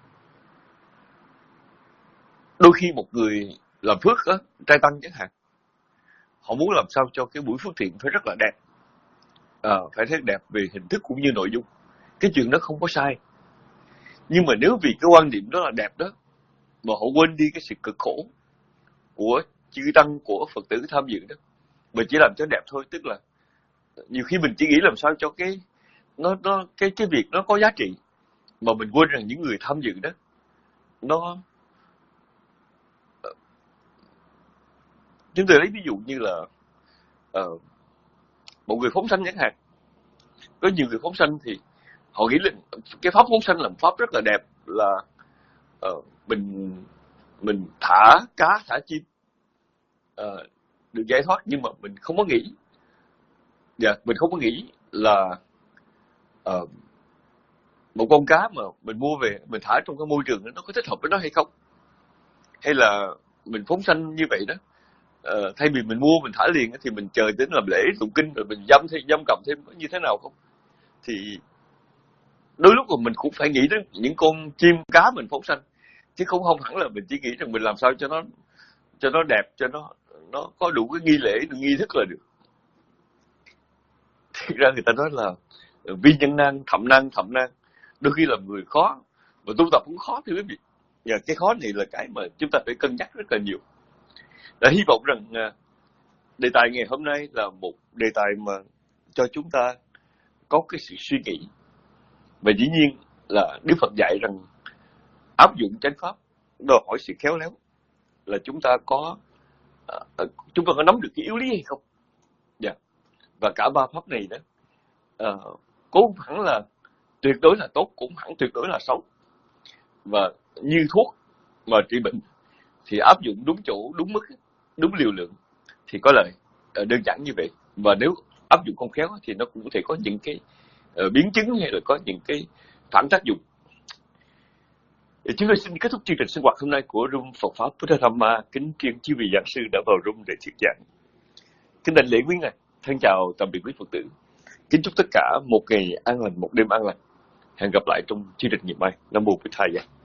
đôi khi một người làm phước á, trai tăng chẳng hạn, họ muốn làm sao cho cái buổi phước thiện phải rất là đẹp, à, phải rất đẹp về hình thức cũng như nội dung. Cái chuyện đó không có sai, nhưng mà nếu vì cái quan điểm đó là đẹp đó mà họ quên đi cái sự cực khổ của chư tăng, của Phật tử tham dự đó, mình chỉ làm cho đẹp thôi. Tức là nhiều khi mình chỉ nghĩ làm sao cho cái nó nó cái cái việc nó có giá trị, mà mình quên rằng những người tham dự đó nó chúng tôi lấy ví dụ như là uh, một người phóng sanh chẳng hạn. Có nhiều người phóng sanh thì họ nghĩ là cái pháp phóng sanh là một pháp rất là đẹp, là uh, mình mình thả cá thả chim uh, được giải thoát, nhưng mà mình không có nghĩ dạ mình không có nghĩ là uh, một con cá mà mình mua về mình thả trong cái môi trường đó, nó có thích hợp với nó hay không, hay là mình phóng sanh như vậy đó. Uh, thay vì mình mua mình thả liền thì mình chờ đến làm lễ tụng kinh rồi mình dâm thêm dâm cầm thêm có như thế nào không. Thì đôi lúc mà mình cũng phải nghĩ đến những con chim cá mình phóng sanh, chứ không không hẳn là mình chỉ nghĩ rằng mình làm sao cho nó cho nó đẹp, cho nó nó có đủ cái nghi lễ, đủ nghi thức là được. Thực ra người ta nói là vi nhân nan, thậm nan, thậm nan. Đôi khi làm người khó, mà tu tập cũng khó thưa quý vị. Và cái khó này là cái mà chúng ta phải cân nhắc rất là nhiều. Đã hy vọng rằng đề tài ngày hôm nay là một đề tài mà cho chúng ta có cái sự suy nghĩ. Và dĩ nhiên là Đức Phật dạy rằng áp dụng chánh pháp đòi hỏi sự khéo léo, là chúng ta có uh, chúng ta có nắm được cái yếu lý hay không. Yeah. Và cả ba pháp này đó uh, cũng hẳn là tuyệt đối là tốt, cũng hẳn tuyệt đối là xấu. Và như thuốc mà trị bệnh thì áp dụng đúng chỗ, đúng mức, đúng liều lượng thì có lợi, uh, đơn giản như vậy. Và nếu áp dụng không khéo thì nó cũng có thể có những cái uh, biến chứng hay là có những cái phản tác dụng. Thì chúng tôi xin kết thúc chương trình sinh hoạt hôm nay của Room Phật Pháp Buddha Dhamma. Kính triền chư vị giảng sư đã vào room để thuyết giảng. Kính đảnh lễ quý ngài, thân chào tạm biệt quý Phật tử. Kính chúc tất cả một ngày an lành, một đêm an lành. Hẹn gặp lại trong chương trình ngày mai. Nam mô Bổn Thầy.